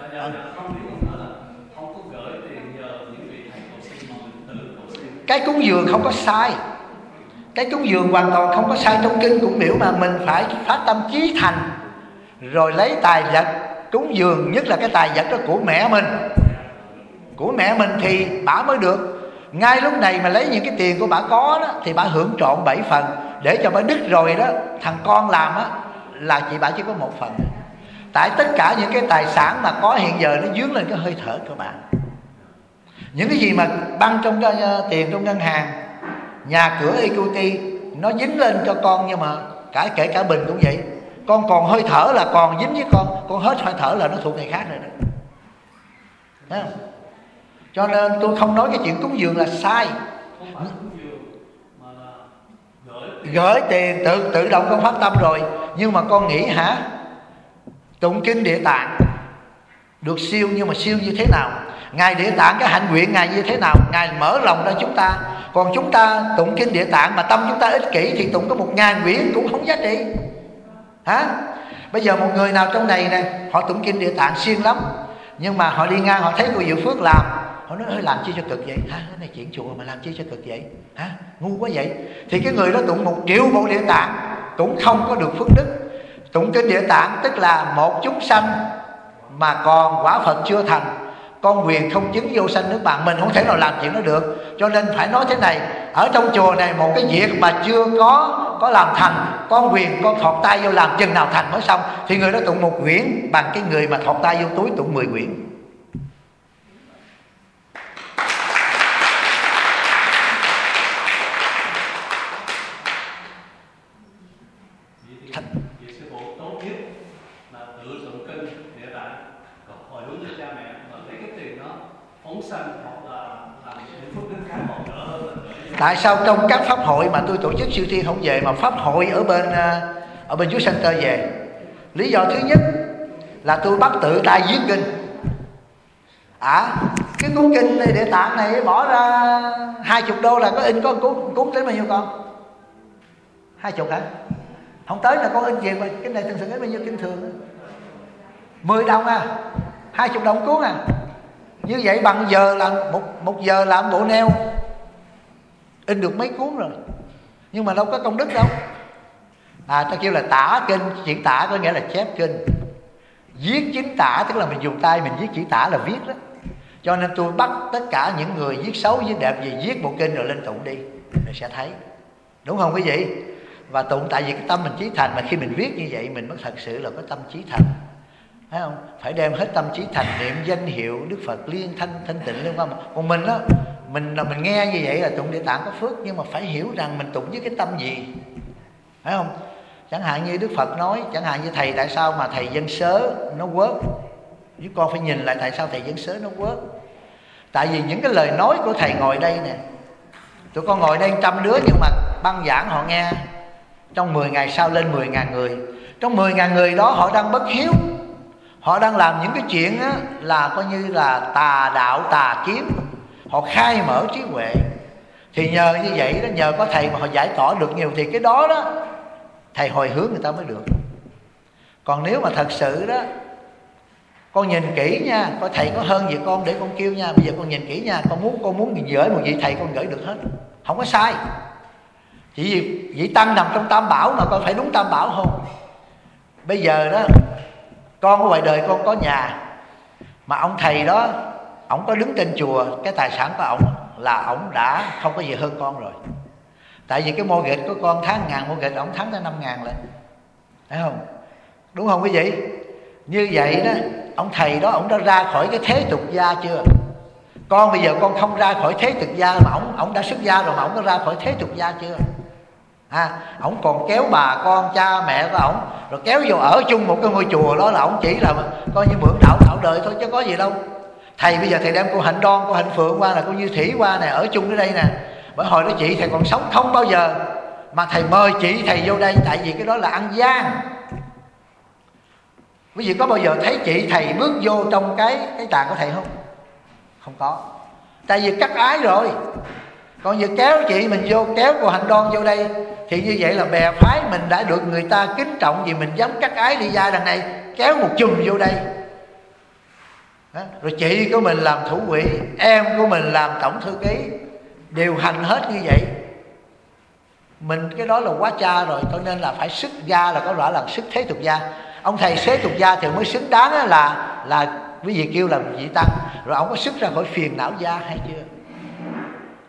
Cái cúng dường không có sai, cái cúng dường hoàn toàn không có sai. Trong kinh cũng biểu mà mình phải phát tâm chí thành, rồi lấy tài vật cúng dường, nhất là cái tài vật đó của mẹ mình. Của mẹ mình thì bà mới được. Ngay lúc này mà lấy những cái tiền của bà có đó thì bà hưởng trọn 7 phần. Để cho bà đứt rồi đó, thằng con làm á là chị bà chỉ có 1 phần. Tại tất cả những cái tài sản mà có hiện giờ nó dướng lên cái hơi thở của bạn. Những cái gì mà băng trong tiền trong ngân hàng, nhà cửa equity, nó dính lên cho con. Nhưng mà kể cả Bình cũng vậy. Con còn hơi thở là còn dính với con hết hơi thở là nó thuộc người khác rồi đó. Thấy không? Cho nên tôi không nói cái chuyện cúng dường là sai. Không phải cúng dường mà là gửi tiền tự động con phát tâm rồi. Nhưng mà con nghĩ hả, tụng kinh Địa Tạng được siêu, nhưng mà siêu như thế nào? Ngài Địa Tạng cái hạnh nguyện Ngài như thế nào? Ngài mở lòng ra chúng ta. Còn chúng ta tụng kinh Địa Tạng mà tâm chúng ta ích kỷ thì tụng có 1000 nguyện cũng không giá trị hả? Bây giờ một người nào trong này nè, họ tụng kinh Địa Tạng siêng lắm, nhưng mà họ đi ngang họ thấy cô Diệu Phước làm, họ nói làm chi cho cực vậy hả? Cái này chuyện chùa mà làm chi cho cực vậy hả? Ngu quá vậy. Thì cái người đó tụng 1 triệu bộ Địa Tạng cũng không có được phước đức. Tụng kinh Địa Tạng tức là một chúng sanh mà còn quả Phật chưa thành, con quyền không chứng vô sanh nước bạn. Mình không thể nào làm chuyện đó được. Cho nên phải nói thế này, ở trong chùa này một cái việc mà chưa có làm thành, con quyền con thọt tay vô làm, chừng nào thành mới xong. Thì người đó tụng 1 quyển bằng cái người mà thọt tay vô túi tụng 10 quyển. Vậy sư phụ tốt nhất là tự tụng kinh Địa Tạng, hồi hướng cho cha mẹ, và lấy cái tiền đó phóng sanh hoặc là làm những phước đức khác còn đỡ hơn. Tại sao trong các pháp hội mà tôi tổ chức siêu thiên không về, mà pháp hội ở bên Chúa Center về? Lý do thứ nhất là tôi bắt tự tay viết kinh. Cái cuốn kinh này, Địa Tạng này bỏ ra 20 đô là có in có cuốn tới bao nhiêu con? 20 hả? Không tới là con in gì mà cái này thường thường bao nhiêu kinh thường? 10 đồng 20 đồng cuốn Như vậy bằng giờ làm một giờ làm bộ neo, in được mấy cuốn rồi, nhưng mà đâu có công đức đâu. Ta kêu là tả kinh, chuyển tả có nghĩa là chép kinh. Viết chính tả tức là mình dùng tay mình viết, chỉ tả là viết đó. Cho nên tôi bắt tất cả những người viết xấu viết đẹp gì viết bộ kinh rồi lên tụng đi, mình sẽ thấy. Đúng không quý vị? Và tụng tại vì cái tâm mình chí thành, mà khi mình viết như vậy mình mới thật sự là có tâm chí thành. Thấy không? Phải đem hết tâm trí thành niệm danh hiệu Đức Phật liên thanh tịnh liên quan. Còn mình đó, mình nghe như vậy là tụng Địa Tạng có phước, nhưng mà phải hiểu rằng mình tụng với cái tâm gì. Phải không? Chẳng hạn như Đức Phật nói, chẳng hạn như thầy tại sao mà thầy dân sớ nó quớt, với con phải nhìn lại tại sao thầy dân sớ nó quớt. Tại vì những cái lời nói của thầy ngồi đây nè, tụi con ngồi đây 100 đứa, nhưng mà băng giảng họ nghe trong 10 ngày sau lên 10.000 người. Trong 10.000 người đó họ đang bất hiếu, họ đang làm những cái chuyện á, là coi như là tà đạo tà kiến. Họ khai mở trí huệ. Thì nhờ như vậy đó, nhờ có thầy mà họ giải tỏa được nhiều, thì cái đó đó thầy hồi hướng người ta mới được. Còn nếu mà thật sự đó, con nhìn kỹ nha, coi thầy có hơn gì con để con kêu nha. Bây giờ con nhìn kỹ nha, con muốn gửi một vị thầy con gửi được hết, không có sai. Chỉ vì vị tăng nằm trong Tam Bảo mà con phải đúng Tam Bảo không? Bây giờ đó, con ở ngoài đời con có nhà, mà ông thầy đó, ổng có đứng tên chùa, cái tài sản của ổng là ổng đã không có gì hơn con rồi. Tại vì cái mortgage của con tháng 1.000 mortgage, ổng tháng tới 5.000 lên. Thấy không? Đúng không quý vị? Như vậy đó, ông thầy đó ổng đã ra khỏi cái thế tục gia chưa? Con bây giờ con không ra khỏi thế tục gia, mà ổng đã xuất gia rồi, mà ổng có ra khỏi thế tục gia chưa? Ổng còn kéo bà con cha mẹ của ổng rồi kéo vô ở chung một cái ngôi chùa đó, là ổng chỉ là coi như mượn đạo đời thôi chứ có gì đâu. Thầy bây giờ thầy đem cô Hạnh Đoan, cô Hạnh Phượng qua, là cô Như Thủy qua nè, ở chung ở đây nè. Bởi hồi đó chị thầy còn sống không bao giờ mà thầy mời chị thầy vô đây, tại vì cái đó là ăn gian. Quý vị có bao giờ thấy chị thầy bước vô trong cái tạng của thầy không? Không có. Tại vì cắt ái rồi. Còn giờ kéo chị mình vô, kéo cô Hạnh Đoan vô đây, thì như vậy là bè phái mình đã được người ta kính trọng, vì mình dám cắt ái đi ra đằng này, kéo một chùm vô đây. Đó. Rồi chị của mình làm thủ quỹ, em của mình làm tổng thư ký, điều hành hết như vậy. Mình cái đó là quá cha rồi, cho nên là phải xuất gia, là có rõ là xuất thế tục gia. Ông thầy thế tục gia thì mới xứng đáng là quý vị kêu là vị tăng. Rồi ông có xuất ra khỏi phiền não gia hay chưa?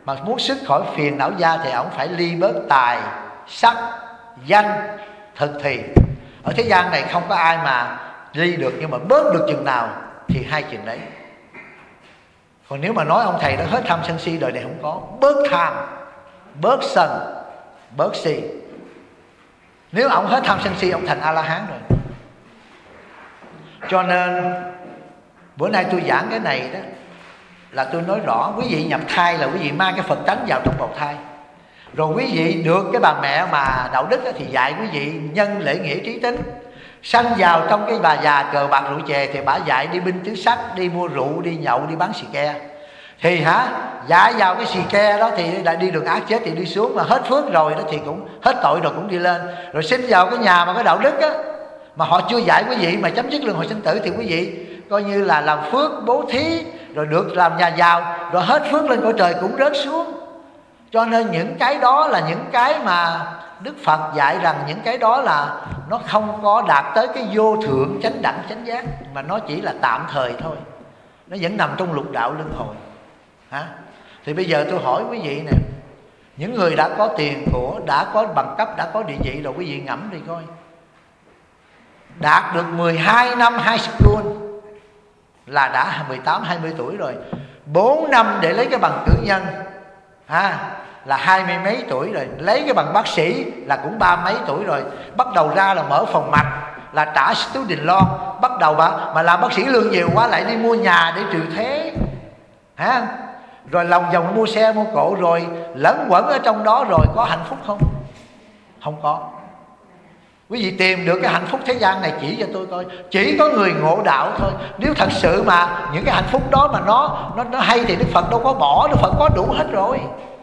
Mà muốn xuất khỏi phiền não gia thì ổng phải ly bớt tài, sắc, danh, thực thì. Ở thế gian này không có ai mà ly được, nhưng mà bớt được chừng nào thì hai chừng đấy. Còn nếu mà nói ông thầy đó hết tham sân si đời này không có. Bớt tham, bớt sân, bớt si. Nếu ông hết tham sân si, ông thành A-la-hán rồi. Cho nên bữa nay tôi giảng cái này đó là tôi nói rõ, quý vị nhập thai là quý vị mang cái Phật tánh vào trong bào thai. Rồi quý vị được cái bà mẹ mà đạo đức thì dạy quý vị nhân lễ nghĩa trí tính. Sanh vào trong cái bà già cờ bạc rượu chè thì bà dạy đi binh tứ sắc, đi mua rượu, đi nhậu, đi bán xì ke. Thì dạy vào cái xì ke đó thì đã đi đường ác chết thì đi xuống, mà hết phước rồi đó thì cũng hết tội rồi cũng đi lên. Rồi sinh vào cái nhà mà có đạo đức á, mà họ chưa dạy quý vị mà chấm dứt luân hồi sinh tử thì quý vị coi như là làm phước bố thí rồi được làm nhà giàu, rồi hết phước lên cõi trời cũng rớt xuống. Cho nên những cái đó là những cái mà Đức Phật dạy rằng những cái đó là nó không có đạt tới cái vô thượng chánh đẳng chánh giác, mà nó chỉ là tạm thời thôi. Nó vẫn nằm trong lục đạo luân hồi. Thì bây giờ tôi hỏi quý vị nè, những người đã có tiền của, đã có bằng cấp, đã có địa vị rồi, quý vị ngẫm đi coi. Đạt được 12 năm high school là đã 18-20 tuổi rồi. 4 năm để lấy cái bằng cử nhân là 20 mấy tuổi rồi. Lấy cái bằng bác sĩ là cũng 30 mấy tuổi rồi. Bắt đầu ra là mở phòng mạch, là trả student loan. Bắt đầu mà làm bác sĩ lương nhiều quá lại đi mua nhà để trừ thế. Rồi lòng vòng mua xe mua cộ, rồi lẫn quẩn ở trong đó, rồi có hạnh phúc không? Không có. Quý vị tìm được cái hạnh phúc thế gian này chỉ cho tôi coi. Chỉ có người ngộ đạo thôi. Nếu thật sự mà những cái hạnh phúc đó mà nó hay thì Đức Phật đâu có bỏ. Đức Phật có đủ hết rồi.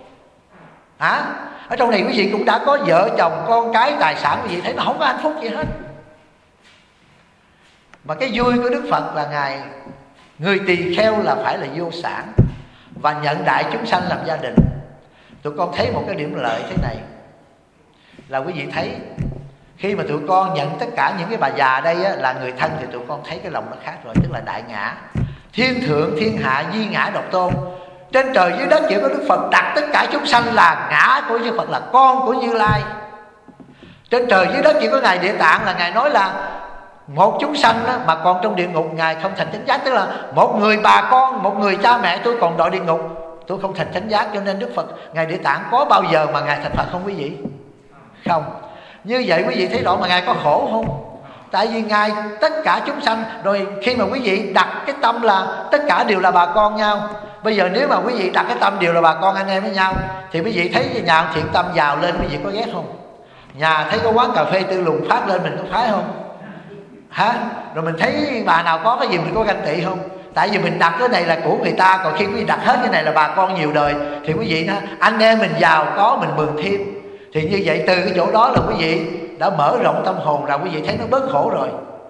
Ở trong này quý vị cũng đã có vợ chồng con cái tài sản, quý vị thấy nó không có hạnh phúc gì hết. Mà cái vui của Đức Phật là Ngài, người tỳ kheo là phải là vô sản và nhận đại chúng sanh làm gia đình. Tụi con thấy một cái điểm lợi thế này là quý vị thấy khi mà tụi con nhận tất cả những cái bà già đây là người thân thì tụi con thấy cái lòng nó khác rồi. Tức là đại ngã, thiên thượng thiên hạ duy ngã độc tôn. Trên trời dưới đất chỉ có Đức Phật đặt tất cả chúng sanh là ngã của Đức Phật, là con của Như Lai. Trên trời dưới đất chỉ có Ngài Địa Tạng là Ngài nói là một chúng sanh đó, mà còn trong địa ngục Ngài không thành chánh giác. Tức là một người bà con, một người cha mẹ tôi còn đọa địa ngục, tôi không thành chánh giác. Cho nên Đức Phật Ngài Địa Tạng có bao giờ mà Ngài thành Phật không quý vị? Không. Như vậy quý vị thấy rõ mà Ngài có khổ không? Tại vì Ngài tất cả chúng sanh. Rồi khi mà quý vị đặt cái tâm là tất cả đều là bà con nhau. Bây giờ nếu mà quý vị đặt cái tâm đều là bà con anh em với nhau thì quý vị thấy nhà thiện tâm giàu lên, quý vị có ghét không? Nhà thấy có quán cà phê Tư Lùng phát lên mình có phái không? Rồi mình thấy bà nào có cái gì mình có ganh tị không? Tại vì mình đặt cái này là của người ta, còn khi quý vị đặt hết cái này là bà con nhiều đời thì quý vị anh em mình giàu có mình mừng thêm. Thì như vậy từ cái chỗ đó là quý vị đã mở rộng tâm hồn ra, quý vị thấy nó bớt khổ rồi.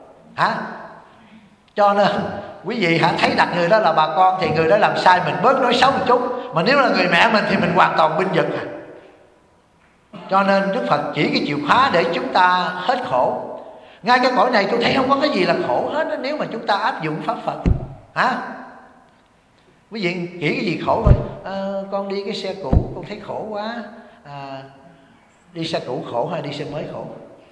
Cho nên quý vị thấy đặt người đó là bà con thì người đó làm sai mình bớt nói xấu một chút. Mà nếu là người mẹ mình thì mình hoàn toàn binh vực. Cho nên Đức Phật chỉ cái chìa khóa để chúng ta hết khổ. Ngay cái cõi này tôi thấy không có cái gì là khổ hết đó, nếu mà chúng ta áp dụng pháp Phật. Quý vị nghĩ cái gì khổ thôi? Con đi cái xe cũ con thấy khổ quá. Đi xe cũ khổ hay đi xe mới khổ?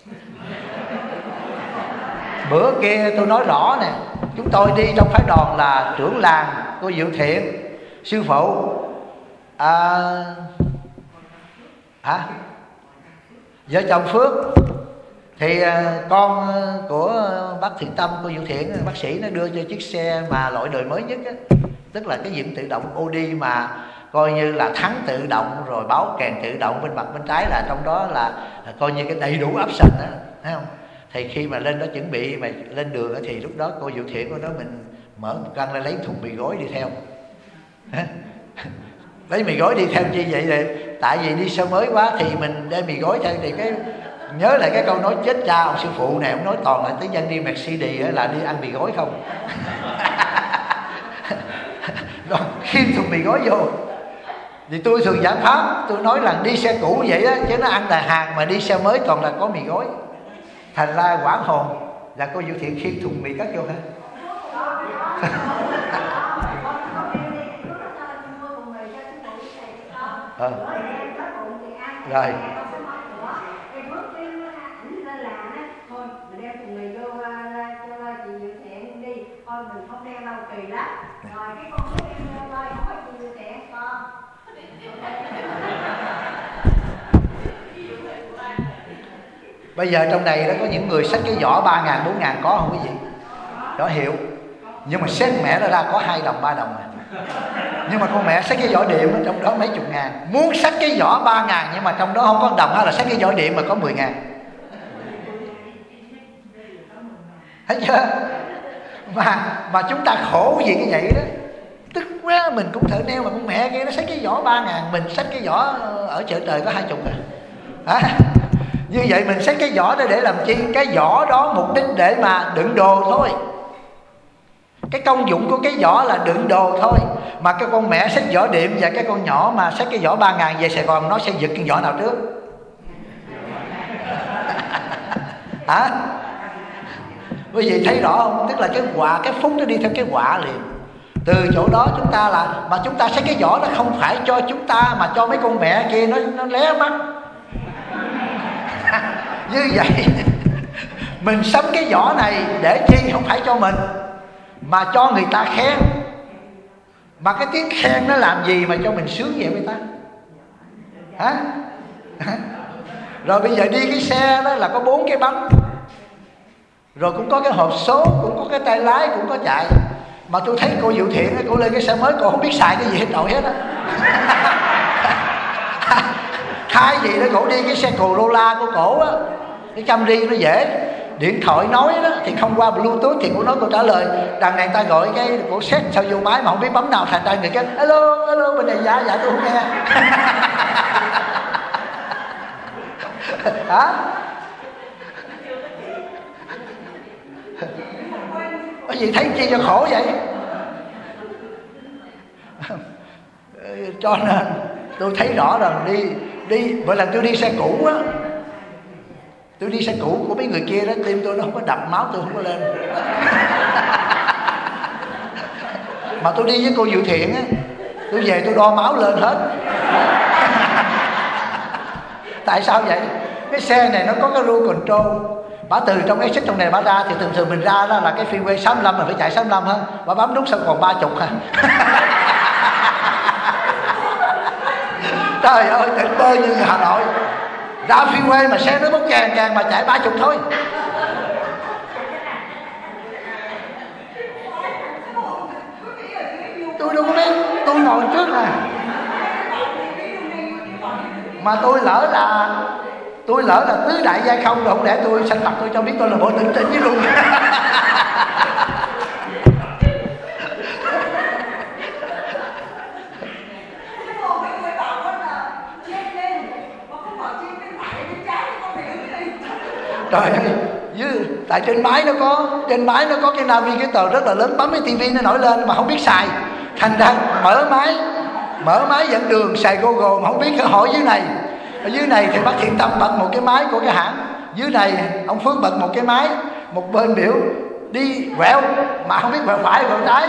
Bữa kia tôi nói rõ nè, chúng tôi đi trong phái đoàn là trưởng làng cô Diệu Thiện, sư phụ vợ chồng Phước. Thì con của bác Thiện Tâm, cô Diệu Thiện, bác sĩ nó đưa cho chiếc xe mà loại đời mới nhất á, tức là cái diện tự động Audi mà coi như là thắng tự động rồi báo kèn tự động bên mặt bên trái, là trong đó là coi như cái đầy đủ option đó, thấy không? Thì khi mà lên đó chuẩn bị mà lên đường thì lúc đó cô Diệu Thiện cô nói mình mở một căn lên lấy thùng mì gói đi theo. Lấy mì gói đi theo chi vậy? Thì tại vì đi xe mới quá thì mình đem mì gói theo. Thì cái nhớ lại cái câu nói chết cha ông sư phụ này, ông nói toàn là tới dân đi Mercedes là đi ăn mì gói không. Rồi khiêng thùng mì gói vô. Thì tôi thường giảng pháp, tôi nói là đi xe cũ vậy đó, chứ nó ăn là hàng, mà đi xe mới toàn là có mì gói. Thành ra quảng hồn là cô Diệu Thiện khiêng thùng mì cất vô hả? Rồi. Mình không đeo đâu kỳ lắm. Rồi cái con mới đeo thôi, không có gì nhiều tiền con. Bây giờ trong này nó có những người xách cái giỏ 3.000, 4.000 có không quý vị? Giỏ hiệu. Nhưng mà xét mẹ nó ra có 2 đồng, 3 đồng à. Nhưng mà con mẹ xách cái giỏ điện ở trong đó mấy chục ngàn. Muốn xách cái giỏ 3.000 nhưng mà trong đó không có đồng, hay là xách cái giỏ điện mà có 10.000. Thấy chưa? Mà chúng ta khổ gì cái vậy đó. Tức quá, mình cũng thợ neo mà con mẹ kia nó xách cái giỏ 3.000, mình xách cái giỏ ở chợ trời có 20 à. Như vậy mình xách cái giỏ đó để làm chi? Cái giỏ đó mục đích để mà đựng đồ thôi. Cái công dụng của cái giỏ là đựng đồ thôi. Mà cái con mẹ xách giỏ điện và cái con nhỏ mà xách cái giỏ 3.000 về Sài Gòn, nó sẽ giật cái giỏ nào trước? Hả? Quý vị thấy rõ không? Tức là cái quả, cái phúc nó đi theo cái quả liền. Từ chỗ đó chúng ta là, mà chúng ta xách cái giỏ đó không phải cho chúng ta mà cho mấy con mẹ kia nó lé mắt. Như vậy mình sắm cái giỏ này để chi? Không phải cho mình mà cho người ta khen. Mà cái tiếng khen nó làm gì mà cho mình sướng vậy người ta? Hả? Rồi bây giờ đi cái xe đó là có 4 cái bánh, rồi cũng có cái hộp số, cũng có cái tay lái, cũng có chạy. Mà tôi thấy cô Diệu Thiện cô lên cái xe mới, cô không biết xài cái gì hết trọi hết á. Thay gì đó cổ đi cái xe Corolla của cổ á, cái Camry nó dễ. Điện thoại nói đó thì không qua Bluetooth thì cô nói cô trả lời. Đằng này ta gọi cái cổ set sao vô máy mà không biết bấm nào, thành ra người cái hello hello bên này dạ tôi không nghe. Hả? Có gì thấy chi cho khổ vậy? Cho nên tôi thấy rõ rồi, đi mỗi lần tôi đi xe cũ á, tôi đi xe cũ của mấy người kia đó, tim tôi nó không có đập, máu tôi không có lên. Mà tôi đi với cô Diệu Thiện á, tôi về tôi đo máu lên hết. Tại sao vậy? Cái xe này nó có cái cruise control. Bà từ trong cái xích trong này bà ra thì thường mình ra đó là cái freeway 65 là phải chạy 65 hơn. Bà bấm nút xong còn 30 hả? Trời ơi, tỉnh bơ như Hà Nội. Ra freeway mà xe nó bốc càng mà chạy 30 thôi. Tôi đâu có biết, tôi ngồi trước nè. Mà tôi lỡ là tứ đại gia không, rồi không để tôi sanh mặt tôi cho biết tôi là bộ tỉnh với luôn. Trời ơi, tại trên máy nó có cái navigator rất là lớn, bấm cái tivi nó nổi lên mà không biết xài, thành ra mở máy dẫn đường xài Google mà không biết hỏi dưới này. Ở dưới này thì bác Thiện Tâm bật một cái máy của cái hãng, dưới này ông Phước bật một cái máy, một bên biểu đi quẹo mà không biết quẹo phải quẹo trái.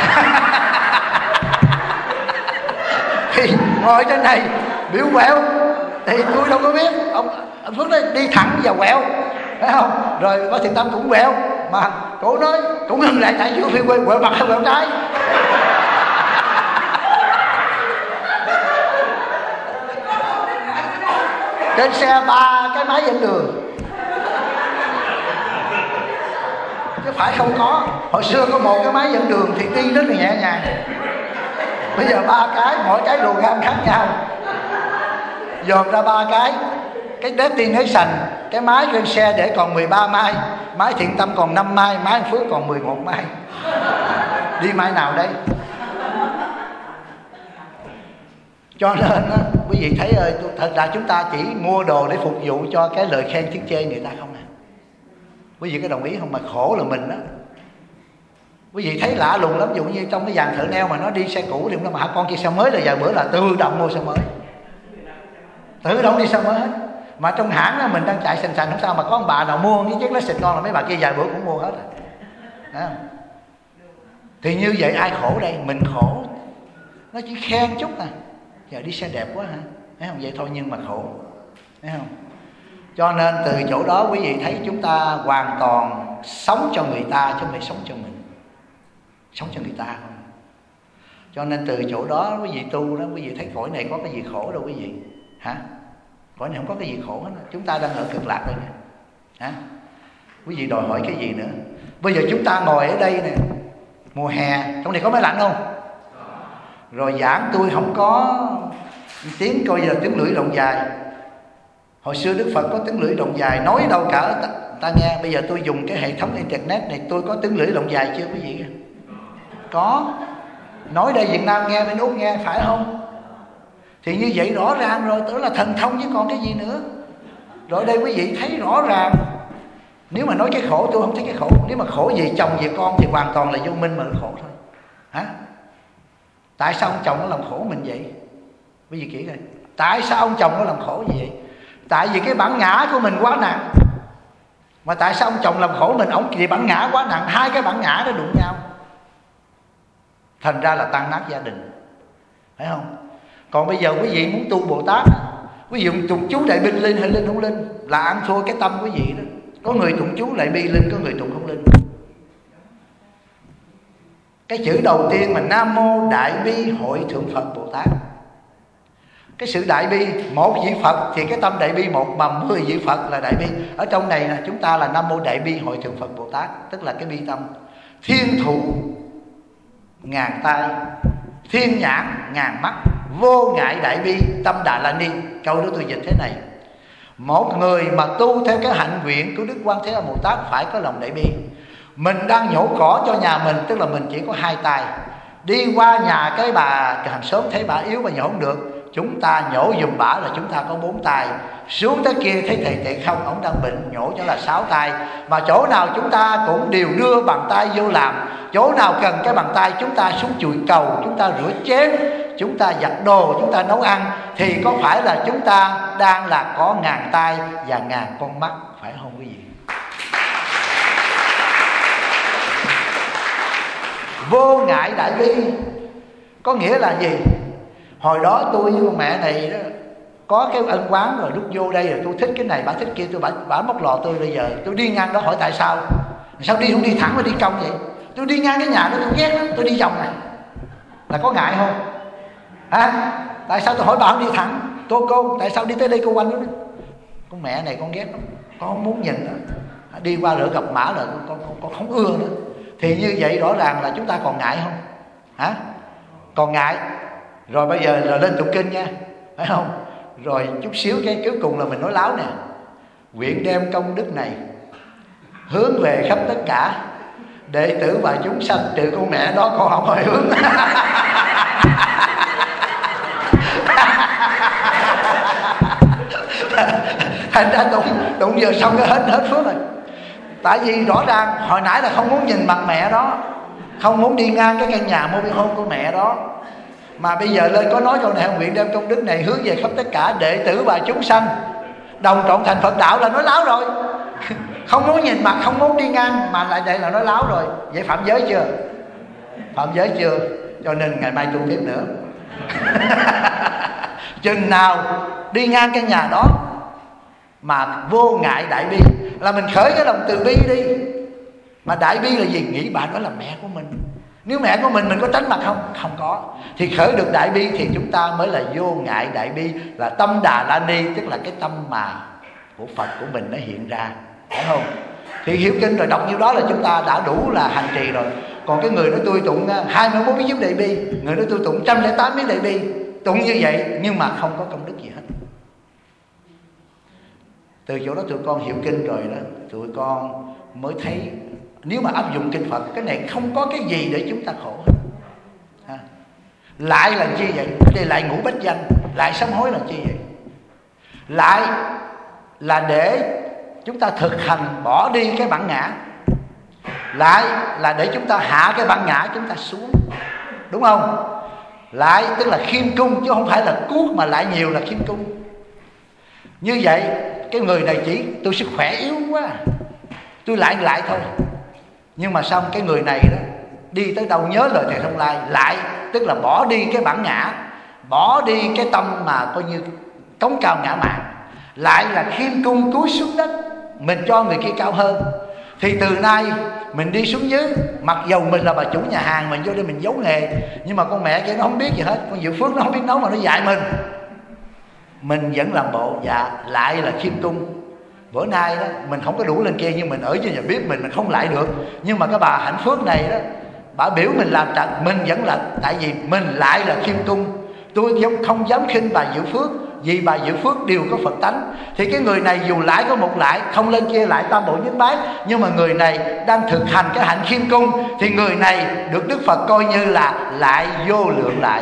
Thì ngồi trên này biểu quẹo thì tôi đâu có biết, ông Phước nói đi thẳng và quẹo, thấy không? Rồi bác Thiện Tâm cũng quẹo mà cổ nói cũng ngừng lại tại chưa phi quẹo mặt hay quẹo trái. Trên xe 3 cái máy dẫn đường, chứ phải không có. Hồi xưa có một cái máy dẫn đường thì đi rất là nhẹ nhàng. Bây giờ 3 cái, mỗi cái đồ gam khác nhau, dồn ra 3 cái destination, cái máy trên xe để còn 13 mai, máy Thiện Tâm còn 5 mai, máy Phước còn 11 mai. Đi mai nào đây? Cho nên á, quý vị thấy ơi, thật ra chúng ta chỉ mua đồ để phục vụ cho cái lời khen tiếng chê người ta không à. Quý vị có đồng ý không? Mà khổ là mình đó. Quý vị thấy lạ lùng lắm, ví dụ như trong cái dàn thợ neo mà nó đi xe cũ thì nó mà con kia xe mới là vài bữa là tự động mua xe mới, tự động đi xe mới hết. Mà trong hãng đó, mình đang chạy sành không sao mà có ông bà nào mua cái chiếc lá xịt ngon là mấy bà kia vài bữa cũng mua hết rồi. Thì như vậy ai khổ đây? Mình khổ. Nó chỉ khen chút à. Giờ đi xe đẹp quá hả? Thấy không? Vậy thôi nhưng mà khổ. Thấy không? Cho nên từ chỗ đó quý vị thấy chúng ta hoàn toàn sống cho người ta chứ không phải sống cho mình. Sống cho người ta không. Cho nên từ chỗ đó quý vị tu đó, quý vị thấy cõi này có cái gì khổ đâu quý vị. Hả? Cõi này không có cái gì khổ hết. Chúng ta đang ở cực lạc đây nè. Hả? Quý vị đòi hỏi cái gì nữa? Bây giờ chúng ta ngồi ở đây nè, mùa hè, trong này có máy lạnh không? Rồi giảng tôi không có tiếng coi giờ tiếng lưỡi lộng dài. Hồi xưa Đức Phật có tiếng lưỡi lộng dài, nói đâu cả ta nghe. Bây giờ tôi dùng cái hệ thống internet này, tôi có tiếng lưỡi lộng dài chưa quý vị? Có. Nói đây Việt Nam nghe, bên Úc nghe, phải không? Thì như vậy rõ ràng rồi, tưởng là thần thông chứ còn cái gì nữa. Rồi đây quý vị thấy rõ ràng. Nếu mà nói cái khổ, tôi không thấy cái khổ. Nếu mà khổ về chồng về con thì hoàn toàn là vô minh mà nó khổ thôi. Hả? Tại sao ông chồng nó làm khổ mình vậy? Quý vị kỹ coi. Tại sao ông chồng nó làm khổ như vậy? Tại vì cái bản ngã của mình quá nặng. Mà tại sao ông chồng làm khổ mình? Ông vì bản ngã quá nặng, hai cái bản ngã nó đụng nhau, thành ra là tan nát gia đình. Phải không? Còn bây giờ quý vị muốn tu Bồ Tát, quý vị tụng chú Đại Bi lên hay lên không lên là ăn thua cái tâm quý vị đó. Có người tụng chú Đại Bi lên, có người tụng không lên. Cái chữ đầu tiên mà Nam Mô Đại Bi Hội Thượng Phật Bồ Tát. Cái sự đại bi, một vị Phật thì cái tâm đại bi một, mà 10 vị Phật là đại bi. Ở trong này là chúng ta là Nam Mô Đại Bi Hội Thượng Phật Bồ Tát, tức là cái bi tâm. Thiên thụ ngàn tai, thiên nhãn ngàn mắt, vô ngại đại bi tâm Đà La Ni. Câu đó tôi dịch thế này: một người mà tu theo cái hạnh nguyện của Đức Quan Thế Âm Bồ Tát phải có lòng đại bi. Mình đang nhổ cỏ cho nhà mình, tức là mình chỉ có 2 tay. Đi qua nhà cái bà hàng xóm thấy bà yếu và nhổ không được, chúng ta nhổ giùm bả là chúng ta có 4 tay. Xuống tới kia thấy thầy Tệ Không, ông đang bệnh, nhổ cho là 6 tay. Mà chỗ nào chúng ta cũng đều đưa bàn tay vô làm. Chỗ nào cần cái bàn tay chúng ta xuống chùi cầu, chúng ta rửa chén, chúng ta giặt đồ, chúng ta nấu ăn. Thì có phải là chúng ta đang là có ngàn tay và ngàn con mắt, phải không quý vị? Vô ngại đại bi có nghĩa là gì? Hồi đó tôi với con mẹ này đó, có cái ân quán rồi, lúc vô đây rồi tôi thích cái này, bà thích kia, tôi bà móc lò tôi. Bây giờ tôi đi ngang đó hỏi tại sao đi không đi thẳng mà đi cong vậy? Tôi đi ngang cái nhà đó tôi ghét lắm, tôi đi vòng này là có ngại không? Hả? Tại sao tôi hỏi bà không đi thẳng? Cô tại sao đi tới đây cô quanh đó? Con mẹ này con ghét lắm, con không muốn nhìn đó. Đi qua rửa gặp mã là con không ưa nữa. Thì như vậy rõ ràng là chúng ta còn ngại không? Hả? Còn ngại. Rồi bây giờ là lên tụng kinh nha, phải không? Rồi chút xíu cái cuối cùng là mình nói láo nè: nguyện đem công đức này hướng về khắp tất cả đệ tử và chúng sanh. Trừ con mẹ đó con không hỏi hướng. Thành ra tụng giờ xong cái hết phước rồi. Tại vì rõ ràng hồi nãy là không muốn nhìn mặt mẹ đó, không muốn đi ngang cái căn nhà mobile home của mẹ đó. Mà bây giờ lên có nói câu này: nguyện đem công đức này hướng về khắp tất cả đệ tử và chúng sanh đồng trọn thành Phật đạo, là nói láo rồi. Không muốn nhìn mặt, không muốn đi ngang, mà lại đây là nói láo rồi. Vậy phạm giới chưa? Phạm giới chưa? Cho nên ngày mai tu tiếp nữa. Chừng nào đi ngang cái nhà đó mà vô ngại đại bi là mình khởi cái lòng từ bi đi. Mà đại bi là gì? Nghĩ bà đó là mẹ của mình. Nếu mẹ của mình có tránh mặt không? Không có. Thì khởi được đại bi thì chúng ta mới là vô ngại đại bi, là tâm Đà La Ni, tức là cái tâm mà của Phật của mình nó hiện ra, phải không? Thì hiểu kinh rồi, đọc nhiêu đó là chúng ta đã đủ là hành trì rồi. Còn cái người nói tôi tụng 24 bí giúp đại bi, người nói tôi tụng 108 bí đại bi, tụng như vậy nhưng mà không có công đức gì hết. Từ chỗ đó tụi con hiểu kinh rồi đó, tụi con mới thấy nếu mà áp dụng kinh Phật, cái này không có cái gì để chúng ta khổ hết. Lại là chi vậy? Đây lại ngũ bách danh, lại sám hối là chi vậy? Lại là để chúng ta thực hành bỏ đi cái bản ngã, lại là để chúng ta hạ cái bản ngã chúng ta xuống, đúng không? Lại tức là khiêm cung, chứ không phải là cuốc, mà lại nhiều là khiêm cung. Như vậy cái người này chỉ tôi sức khỏe yếu quá, tôi lại thôi. Nhưng mà xong cái người này đó đi tới đâu nhớ lời Thầy Thông Lai, lại tức là bỏ đi cái bản ngã bỏ đi cái tâm mà coi như cống cao ngã mạn, lại là khiêm cung cúi xuống đất, mình cho người kia cao hơn. Thì từ nay mình đi xuống dưới, mặc dầu mình là bà chủ nhà hàng, mình vô đây mình giấu nghề, nhưng mà con mẹ kia nó không biết gì hết, con Diệu Phước nó không biết nấu mà nó dạy mình vẫn làm bộ dạ lại là khiêm cung. Bữa nay đó mình không có đủ lên kia, nhưng mình ở trên nhà bếp mình không lại được, nhưng mà cái bà Hạnh Phước này đó, bà biểu mình làm trận, mình vẫn là, tại vì mình lại là khiêm cung. Tôi không dám khinh bà Diệu Phước, vì bà Diệu Phước đều có Phật tánh. Thì cái người này dù lại có một lại, không lên kia lại tam bộ nhất bái, nhưng mà người này đang thực hành cái hạnh khiêm cung, thì người này được Đức Phật coi như là lại vô lượng lại.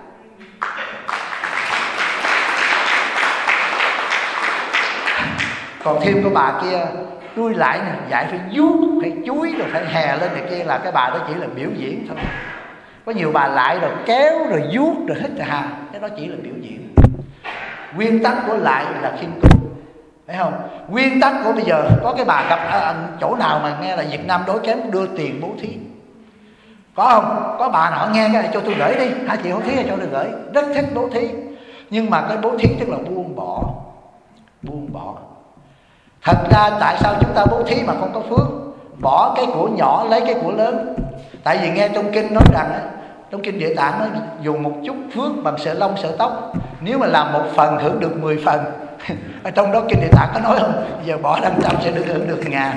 Còn thêm cái bà kia tôi lại nè, dạy phải vuốt, phải chuối, rồi phải hè lên này kia, là cái bà đó chỉ là biểu diễn thôi. Có nhiều bà lại rồi kéo rồi vuốt rồi hít rồi hà, cái đó chỉ là biểu diễn. Nguyên tắc của lại là khiêm cung, phải không? Nguyên tắc của bây giờ có cái bà gặp chỗ nào mà nghe là Việt Nam đói kém đưa tiền bố thí, có không? Có bà nào nghe cái này cho tôi gửi đi 2 triệu bố thí cho tôi gửi, rất thích bố thí. Nhưng mà cái bố thí tức là buông bỏ. Thật ra tại sao chúng ta bố thí mà không có phước? Bỏ cái của nhỏ lấy cái của lớn. Tại vì nghe trong kinh nói rằng, trong kinh Địa Tạng nói dùng một chút phước bằng sợi lông sợi tóc, nếu mà làm 1 phần hưởng được 10 phần. Ở trong đó kinh Địa Tạng có nói không? Giờ bỏ 500 sẽ được hưởng được 1000.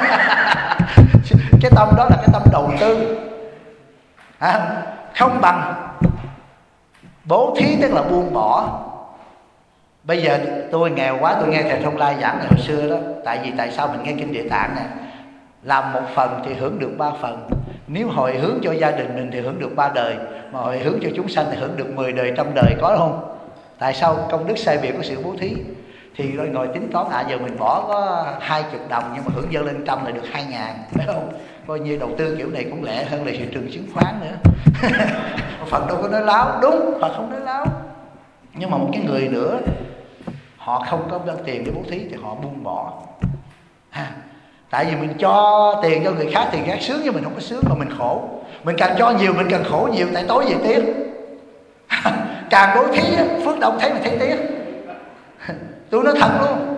Cái tâm đó là cái tâm đầu tư, không bằng bố thí tức là buông bỏ. Bây giờ tôi nghèo quá, tôi nghe thầy Thông Lai giảng hồi xưa đó. Tại sao mình nghe kinh Địa Tạng nè, làm 1 phần thì hưởng được 3 phần. Nếu hồi hướng cho gia đình mình thì hưởng được 3 đời, mà hồi hướng cho chúng sanh thì hưởng được 10 đời, 100 đời, có không? Tại sao công đức sai biệt của sự bố thí? Thì rồi ngồi tính toán, giờ mình bỏ có 20 đồng nhưng mà hưởng dâng lên 100 là được 2000, phải không? Coi như đầu tư kiểu này cũng lẹ hơn là thị trường chứng khoán nữa. Phật đâu có nói láo, đúng, Phật không nói láo. Nhưng mà một cái người nữa, họ không có tiền để bố thí thì họ buông bỏ. Tại vì mình cho tiền cho người khác thì khác sướng, nhưng mình không có sướng mà mình khổ. Mình càng cho nhiều mình càng khổ nhiều, tại tối về tiếc. Càng bố thí phước đâu thấy mình thấy tiếc. Tôi nói thật luôn.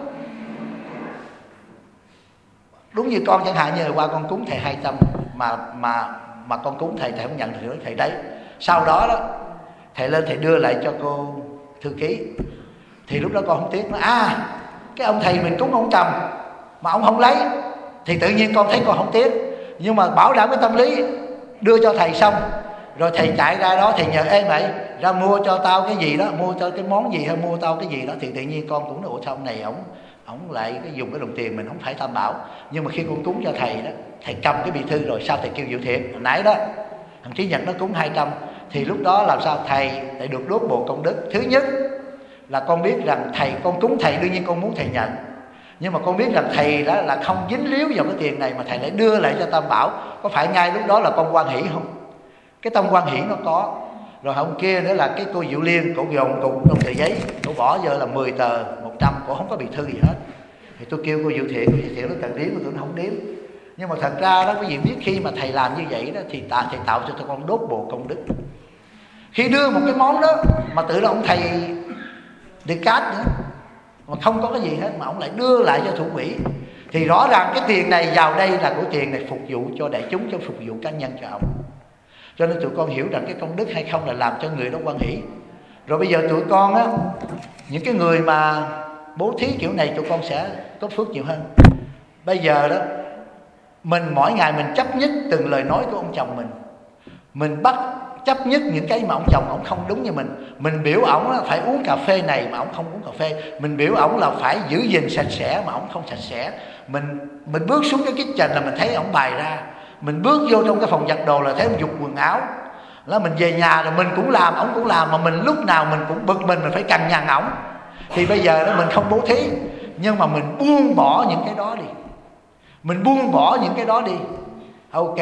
Đúng như con chẳng hạn, như là qua con cúng thầy 200 mà con cúng thầy không nhận thì thầy đấy. Sau đó đó thầy lên thầy đưa lại cho cô thư ký, thì lúc đó con không tiếc. Nói cái ông thầy mình cúng ông Trầm mà ông không lấy thì tự nhiên con thấy con không tiếc. Nhưng mà bảo đảm cái tâm lý đưa cho thầy xong rồi thầy chạy ra đó, thầy nhờ ê mày ra mua cho tao cái gì đó, mua cho cái món gì hay mua tao cái gì đó, thì tự nhiên con cũng nói ủa sao ông này ổng lại cái dùng cái đồng tiền mình không phải tam bảo. Nhưng mà khi con cúng cho thầy đó, thầy cầm cái bì thư rồi sao thầy kêu Diệu Thiện hồi nãy đó, thằng Trí Nhật nó cúng 200, thì lúc đó làm sao thầy lại được đốt bộ công đức. Thứ nhất là con biết rằng con cúng thầy đương nhiên con muốn thầy nhận, nhưng mà con biết rằng thầy đó là không dính líu vào cái tiền này mà thầy lại đưa lại cho tam bảo. Có phải ngay lúc đó là con hoan hỷ không? Cái tâm hoan hỷ nó có. Rồi hôm kia nữa là cái cô Diệu Liên, cổ gồm cục trong tờ giấy, cổ bỏ giờ là 10 tờ 100, cổ không có bị thư gì hết. Thì tôi kêu cô Diệu Thiện nó cần điếm, tôi không điếm. Nhưng mà thật ra đó quý vị biết, khi mà thầy làm như vậy đó thì thầy tạo cho con đốt bộ công đức. Khi đưa một cái món đó mà tự là ông thầy Descartes nữa, mà không có cái gì hết mà ông lại đưa lại cho thủ quỹ, thì rõ ràng cái tiền này vào đây là của tiền này phục vụ cho đại chúng, cho phục vụ cá nhân cho ông. Cho nên tụi con hiểu rằng cái công đức hay không là làm cho người đó hoan hỷ. Rồi bây giờ tụi con á, những cái người mà bố thí kiểu này tụi con sẽ có phước nhiều hơn. Bây giờ đó mình mỗi ngày mình chấp nhất từng lời nói của ông chồng mình bắt chấp nhất những cái mà ông chồng ông không đúng như mình biểu ổng là phải uống cà phê này mà ổng không uống cà phê, mình biểu ổng là phải giữ gìn sạch sẽ mà ổng không sạch sẽ. Mình bước xuống cái kitchen là mình thấy ổng bày ra, mình bước vô trong cái phòng giặt đồ là thấy ông giục quần áo. Là mình về nhà rồi mình cũng làm, ổng cũng làm, mà mình lúc nào mình cũng bực mình phải cằn nhằn ổng. Thì bây giờ đó mình không bố thí, nhưng mà mình buông bỏ những cái đó đi. Mình buông bỏ những cái đó đi. Ok,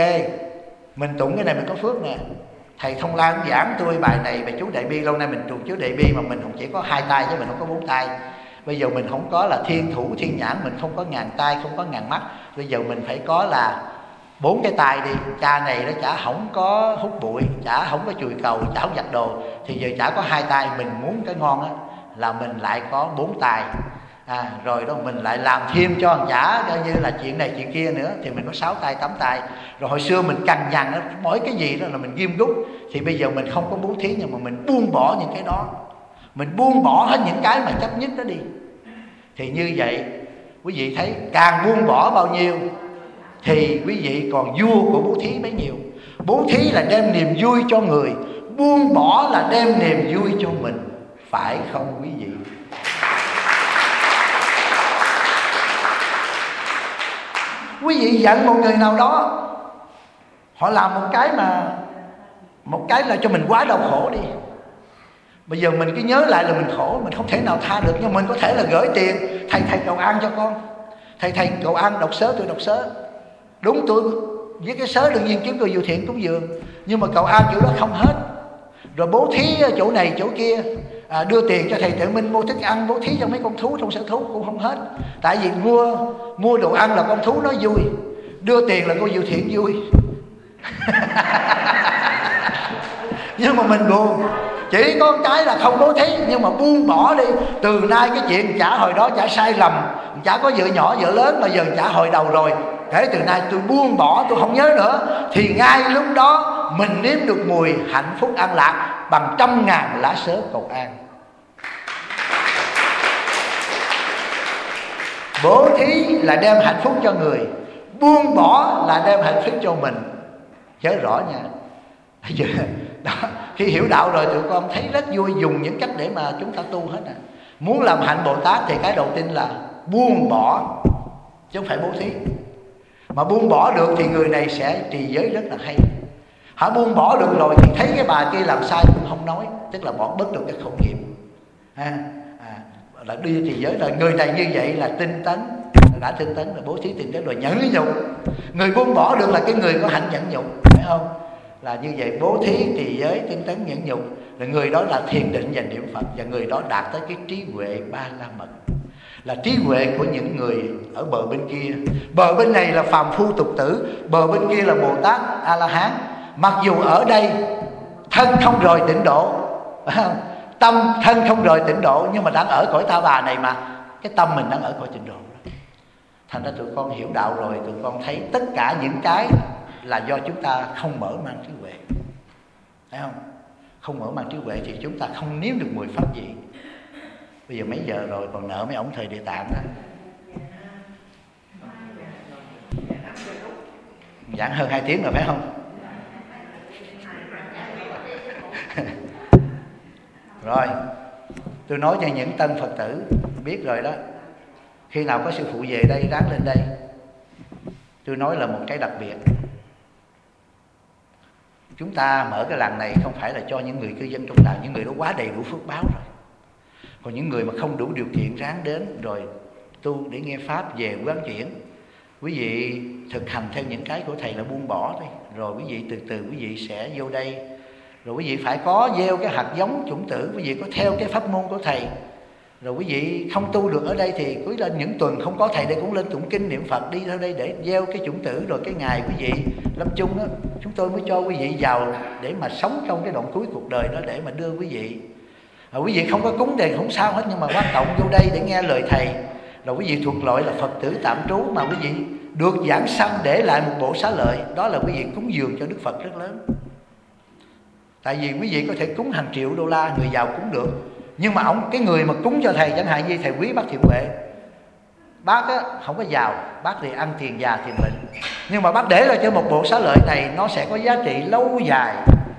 mình tụng cái này mình có phước nè. Thầy Thông Lan giảng tôi bài này, bài chú Đại Bi, lâu nay mình tụng chú Đại Bi mà mình không chỉ có 2 tay chứ mình không có 4 tay. Bây giờ mình không có là thiên thủ thiên nhãn, mình không có 1000 tay, không có 1000 mắt. Bây giờ mình phải có là 4 cái tay đi, cha này nó chả không có hút bụi, chả không có chùi cầu, chả không giặt đồ, thì giờ chả có 2 tay, mình muốn cái ngon á là mình lại có 4 tay. Rồi đó mình lại làm thêm cho thằng chả coi như là chuyện này chuyện kia nữa, thì mình có 6 tay 8 tay. Rồi hồi xưa mình cằn nhằn đó, mỗi cái gì đó là mình ghim gút, thì bây giờ mình không có bố thí, nhưng mà mình buông bỏ những cái đó, mình buông bỏ hết những cái mà chấp nhất đó đi. Thì như vậy quý vị thấy càng buông bỏ bao nhiêu thì quý vị còn vua của bố thí bấy nhiêu. Bố thí là đem niềm vui cho người, buông bỏ là đem niềm vui cho mình, phải không quý vị? Quý vị giận một người nào đó, họ làm một cái là cho mình quá đau khổ đi, bây giờ mình cứ nhớ lại là mình khổ, mình không thể nào tha được. Nhưng mình có thể là gửi tiền, thầy cầu an cho con, thầy cầu an đọc sớ, tôi đọc sớ. Đúng, tôi với cái sớ đương nhiên kiếm người nhiều thiện cúng dường, nhưng mà cầu an chỗ đó không hết. Rồi bố thí chỗ này chỗ kia, đưa tiền cho thầy Tự Minh mua thức ăn, bố thí cho mấy con thú trong sở thú cũng không hết. Tại vì mua đồ ăn là con thú nó vui, đưa tiền là cô nhiều thiện vui. Nhưng mà mình buồn, chỉ có cái là không bố thí, nhưng mà buông bỏ đi. Từ nay cái chuyện chả hồi đó chả sai lầm, chả có vợ nhỏ vợ lớn, mà giờ chả hồi đầu rồi, kể từ nay tôi buông bỏ, tôi không nhớ nữa. Thì ngay lúc đó mình nếm được mùi hạnh phúc an lạc bằng 100.000 lá sớ cầu an. Bố thí là đem hạnh phúc cho người, buông bỏ là đem hạnh phúc cho mình. Nhớ rõ nha. Bây giờ đó, khi hiểu đạo rồi tụi con thấy rất vui, dùng những cách để mà chúng ta tu hết. Muốn làm hạnh Bồ Tát thì cái đầu tiên là buông bỏ, chứ không phải bố thí. Mà buông bỏ được thì người này sẽ trì giới rất là hay. Hả, buông bỏ được rồi thì thấy cái bà kia làm sai cũng không nói, tức là bỏ bớt được cái khẩu nghiệp. Là đi trì giới là người này như vậy là tinh tấn, đã tinh tấn là bố thí tinh tấn rồi nhẫn nhục. Người buông bỏ được là cái người có hạnh nhẫn nhục, phải không? Là như vậy, bố thí, trì giới, tinh tấn, nhẫn nhục, là người đó là thiền định và niệm Phật, và người đó đạt tới cái trí huệ ba la mật, là trí huệ của những người ở bờ bên kia. Bờ bên này là phàm phu tục tử, bờ bên kia là Bồ Tát A La Hán. Mặc dù ở đây thân không rời tịnh độ, phải không? Tâm thân không rời tịnh độ, nhưng mà đang ở cõi Ta Bà này, mà cái tâm mình đang ở cõi tịnh độ. Thành ra tụi con hiểu đạo rồi, tụi con thấy tất cả những cái là do chúng ta không mở mang trí huệ, thấy không? Không mở mang trí huệ thì chúng ta không nếm được mùi pháp gì. Bây giờ mấy giờ rồi, còn nợ mấy ổng thời Địa Tạng đó. Giảng hơn 2 tiếng rồi phải không? Rồi, tôi nói cho những tân Phật tử biết rồi đó. Khi nào có sư phụ về đây, ráng lên đây. Tôi nói là một cái đặc biệt. Chúng ta mở cái làng này không phải là cho những người cư dân trong làng, những người đó quá đầy đủ phước báo rồi. Còn những người mà không đủ điều kiện ráng đến rồi tu để nghe Pháp về quán chuyển. Quý vị thực hành theo những cái của thầy là buông bỏ thôi. Rồi quý vị từ từ quý vị sẽ vô đây. Rồi quý vị phải có gieo cái hạt giống chủng tử, quý vị có theo cái pháp môn của thầy. Rồi quý vị không tu được ở đây thì cứ lên những tuần không có thầy đây cũng lên tụng kinh niệm Phật, đi theo đây để gieo cái chủng tử. Rồi cái ngày quý vị lâm chung đó, chúng tôi mới cho quý vị vào để mà sống trong cái đoạn cuối cuộc đời đó, để mà đưa quý vị. Quý vị không có cúng đền không sao hết, nhưng mà quan trọng vô đây để nghe lời thầy. Rồi quý vị thuộc loại là Phật tử tạm trú, mà quý vị được giảng sanh để lại một bộ xá lợi, đó là quý vị cúng dường cho Đức Phật rất lớn. Tại vì quý vị có thể cúng hàng triệu đô la, người giàu cúng được. Nhưng mà cái người mà cúng cho thầy, chẳng hạn như thầy Quý bác Thiện Huệ, bác á, không có giàu, bác thì ăn tiền già tiền bệnh, nhưng mà bác để lại cho một bộ xá lợi này, nó sẽ có giá trị lâu dài.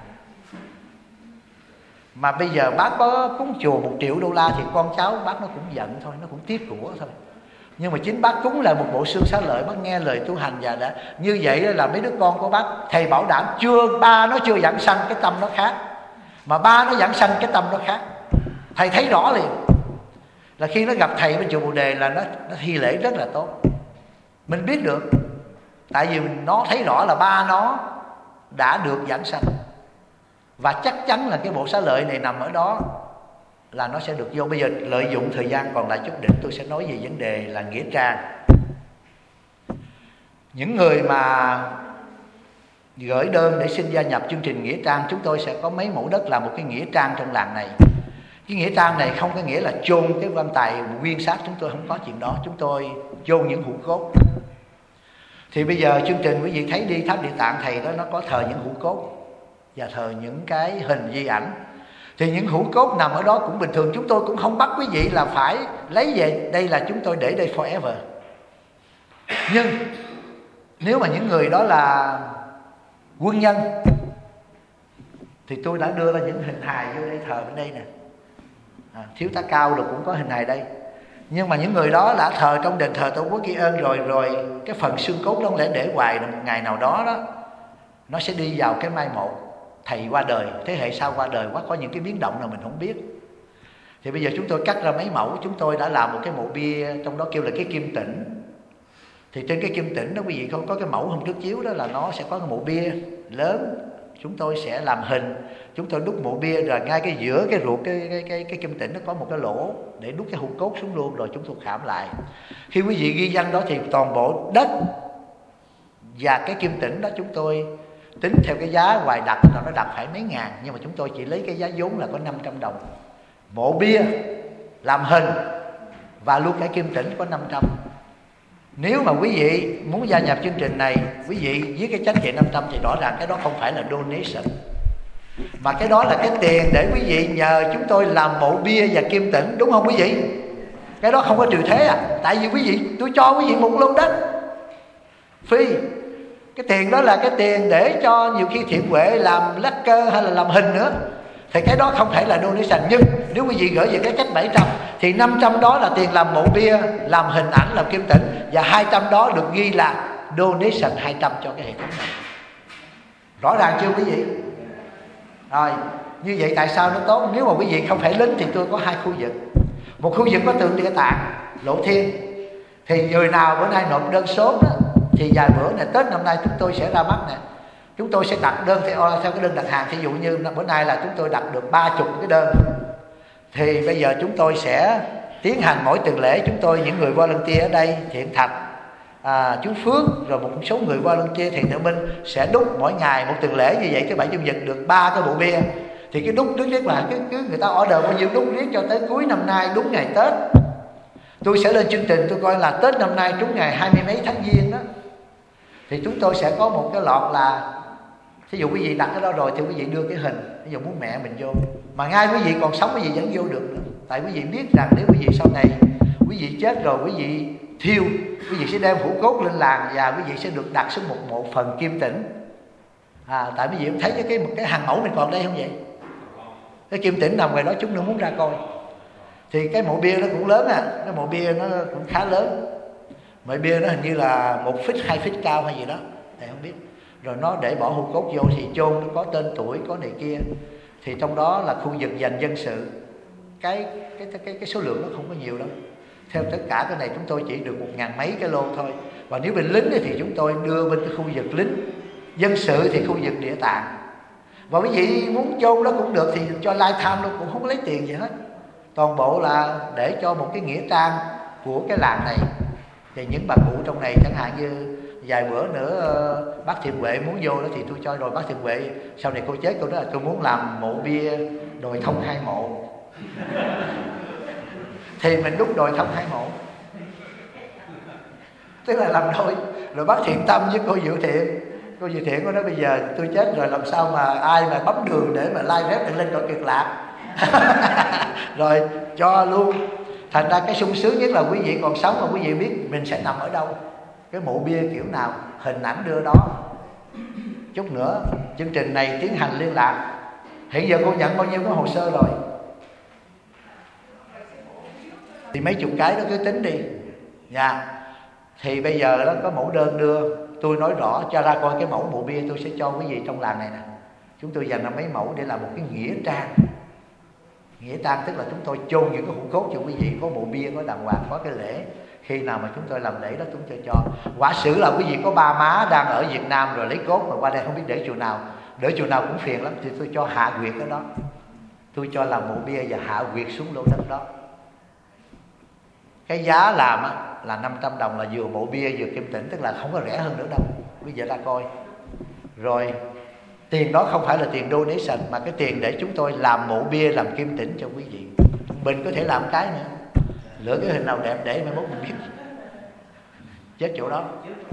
Mà bây giờ bác có cúng chùa 1 triệu đô la thì con cháu bác nó cũng giận thôi, nó cũng tiếc của thôi. Nhưng mà chính bác cúng là một bộ xương xá lợi, bác nghe lời tu hành và đã như vậy là mấy đứa con của bác, thầy bảo đảm ba nó chưa giảng sanh cái tâm nó khác, mà ba nó giảng sanh cái tâm nó khác. Thầy thấy rõ liền là khi nó gặp thầy bên chùa Bồ Đề là nó thi lễ rất là tốt. Mình biết được, tại vì nó thấy rõ là ba nó đã được giảng sanh, và chắc chắn là cái bộ xá lợi này nằm ở đó là nó sẽ được vô. Bây giờ lợi dụng thời gian còn lại chút đỉnh, tôi sẽ nói về vấn đề là nghĩa trang. Những người mà gửi đơn để xin gia nhập chương trình nghĩa trang, chúng tôi sẽ có mấy mẫu đất làm một cái nghĩa trang trong làng này. Cái nghĩa trang này không có nghĩa là chôn cái quan tài nguyên xác, chúng tôi không có chuyện đó. Chúng tôi chôn những hũ cốt. Thì bây giờ chương trình quý vị thấy đi tháp Địa Tạng thầy đó, nó có thờ những hũ cốt và thờ những cái hình di ảnh. Thì những hũ cốt nằm ở đó cũng bình thường. Chúng tôi cũng không bắt quý vị là phải lấy về. Đây là chúng tôi để đây forever. Nhưng nếu mà những người đó là quân nhân thì tôi đã đưa ra những hình hài vô đây thờ bên đây nè. Thiếu tá Cao rồi cũng có hình hài đây. Nhưng mà những người đó đã thờ trong đền thờ Tổ quốc Ghi Ơn rồi cái phần xương cốt đó lẽ để hoài, một ngày nào đó đó nó sẽ đi vào cái mai một. Thầy qua đời, thế hệ sau qua đời quá, có những cái biến động nào mình không biết. Thì bây giờ chúng tôi cắt ra mấy mẫu. Chúng tôi đã làm một cái mộ bia, trong đó kêu là cái kim tĩnh. Thì trên cái kim tĩnh đó quý vị không có cái mẫu hôm trước chiếu đó, là nó sẽ có cái mộ bia lớn. Chúng tôi sẽ làm hình, chúng tôi đúc mộ bia, rồi ngay cái giữa cái ruột cái kim tĩnh nó có một cái lỗ để đúc cái hũ cốt xuống luôn, rồi chúng tôi khảm lại. Khi quý vị ghi danh đó thì toàn bộ đất và cái kim tĩnh đó chúng tôi tính theo cái giá ngoài đặt, là nó đặt phải mấy ngàn, nhưng mà chúng tôi chỉ lấy cái giá vốn là có 500 đồng. Mộ bia làm hình và luôn cái kim tĩnh có 500. Nếu mà quý vị muốn gia nhập chương trình này, quý vị với cái chánh trị 500 thì rõ ràng cái đó không phải là donation, mà cái đó là cái tiền để quý vị nhờ chúng tôi làm mộ bia và kim tĩnh, đúng không quý vị? Cái đó không có trừ thế à. Tại vì quý vị, tôi cho quý vị một lô đất free. Cái tiền đó là cái tiền để cho nhiều khi thiện huệ làm lacquer hay là làm hình nữa, thì cái đó không phải là donation. Nhưng nếu quý vị gửi về cái cách 700 thì 500 đó là tiền làm mộ bia, làm hình ảnh, làm kim tĩnh, và 200 đó được ghi là donation 200 cho cái hệ thống này. Rõ ràng chưa quý vị? Rồi, như vậy tại sao nó tốt? Nếu mà quý vị không phải lính thì tôi có hai khu vực. Một khu vực có tượng Địa Tạng, Lộ Thiên. Thì người nào bữa nay nộp đơn sớm đó, thì vài bữa này Tết năm nay chúng tôi sẽ ra mắt nè. Chúng tôi sẽ đặt đơn theo cái đơn đặt hàng. Thí dụ như bữa nay là chúng tôi đặt được 30 cái đơn, thì bây giờ chúng tôi sẽ tiến hành mỗi tuần lễ. Chúng tôi, những người volunteer ở đây, Thiện Thạch, chú Phước, rồi một số người volunteer Thiện Tự Minh sẽ đúc mỗi ngày một tuần lễ như vậy. Cái 7 Chủ nhật được 3 cái bộ bia. Thì cái đúc riết là cứ người ta order bao nhiêu đúc riết cho tới cuối năm nay, đúng ngày Tết. Tôi sẽ lên chương trình, tôi coi là Tết năm nay trúng ngày 20 mấy tháng Giêng đó, thì chúng tôi sẽ có một cái lọt là, thí dụ quý vị đặt cái đó rồi thì quý vị đưa cái hình, ví dụ muốn mẹ mình vô, mà ngay quý vị còn sống quý vị vẫn vô được nữa. Tại quý vị biết rằng nếu quý vị sau này quý vị chết rồi, quý vị thiêu, quý vị sẽ đem hũ cốt lên làng và quý vị sẽ được đặt xuống một phần kim tĩnh. Tại quý vị thấy cái hàng mẫu mình còn đây không vậy? Cái kim tĩnh nằm ngoài đó, chúng nó muốn ra coi. Thì cái mộ bia nó cũng lớn cái mộ bia nó cũng khá lớn. Mộ bia nó hình như là 1 feet 2 feet cao hay gì đó, thầy không biết. Rồi nó để bỏ hũ cốt vô thì chôn, nó có tên tuổi, có này kia. Thì trong đó là khu vực dành dân sự. Cái số lượng nó không có nhiều đâu. Theo tất cả cái này chúng tôi chỉ được 1000 mấy cái lô thôi. Và nếu bên lính thì chúng tôi đưa bên cái khu vực lính. Dân sự thì khu vực Địa Tạng. Và quý vị muốn chôn đó cũng được, thì cho lifetime luôn, cũng không có lấy tiền gì hết. Toàn bộ là để cho một cái nghĩa trang của cái làng này. Thì những bà cụ trong này, chẳng hạn như vài bữa nữa bác Thiện Huệ muốn vô đó thì tôi cho rồi. Bác Thiện Huệ sau này cô chết, cô nói là tôi muốn làm mộ bia đồi thông 2 mộ. Thì mình đúc đồi thông 2 mộ, tức là làm đôi. Rồi bác Thiện Tâm với cô Diệu Thiện, cô Diệu Thiện có nói bây giờ tôi chết rồi làm sao mà ai mà bấm đường để mà like rep lên cõi Cực Lạc. Rồi cho luôn. Thành ra cái sung sướng nhất là quý vị còn sống mà quý vị biết mình sẽ nằm ở đâu, cái mộ bia kiểu nào, hình ảnh đưa đó. Chút nữa chương trình này tiến hành liên lạc. Hiện giờ cô nhận bao nhiêu cái hồ sơ rồi? Thì mấy chục cái đó cứ tính đi nha. Thì bây giờ đó có mẫu đơn đưa, tôi nói rõ cho ra coi cái mẫu mộ bia tôi sẽ cho quý vị trong làng này nè. Chúng tôi dành ra mấy mẫu để làm một cái nghĩa trang. Nghĩa trang tức là chúng tôi chôn những cái hũ cốt cho quý vị, có mộ bia, có đàng hoàng, có cái lễ. Khi nào mà chúng tôi làm lễ đó chúng tôi cho. Quả sử là quý vị có ba má đang ở Việt Nam rồi lấy cốt mà qua đây không biết để chỗ nào, để chỗ nào cũng phiền lắm, thì tôi cho hạ quyệt ở đó. Tôi cho làm mộ bia và hạ quyệt xuống lô đất đó. Cái giá làm là 500 đồng là vừa mộ bia vừa kim tĩnh, tức là không có rẻ hơn nữa đâu. Bây giờ ra coi. Rồi tiền đó không phải là tiền donation, mà cái tiền để chúng tôi làm mộ bia, làm kim tĩnh cho quý vị. Mình có thể làm cái nữa, lựa cái hình nào đẹp để mai mốt mình biết. Chết chỗ đó.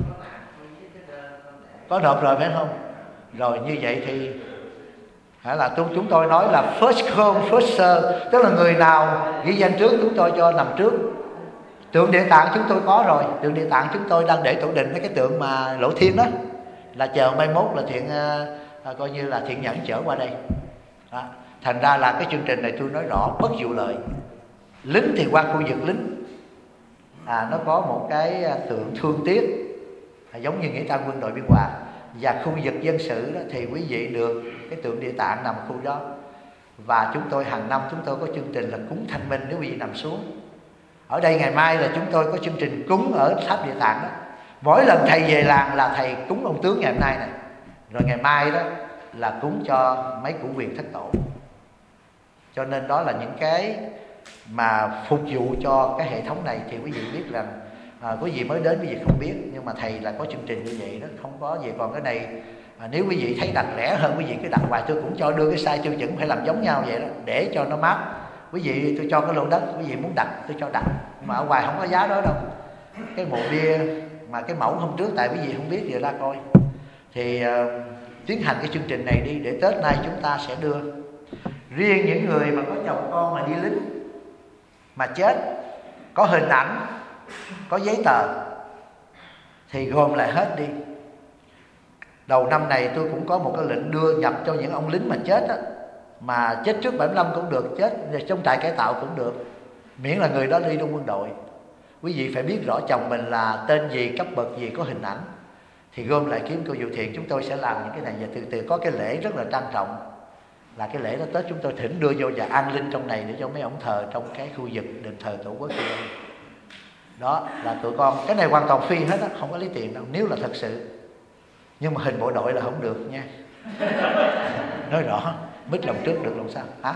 Có nộp rồi phải không? Rồi như vậy thì là chúng tôi nói là first come first serve, tức là người nào ghi danh trước chúng tôi cho nằm trước. Tượng Địa Tạng chúng tôi có rồi. Tượng Địa Tạng chúng tôi đang để tổ định mấy cái tượng mà Lộ Thiên đó, là chờ mai mốt là thiện coi như là thiện nhẫn chở qua đây đó. Thành ra là cái chương trình này tôi nói rõ bất vụ lợi. Lính thì qua khu vực lính, nó có một cái tượng thương tiếc giống như nghĩa trang quân đội biên hòa. Và khu vực dân sự đó thì quý vị được cái tượng Địa Tạng nằm ở khu đó. Và chúng tôi hàng năm chúng tôi có chương trình là cúng thanh minh nếu quý vị nằm xuống. Ở đây ngày mai là chúng tôi có chương trình cúng ở tháp Địa Tạng đó. Mỗi lần thầy về làng là thầy cúng ông tướng ngày hôm nay này, rồi ngày mai đó là cúng cho mấy cụ quyền thất tổ. Cho nên đó là những cái mà phục vụ cho cái hệ thống này. Thì quý vị biết rằng quý vị mới đến quý vị không biết, nhưng mà thầy là có chương trình như vậy đó, không có gì. Còn cái này nếu quý vị thấy đặt rẻ hơn quý vị cứ đặt hoài. Tôi cũng cho đưa cái size tiêu chuẩn phải làm giống nhau vậy đó, để cho nó mát. Quý vị tôi cho cái lô đất, quý vị muốn đặt tôi cho đặt, mà ở ngoài không có giá đó đâu. Cái mộ bia mà cái mẫu hôm trước, tại quý vị không biết giờ ra coi, thì tiến hành cái chương trình này đi, để Tết nay chúng ta sẽ đưa. Riêng những người mà có chồng con mà đi lính mà chết, có hình ảnh, có giấy tờ thì gom lại hết đi. Đầu năm này tôi cũng có một cái lệnh đưa nhập cho những ông lính mà chết á, mà chết trước 75 cũng được, chết trong trại cải tạo cũng được, miễn là người đó đi trong quân đội. Quý vị phải biết rõ chồng mình là tên gì, cấp bậc gì, có hình ảnh, thì gom lại kiếm cô Diệu Thiện. Chúng tôi sẽ làm những cái này và từ từ có cái lễ rất là trang trọng, là cái lễ đó Tết chúng tôi thỉnh đưa vô và an linh trong này để cho mấy ông thờ trong cái khu vực đền thờ Tổ quốc. Đó là tụi con, cái này hoàn toàn phi hết á, không có lấy tiền đâu nếu là thật sự. Nhưng mà hình bộ đội là không được nha. Nói rõ, mít lòng trước được lòng sau hả?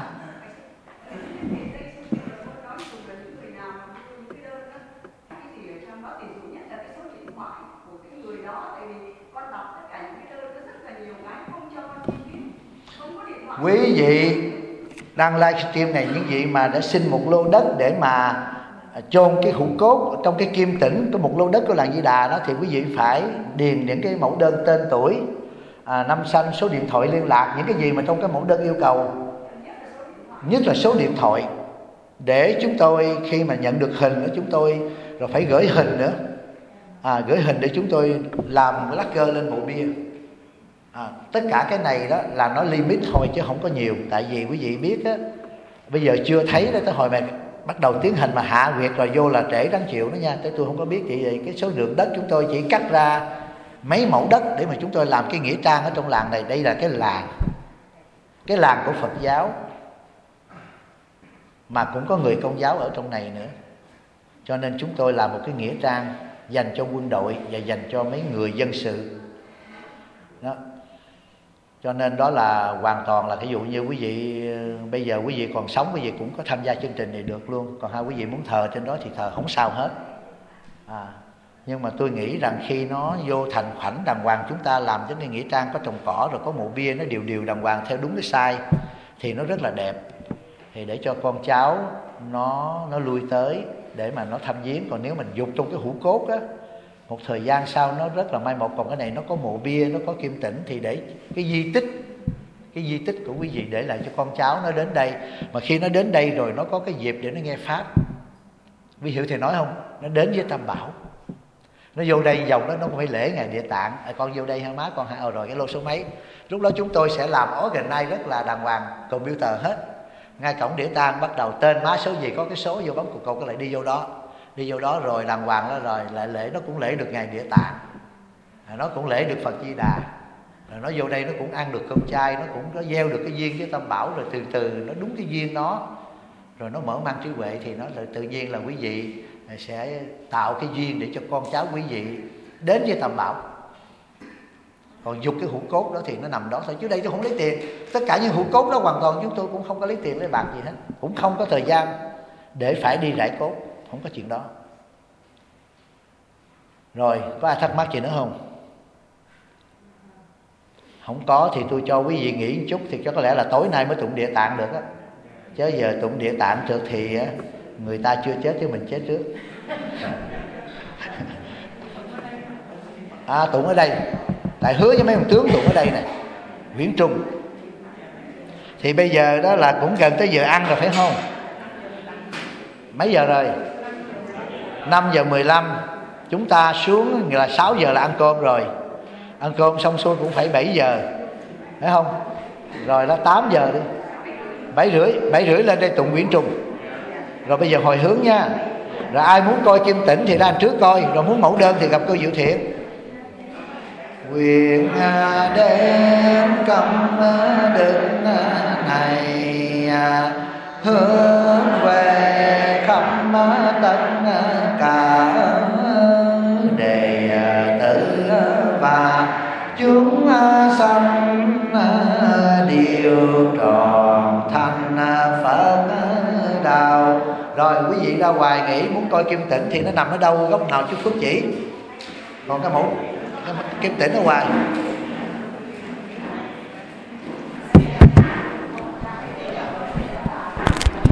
Quý vị đang livestream này, những vị mà đã xin một lô đất để mà chôn cái hũ cốt trong cái kim tĩnh, có một lô đất của làng Di Đà đó, thì quý vị phải điền những cái mẫu đơn, tên tuổi, năm sanh, số điện thoại liên lạc, những cái gì mà trong cái mẫu đơn yêu cầu, nhất là số điện thoại, để chúng tôi khi mà nhận được hình của chúng tôi rồi phải gửi hình nữa, gửi hình để chúng tôi làm lacquer lên mộ bia. Tất cả cái này đó là nó limit thôi chứ không có nhiều. Tại vì quý vị biết á, bây giờ chưa thấy đó, tới hồi mà bắt đầu tiến hành mà hạ quyệt rồi vô là trễ đáng chịu đó nha. Tới tôi không có biết gì vậy. Cái số lượng đất chúng tôi chỉ cắt ra mấy mẫu đất để mà chúng tôi làm cái nghĩa trang ở trong làng này. Đây là cái làng của Phật giáo, mà cũng có người Công giáo ở trong này nữa. Cho nên chúng tôi làm một cái nghĩa trang dành cho quân đội và dành cho mấy người dân sự đó. Cho nên đó là hoàn toàn là, ví dụ như quý vị bây giờ quý vị còn sống, quý vị cũng có tham gia chương trình này được luôn. Còn hai quý vị muốn thờ trên đó thì thờ không sao hết. Nhưng mà tôi nghĩ rằng khi nó vô thành khoảnh đàng hoàng, chúng ta làm cho cái nghĩa trang có trồng cỏ rồi có mộ bia nó đều đàng hoàng theo đúng cái size thì nó rất là đẹp. Thì để cho con cháu nó lui tới để mà nó thăm viếng. Còn nếu mình dục trong cái hũ cốt á, một thời gian sau nó rất là mai một. Còn cái này nó có mộ bia, nó có kim tĩnh, thì để cái di tích của quý vị để lại cho con cháu nó đến đây. Mà khi nó đến đây rồi nó có cái dịp để nó nghe pháp. Quý hiểu thầy nói không? Nó đến với Tam Bảo, nó vô đây vòng đó, nó cũng phải lễ ngày Địa Tạng. Con vô đây hả má, con hả? Rồi cái lô số mấy. Lúc đó chúng tôi sẽ làm organize rất là đàng hoàng, computer hết. Ngay cổng Địa Tạng bắt đầu tên má số gì, có cái số vô bấm cục cái lại đi vô đó. Đi vô đó rồi đàng hoàng đó, rồi lại lễ, nó cũng lễ được ngày Địa Tạng, nó cũng lễ được Phật Di Đà, rồi nó vô đây nó cũng ăn được cơm chay, nó cũng có gieo được cái duyên với Tam Bảo. Rồi từ từ nó đúng cái duyên đó, rồi nó mở mang trí huệ, thì nó là tự nhiên là quý vị sẽ tạo cái duyên để cho con cháu quý vị đến với Tam Bảo. Còn dục cái hũ cốt đó thì nó nằm đó thôi, chứ đây tôi không lấy tiền. Tất cả những hũ cốt đó hoàn toàn chúng tôi cũng không có lấy tiền lấy bạc gì hết, cũng không có thời gian để phải đi rải cốt, không có chuyện đó. Rồi có ai thắc mắc gì nữa không? Không có thì tôi cho quý vị nghỉ một chút, thì có lẽ là tối nay mới tụng Địa Tạng được á. Chứ giờ tụng Địa Tạng được thì người ta chưa chết chứ mình chết trước. Tụng ở đây, tại hứa với mấy ông tướng tụng ở đây nè, Viễn Trung. Thì bây giờ đó là cũng gần tới giờ ăn rồi phải không? Mấy giờ rồi? 5:15. Chúng ta xuống là 6 giờ là ăn cơm rồi. Ăn cơm xong xuôi cũng phải 7 giờ, phải không? Rồi là 8 giờ đi, 7 rưỡi lên đây tụng Viễn Trung. Rồi bây giờ hồi hướng nha. Rồi ai muốn coi Kim Tĩnh thì ra ăn trước coi. Rồi muốn mẫu đơn thì gặp cô Diệu Thiện. Nguyện đem công đức này hướng về khắp tất cả đệ tử và chúng sanh đều tròn thành Phật đạo. Rồi quý vị ra ngoài nghĩ muốn coi Kim Tĩnh thì nó nằm ở đâu, góc nào chú Phước chỉ. Còn cái mẫu Kim Tĩnh ở ngoài